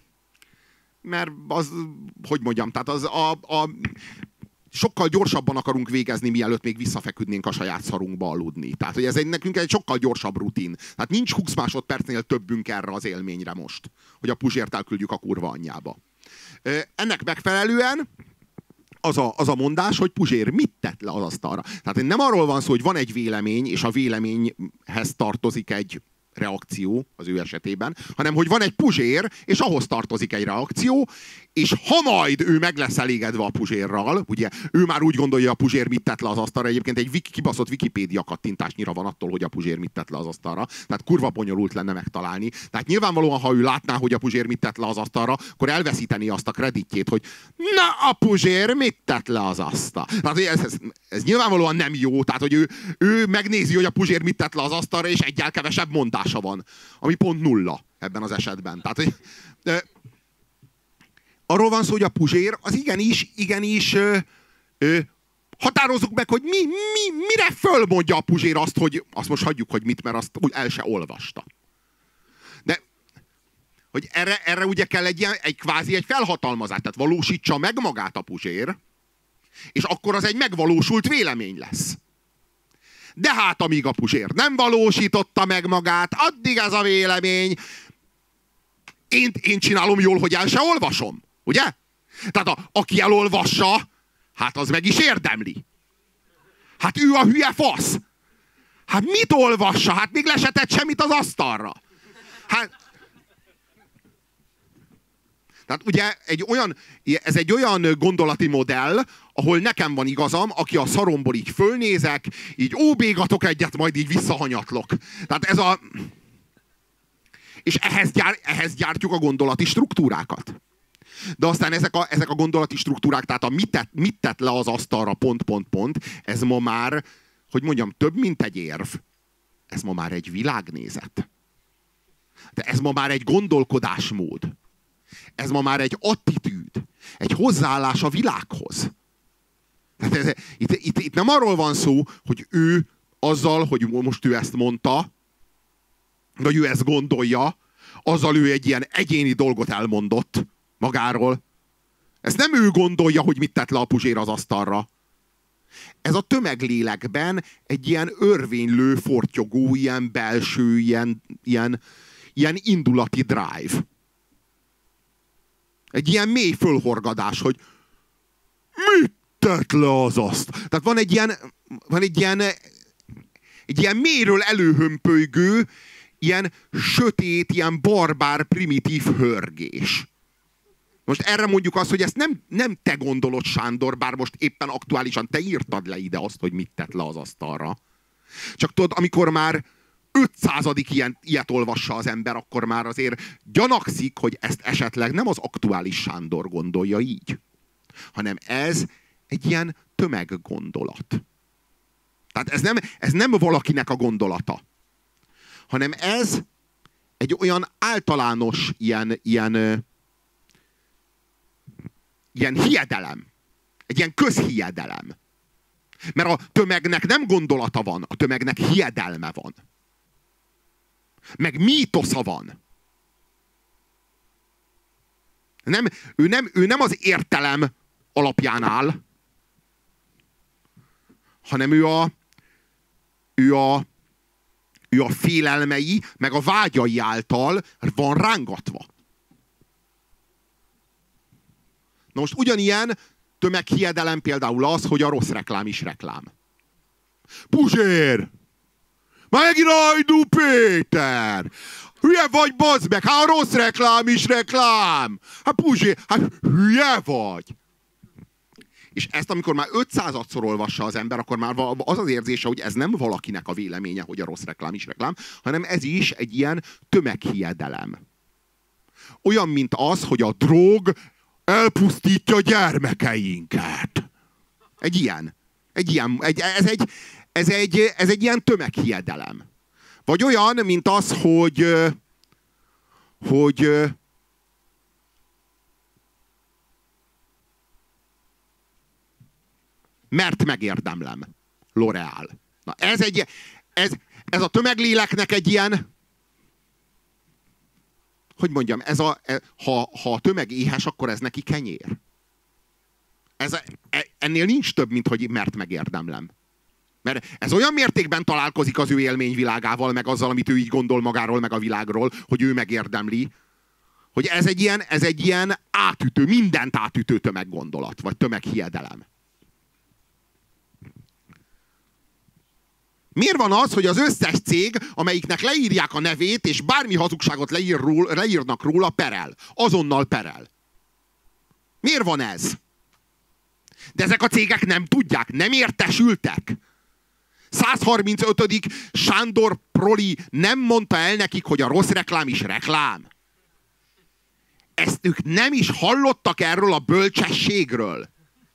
az, hogy mondjam, tehát az sokkal gyorsabban akarunk végezni, mielőtt még visszafeküdnénk a saját szarunkba aludni. Tehát, hogy ez nekünk egy sokkal gyorsabb rutin. Tehát nincs 20 másodpercnél többünk erre az élményre most, hogy a Puzsért elküldjük a kurva anyjába. Ennek megfelelően az a mondás, hogy Puzsér mit tett le az asztalra. Tehát nem arról van szó, hogy van egy vélemény, és a véleményhez tartozik egy reakció az ő esetében, hanem hogy van egy puzsér, és ahhoz tartozik egy reakció, és ha majd ő meg lesz elégedve a puzsérral, ugye ő már úgy gondolja, a puzsér mit tett le az asztalra, egyébként egy kibaszott Wikipédia kattintásnyira van attól, hogy a puzsér mit tett le az asztalra, tehát kurva bonyolult lenne megtalálni. Tehát nyilvánvalóan, ha ő látná, hogy a puzsér mit tett le az asztalra, akkor elveszíteni azt a kreditjét, hogy na, a puzsér mit tett le az asztalra. Tehát ez nyilvánvalóan nem jó, tehát hogy ő megnézi, hogy a puzsér mit tett le az asztalra, és egyel kevesebb mondása van, ami pont nulla ebben az esetben. Tehát, hogy, arról van szó, hogy a puzsér az igenis határozzuk meg, hogy mire fölmondja a puzsér azt, hogy azt most hagyjuk, hogy mit, mert azt úgy el se olvasta. De hogy erre ugye kell kvázi egy felhatalmazás, tehát valósítsa meg magát a puzsér, és akkor az egy megvalósult vélemény lesz. De hát amíg a puzsér nem valósította meg magát, addig ez a vélemény, én csinálom jól, hogy el se olvasom. Ugye? Tehát aki elolvassa, hát az meg is érdemli. Hát ő a hülye fasz. Hát mit olvassa? Hát még le se tett semmit az asztalra. Hát... Tehát ugye ez egy olyan gondolati modell, ahol nekem van igazam, aki a szaromból így fölnézek, így óbégatok egyet, majd így visszahanyatlok. Tehát ez a... És ehhez gyártjuk a gondolati struktúrákat. De aztán ezek a gondolati struktúrák, tehát a mit tett le az asztalra, ez ma már, hogy mondjam, több, mint egy érv. Ez ma már egy világnézet. De ez ma már egy gondolkodásmód. Ez ma már egy attitűd. Egy hozzáállás a világhoz. Tehát itt nem arról van szó, hogy ő azzal, hogy most ő ezt mondta, vagy ő ezt gondolja, azzal ő egy ilyen egyéni dolgot elmondott magáról. Ezt nem ő gondolja, hogy mit tett le a puzsér az asztalra. Ez a tömeglélekben egy ilyen örvénylő, fortyogó, ilyen belső, ilyen indulati drive. Egy ilyen mély fölhorgadás, hogy mit tett le az asztal. Tehát van egy ilyen mélyről előhömpölygő, ilyen sötét, ilyen barbár, primitív hörgés. Most erre mondjuk azt, hogy ezt nem te gondolod, Sándor, bár most éppen aktuálisan te írtad le ide azt, hogy mit tett le az asztalra. Csak tudod, amikor már 500. ilyet olvassa az ember, akkor már azért gyanakszik, hogy ezt esetleg nem az aktuális Sándor gondolja így, hanem ez egy ilyen tömeggondolat. Tehát ez nem valakinek a gondolata, hanem ez egy olyan általános ilyen hiedelem. Egy ilyen közhiedelem. Mert a tömegnek nem gondolata van, a tömegnek hiedelme van. Meg mítosza van. Ő nem az értelem alapján áll, hanem ő a félelmei, meg a vágyai által van rángatva. Na most ugyanilyen tömeghiedelem például az, hogy a rossz reklám is reklám. Puzsér! Megint Hajdú Péter! Hülye vagy, bazd meg! Hát a rossz reklám is reklám! Hát Puzsér, hát hülye vagy! És ezt, amikor már 500-szor olvassa az ember, akkor már az az érzése, hogy ez nem valakinek a véleménye, hogy a rossz reklám is reklám, hanem ez is egy ilyen tömeghiedelem. Olyan, mint az, hogy a drog elpusztítja gyermekeinket. Ez egy ilyen tömeghiedelem. Vagy olyan, mint az, hogy mert megérdemlem. L'Oreal. Na ez a tömegléleknek egy ilyen, hogy mondjam, ha a tömeg éhes, akkor ez neki kenyér. Ennél nincs több, mint hogy mert megérdemlem. Mert ez olyan mértékben találkozik az ő élményvilágával, meg azzal, amit ő így gondol magáról, meg a világról, hogy ő megérdemli, hogy ez egy ilyen átütő, mindent átütő tömeggondolat, vagy tömeghiedelem. Miért van az, hogy az összes cég, amelyiknek leírják a nevét, és bármi hazugságot leírnak róla, perel? Azonnal perel. Miért van ez? De ezek a cégek nem tudják, nem értesültek. 135. Sándor Proli nem mondta el nekik, hogy a rossz reklám is reklám. Ezt ők nem is hallottak erről a bölcsességről.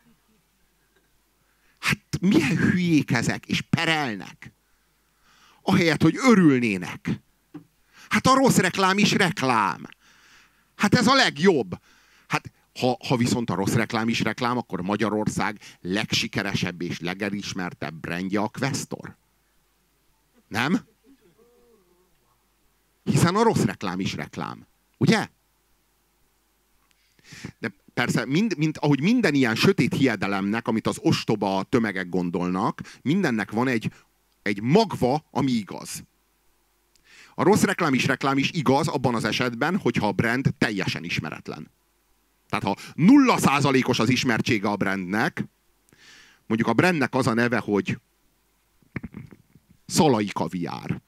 Hát milyen hülyék ezek, és perelnek. Ahelyett, hogy örülnének. Hát a rossz reklám is reklám. Hát ez a legjobb. Hát ha viszont a rossz reklám is reklám, akkor Magyarország legsikeresebb és legelismertebb brandje a Questor. Nem? Hiszen a rossz reklám is reklám. Ugye? De persze, ahogy minden ilyen sötét hiedelemnek, amit az ostoba tömegek gondolnak, mindennek van egy magva, ami igaz. A rossz reklám is igaz abban az esetben, hogyha a brand teljesen ismeretlen. Tehát ha 0%-os az ismertsége a brandnek, mondjuk a brandnek az a neve, hogy Szalai kaviár.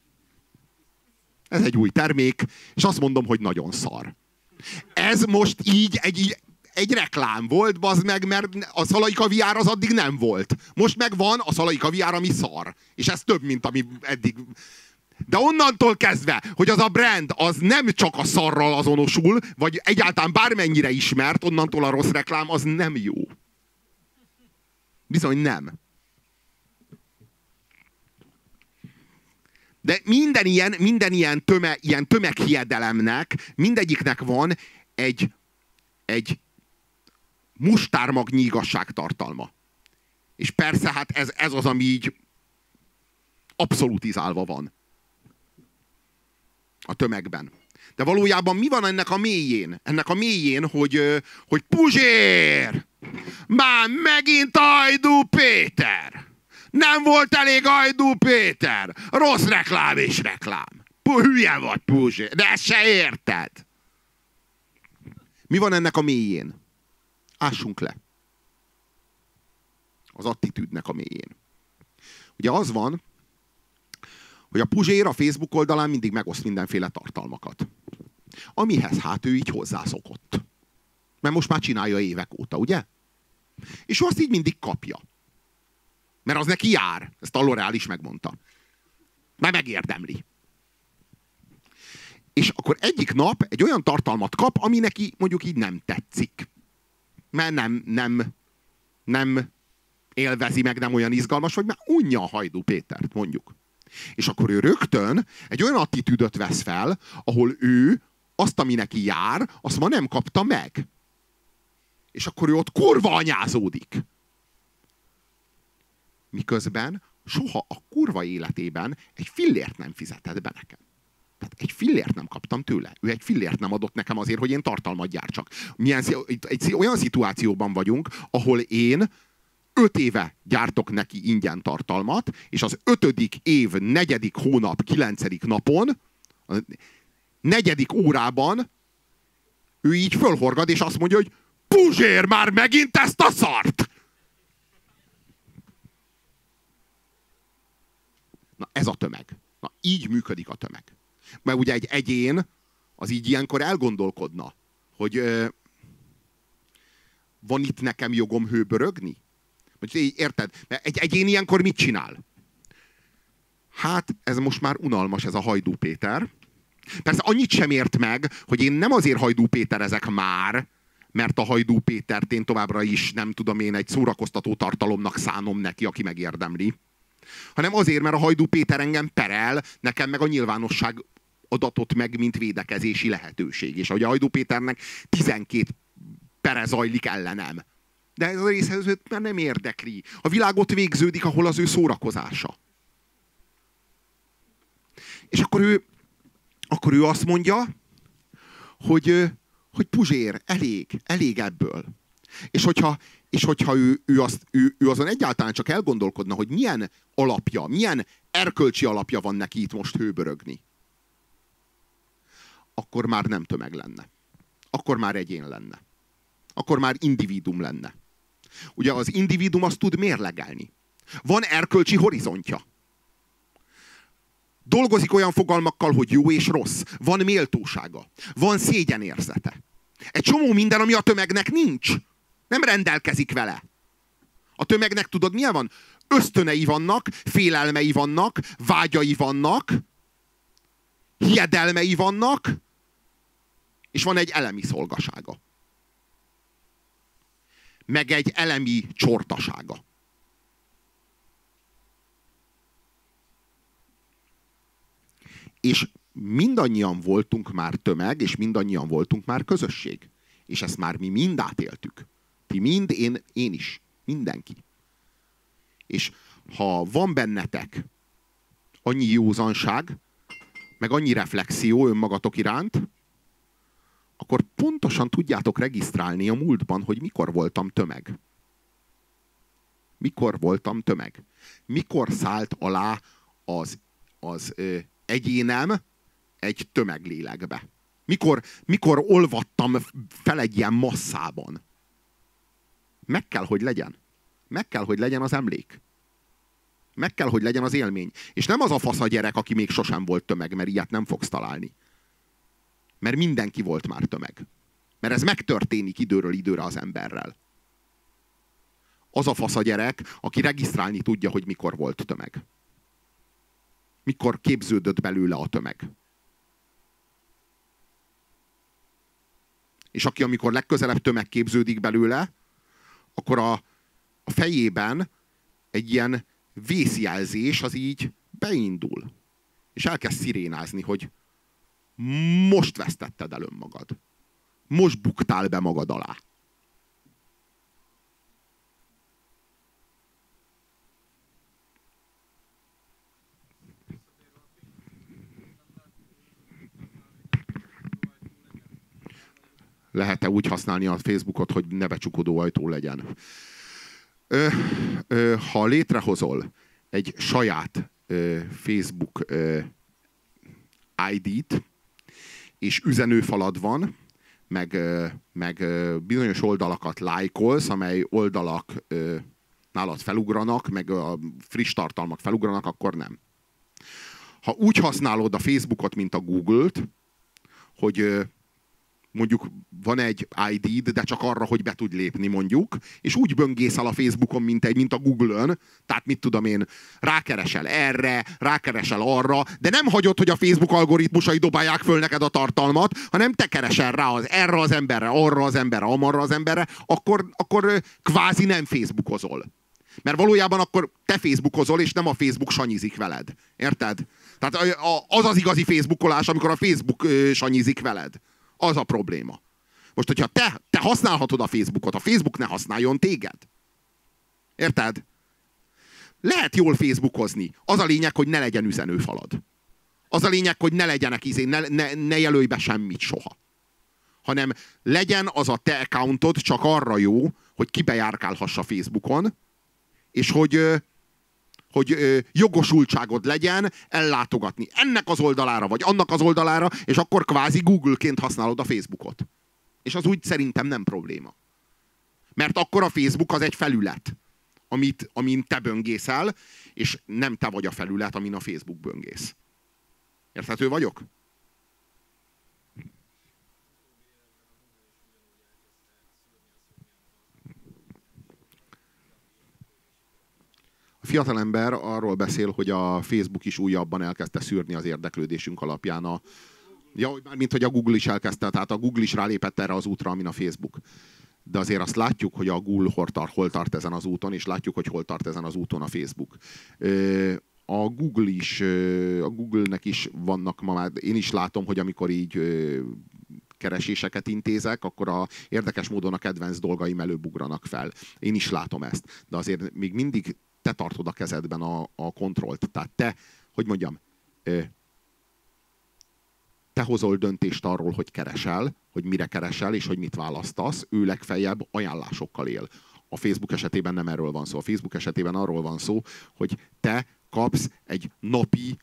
Ez egy új termék, és azt mondom, hogy nagyon szar. Ez most így egy reklám volt, bazd meg, mert a Szalai kaviár az addig nem volt. Most meg van a Szalai kaviár, ami szar. És ez több, mint ami eddig... De onnantól kezdve, hogy az a brand az nem csak a szarral azonosul, vagy egyáltalán bármennyire ismert, onnantól a rossz reklám az nem jó. Bizony nem. De minden ilyen tömeghiedelemnek, mindegyiknek van egy mustármagnyi igazságtartalma. És persze, hát ez az, ami így abszolutizálva van a tömegben. De valójában mi van ennek a mélyén? Ennek a mélyén, hogy Puzsér! Már megint Hajdú Péter! Nem volt elég Hajdú Péter! Rossz reklám és reklám! Hülye vagy, Puzsér! De ezt se érted! Mi van ennek a mélyén? Ássunk le. Az attitűdnek a mélyén. Ugye az van, hogy a Puzsér a Facebook oldalán mindig megoszt mindenféle tartalmakat. Amihez hát ő így hozzászokott. Mert most már csinálja évek óta, ugye? És ő azt így mindig kapja. Mert az neki jár. Ezt a L'Oréal is megmondta. Mert megérdemli. És akkor egyik nap egy olyan tartalmat kap, ami neki mondjuk így nem tetszik. Mert nem élvezi meg, nem olyan izgalmas, vagy már unja a Hajdú Pétert, mondjuk. És akkor ő rögtön egy olyan attitűdöt vesz fel, ahol ő azt, ami neki jár, azt ma nem kapta meg. És akkor ő ott kurva anyázódik. Miközben soha a kurva életében egy fillért nem fizetett be nekem. Tehát egy fillért nem kaptam tőle. Ő egy fillért nem adott nekem azért, hogy én tartalmat gyártsak. Egy olyan szituációban vagyunk, ahol én 5 éve gyártok neki ingyen tartalmat, és az 5. év 4. hónap 9. napon, a 4. órában ő így fölhorgad, és azt mondja, hogy Puzsér, már megint ezt a szart! Na ez a tömeg. Na így működik a tömeg. Mert ugye egy egyén az így ilyenkor elgondolkodna, hogy van itt nekem jogom hőbörögni? Érted? Mert egy egyén ilyenkor mit csinál? Hát ez most már unalmas, ez a Hajdú Péter. Persze annyit sem ért meg, hogy én nem azért Hajdú Péterezek már, mert a Hajdú Pétert én továbbra is, nem tudom én, egy szórakoztató tartalomnak szánom neki, aki megérdemli. Hanem azért, mert a Hajdú Péter engem perel, nekem meg a nyilvánosság adatot meg, mint védekezési lehetőség. És ahogy a Hajdú Péternek 12 pere zajlik ellenem. De ez a részhez őt már nem érdekli. A világ ott végződik, ahol az ő szórakozása. És akkor ő azt mondja, hogy Puzsér, elég ebből. És hogyha ő azon egyáltalán csak elgondolkodna, hogy milyen alapja, milyen erkölcsi alapja van neki itt most hőbörögni, akkor már nem tömeg lenne. Akkor már egyén lenne. Akkor már individum lenne. Ugye az individum azt tud mérlegelni. Van erkölcsi horizontja. Dolgozik olyan fogalmakkal, hogy jó és rossz. Van méltósága. Van szégyenérzete. Egy csomó minden, ami a tömegnek nincs. Nem rendelkezik vele. A tömegnek tudod, milyen van? Ösztönei vannak, félelmei vannak, vágyai vannak, hiedelmei vannak, és van egy elemi szolgasága. Meg egy elemi csortasága. És mindannyian voltunk már tömeg, és mindannyian voltunk már közösség. És ezt már mi mind átéltük. Ti mind, én is. Mindenki. És ha van bennetek annyi józanság, meg annyi reflexió önmagatok iránt, akkor pontosan tudjátok regisztrálni a múltban, hogy mikor voltam tömeg. Mikor voltam tömeg. Mikor szállt alá az egyénem egy tömeglélekbe. Mikor olvadtam fel egy ilyen masszában. Meg kell, hogy legyen. Meg kell, hogy legyen az emlék. Meg kell, hogy legyen az élmény. És nem az a fasz a gyerek, aki még sosem volt tömeg, mert ilyet nem fogsz találni. Mert mindenki volt már tömeg. Mert ez megtörténik időről időre az emberrel. Az a fasz a gyerek, aki regisztrálni tudja, hogy mikor volt tömeg. Mikor képződött belőle a tömeg. És aki amikor legközelebb tömeg képződik belőle, akkor a fejében egy ilyen vészjelzés az így beindul. És elkezd szirénázni, hogy most vesztetted el önmagad. Most buktál be magad alá. Lehet-e úgy használni a Facebookot, hogy ne becsukodó ajtó legyen? Ha létrehozol egy saját Facebook ID-t, és üzenőfalad van, meg bizonyos oldalakat lájkolsz, amely oldalak nálad felugranak, meg a friss tartalmak felugranak, akkor nem. Ha úgy használod a Facebookot, mint a Google-t, hogy mondjuk van egy ID-d, de csak arra, hogy be tudj lépni mondjuk, és úgy böngészel a Facebookon, mint a Google-ön, tehát mit tudom én, rákeresel erre, rákeresel arra, de nem hagyod, hogy a Facebook algoritmusai dobálják föl neked a tartalmat, hanem te keresel rá erre az emberre, arra az emberre, amarra az emberre, akkor kvázi nem Facebookozol. Mert valójában akkor te Facebookozol, és nem a Facebook sanyizik veled. Érted? Tehát az az igazi Facebookolás, amikor a Facebook sanyizik veled. Az a probléma. Most, hogyha te használhatod a Facebookot, a Facebook ne használjon téged. Érted? Lehet jól Facebookozni. Az a lényeg, hogy ne legyen üzenőfalad. Az a lényeg, hogy ne legyenek ne jelölj be semmit soha. Hanem legyen az a te accountod csak arra jó, hogy kibejárkálhass a Facebookon, és hogy jogosultságod legyen ellátogatni ennek az oldalára, vagy annak az oldalára, és akkor kvázi Google-ként használod a Facebookot. És az úgy szerintem nem probléma. Mert akkor a Facebook az egy felület, amin te böngészel, és nem te vagy a felület, amin a Facebook böngész. Érthető vagyok? A fiatalember arról beszél, hogy a Facebook is újabban elkezdte szűrni az érdeklődésünk alapján mármint, hogy a Google is elkezdte, tehát a Google is rálépett erre az útra, amin a Facebook. De azért azt látjuk, hogy a Google hol tart ezen az úton, és látjuk, hogy hol tart ezen az úton a Facebook. A Google-nek is vannak ma már, én is látom, hogy amikor így kereséseket intézek, akkor érdekes módon a kedvenc dolgaim előbugranak fel. Én is látom ezt. De azért még mindig te tartod a kezedben a kontrollt. Tehát te, hogy mondjam, te hozol döntést arról, hogy keresel, hogy mire keresel, és hogy mit választasz. Ő legfeljebb ajánlásokkal él. A Facebook esetében nem erről van szó. A Facebook esetében arról van szó, hogy te kapsz egy napi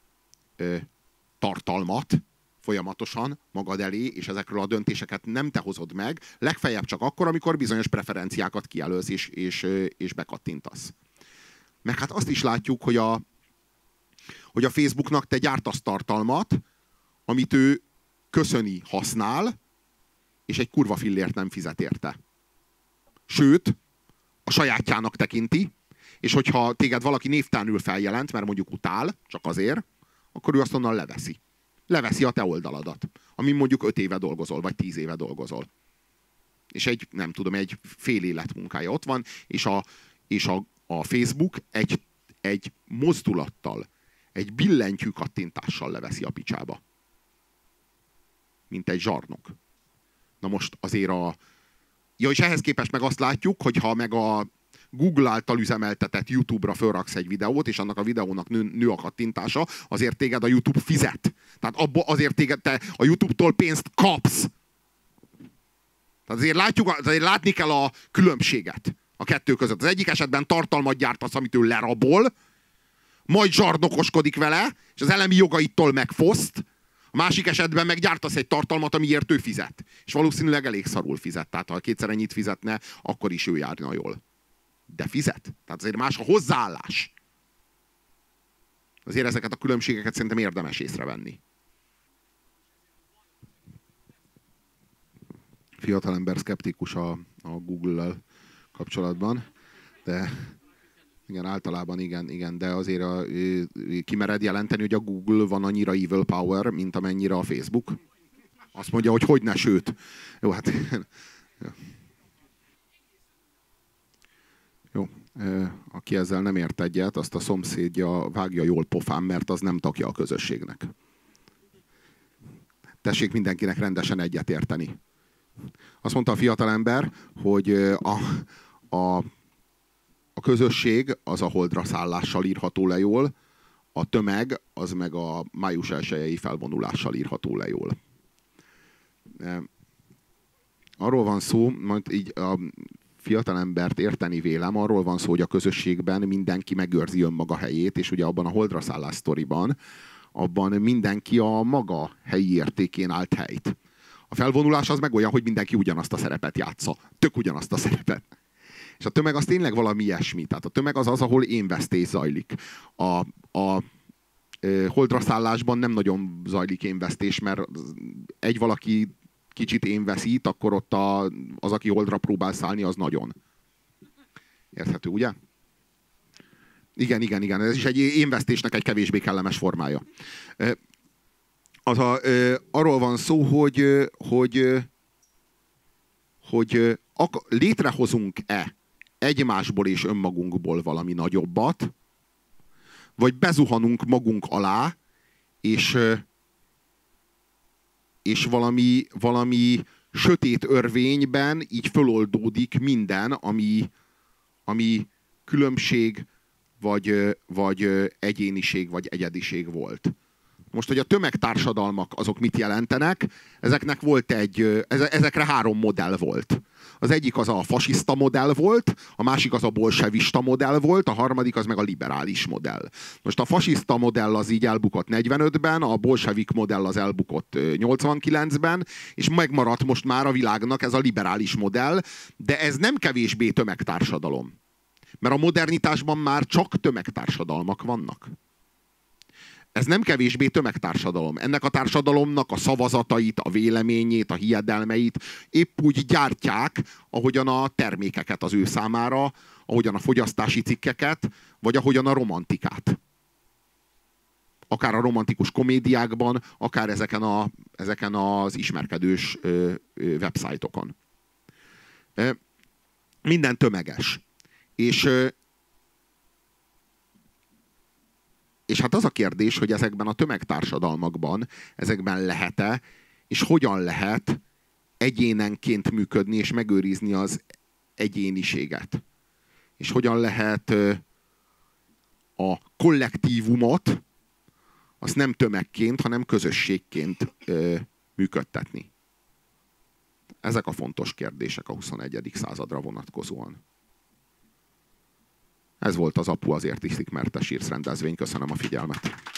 tartalmat folyamatosan magad elé, és ezekről a döntéseket nem te hozod meg, legfeljebb csak akkor, amikor bizonyos preferenciákat kijelölsz és bekattintasz. Meg hát azt is látjuk, hogy hogy a Facebooknak te gyártasz tartalmat, amit ő köszöni, használ, és egy kurva fillért nem fizet érte. Sőt, a sajátjának tekinti, és hogyha téged valaki névtelenül feljelent, mert mondjuk utál, csak azért, akkor ő azt onnan leveszi. Leveszi a te oldaladat, amin mondjuk 5 éve dolgozol, vagy 10 éve dolgozol. És egy fél élet munkája ott van, és a Facebook egy mozdulattal, egy billentyű kattintással leveszi a picsába. Mint egy zsarnok. Na most azért ja, és ehhez képest meg azt látjuk, hogy ha meg a Google által üzemeltetett YouTube-ra fölraksz egy videót, és annak a videónak nő a kattintása, azért téged a YouTube fizet. Tehát azért téged te a YouTube-tól pénzt kapsz. Tehát azért látni kell a különbséget a kettő között. Az egyik esetben tartalmat gyártasz, amit ő lerabol, majd zsarnokoskodik vele, és az elemi jogaitól megfoszt. A másik esetben meggyártasz egy tartalmat, amiért ő fizet. És valószínűleg elég szarul fizet. Tehát ha kétszer ennyit fizetne, akkor is ő járna jól. De fizet. Tehát azért más a hozzáállás. Azért ezeket a különbségeket szerintem érdemes észrevenni. Fiatalember szkeptikus a Google-lel kapcsolatban, de igen, általában igen, de azért kimered jelenteni, hogy a Google van annyira evil power, mint amennyire a Facebook. Azt mondja, hogy hogyne, sőt. Jó, hát... Jó, aki ezzel nem ért egyet, azt a szomszédja vágja jól pofán, mert az nem tagja a közösségnek. Tessék mindenkinek rendesen egyet érteni. Azt mondta a fiatalember, hogy a közösség az a holdra szállással írható le jól, a tömeg az meg a május 1-i felvonulással írható le jól. Arról van szó, majd így a fiatalembert érteni vélem, arról van szó, hogy a közösségben mindenki megőrzi önmaga helyét, és ugye abban a holdra szállás sztoriban, abban mindenki a maga helyi értékén állt helyt. A felvonulás az meg olyan, hogy mindenki ugyanazt a szerepet játsza. Tök ugyanazt a szerepet. És a tömeg az tényleg valami ilyesmi. Tehát a tömeg az, ahol énvesztés zajlik. A holdra szállásban nem nagyon zajlik énvesztés, mert egy valaki kicsit énveszít, akkor ott az, aki holdra próbál szállni, az nagyon. Érthető, ugye? Igen. Ez is egy énvesztésnek egy kevésbé kellemes formája. Arról van szó, hogy létrehozunk-e egymásból és önmagunkból valami nagyobbat, vagy bezuhanunk magunk alá, és valami sötét örvényben így föloldódik minden, ami különbség, vagy egyéniség, vagy egyediség volt. Most, hogy a tömegtársadalmak azok mit jelentenek, ezekre 3 modell volt. Az egyik az a fasiszta modell volt, a másik az a bolsevista modell volt, a harmadik az meg a liberális modell. Most a fasiszta modell az így elbukott 45-ben, a bolsevik modell az elbukott 89-ben, és megmaradt most már a világnak ez a liberális modell, de ez nem kevésbé tömegtársadalom. Mert a modernitásban már csak tömegtársadalmak vannak. Ez nem kevésbé tömegtársadalom. Ennek a társadalomnak a szavazatait, a véleményét, a hiedelmeit épp úgy gyártják, ahogyan a termékeket az ő számára, ahogyan a fogyasztási cikkeket, vagy ahogyan a romantikát. Akár a romantikus komédiákban, akár ezeken az ismerkedős websájtokon. Minden tömeges. És hát az a kérdés, hogy ezekben a tömegtársadalmakban, ezekben lehet-e, és hogyan lehet egyénenként működni, és megőrizni az egyéniséget. És hogyan lehet a kollektívumot, azt nem tömegként, hanem közösségként működtetni. Ezek a fontos kérdések a 21. századra vonatkozóan. Ez volt az Apu azért iszik, mert te sírsz rendezvény. Köszönöm a figyelmet.